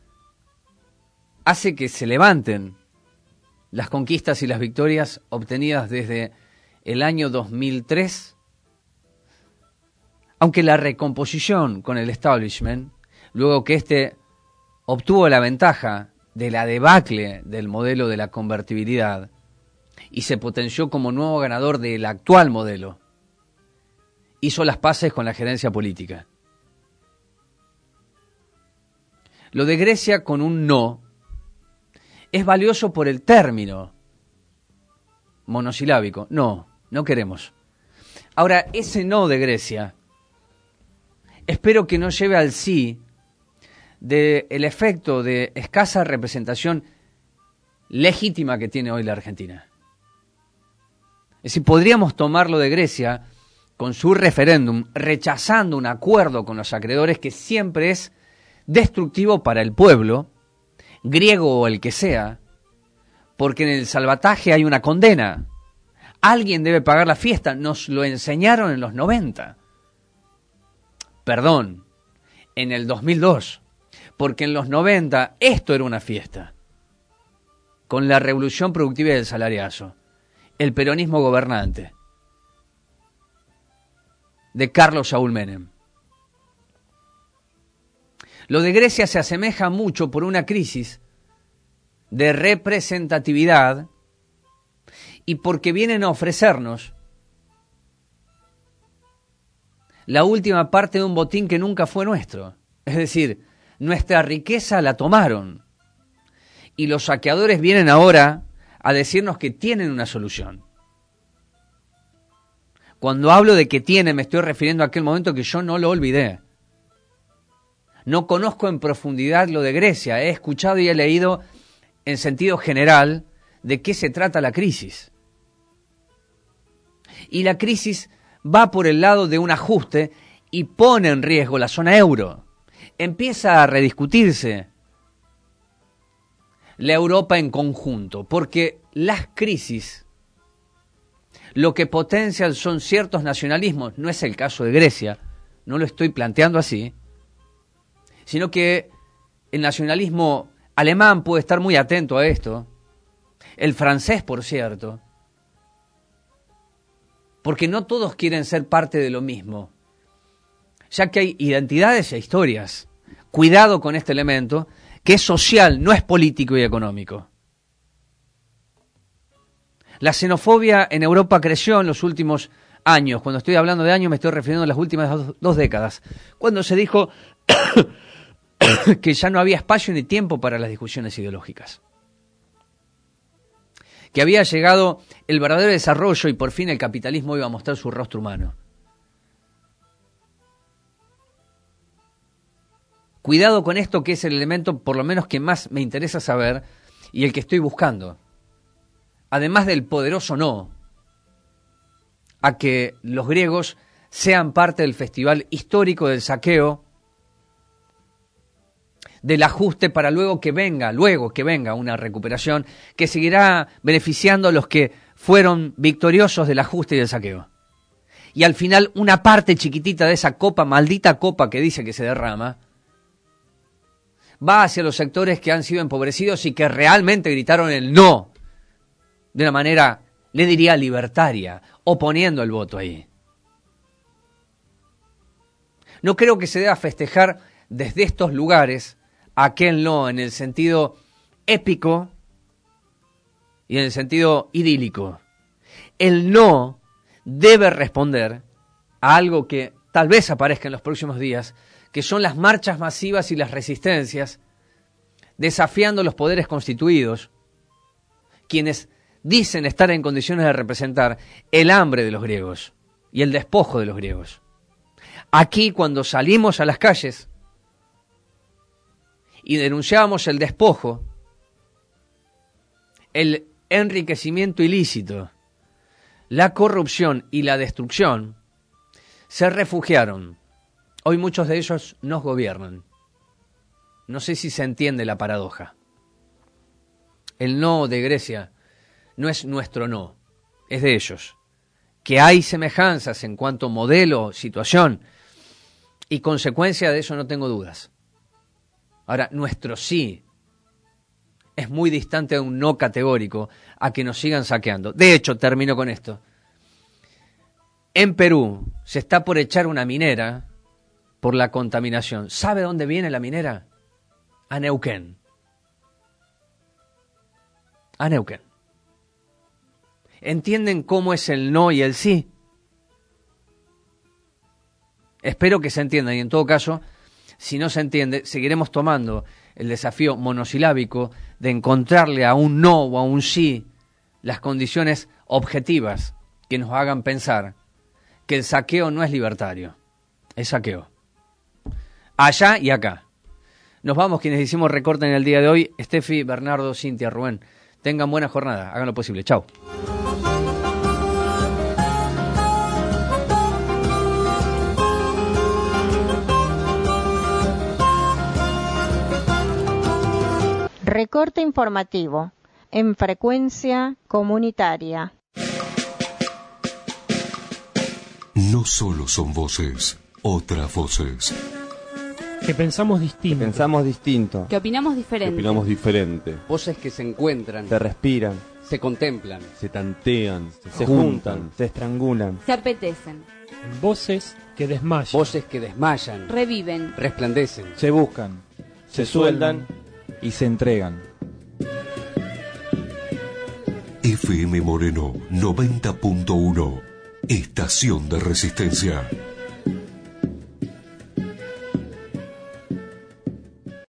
hace que se levanten las conquistas y las victorias obtenidas desde el año 2003, aunque la recomposición con el establishment, luego que éste obtuvo la ventaja de la debacle del modelo de la convertibilidad y se potenció como nuevo ganador del actual modelo, hizo las paces con la gerencia política. Lo de Grecia con un no es valioso por el término monosilábico. No, no queremos. Ahora, ese no de Grecia, espero que no lleve al sí del efecto de escasa representación legítima que tiene hoy la Argentina. Es decir, podríamos tomarlo de Grecia con su referéndum, rechazando un acuerdo con los acreedores que siempre es destructivo para el pueblo, griego o el que sea, porque en el salvataje hay una condena. Alguien debe pagar la fiesta, nos lo enseñaron en los 90. Perdón, en el 2002. Porque en los 90 esto era una fiesta. Con la revolución productiva y el salariazo. El peronismo gobernante. De Carlos Saúl Menem. Lo de Grecia se asemeja mucho por una crisis de representatividad y porque vienen a ofrecernos la última parte de un botín que nunca fue nuestro. Es decir, nuestra riqueza la tomaron. Y los saqueadores vienen ahora a decirnos que tienen una solución. Cuando hablo de que tienen, me estoy refiriendo a aquel momento que yo no lo olvidé. No conozco en profundidad lo de Grecia. He escuchado y he leído en sentido general de qué se trata la crisis. Y la crisis va por el lado de un ajuste y pone en riesgo la zona euro. Empieza a rediscutirse la Europa en conjunto, porque las crisis lo que potencian son ciertos nacionalismos. No es el caso de Grecia, no lo estoy planteando así, sino que el nacionalismo alemán puede estar muy atento a esto, el francés, por cierto, porque no todos quieren ser parte de lo mismo, ya que hay identidades e historias. Cuidado con este elemento, que es social, no es político y económico. La xenofobia en Europa creció en los últimos años. Cuando estoy hablando de años me estoy refiriendo a las últimas dos décadas, cuando se dijo que ya no había espacio ni tiempo para las discusiones ideológicas, que había llegado el verdadero desarrollo y por fin el capitalismo iba a mostrar su rostro humano. Cuidado con esto, que es el elemento por lo menos que más me interesa saber y el que estoy buscando. Además del poderoso no a que los griegos sean parte del festival histórico del saqueo, del ajuste para luego que venga una recuperación que seguirá beneficiando a los que fueron victoriosos del ajuste y del saqueo. Y al final una parte chiquitita de esa copa, maldita copa que dice que se derrama, va hacia los sectores que han sido empobrecidos y que realmente gritaron el no de una manera, le diría, libertaria, oponiendo el voto ahí. No creo que se deba festejar desde estos lugares aquel no en el sentido épico y en el sentido idílico. El no debe responder a algo que tal vez aparezca en los próximos días, que son las marchas masivas y las resistencias, desafiando los poderes constituidos, quienes dicen estar en condiciones de representar el hambre de los griegos y el despojo de los griegos. Aquí, cuando salimos a las calles y denunciábamos el despojo, el enriquecimiento ilícito, la corrupción y la destrucción, se refugiaron. Hoy muchos de ellos nos gobiernan. No sé si se entiende la paradoja. El no de Grecia no es nuestro no, es de ellos. Que hay semejanzas en cuanto a modelo, situación y consecuencia de eso no tengo dudas. Ahora, nuestro sí es muy distante de un no categórico a que nos sigan saqueando. De hecho, termino con esto. En Perú se está por echar una minera por la contaminación. ¿Sabe dónde viene la minera? A Neuquén. A Neuquén. ¿Entienden cómo es el no y el sí? Espero que se entiendan y en todo caso, si no se entiende, seguiremos tomando el desafío monosilábico de encontrarle a un no o a un sí las condiciones objetivas que nos hagan pensar que el saqueo no es libertario, es saqueo. Allá y acá. Nos vamos quienes hicimos recorte en el día de hoy. Estefi, Bernardo, Cintia, Rubén. Tengan buena jornada, hagan lo posible. Chao. Recorte informativo en frecuencia comunitaria. No solo son voces, otras voces. Que pensamos distinto. Que opinamos diferente. Voces que se encuentran, Se respiran, se contemplan, se tantean, se juntan, se estrangulan. Se apetecen. Voces que desmayan. voces que desmayan, Reviven. resplandecen. Se buscan, se sueldan y se entregan. FM Moreno 90.1. Estación de Resistencia.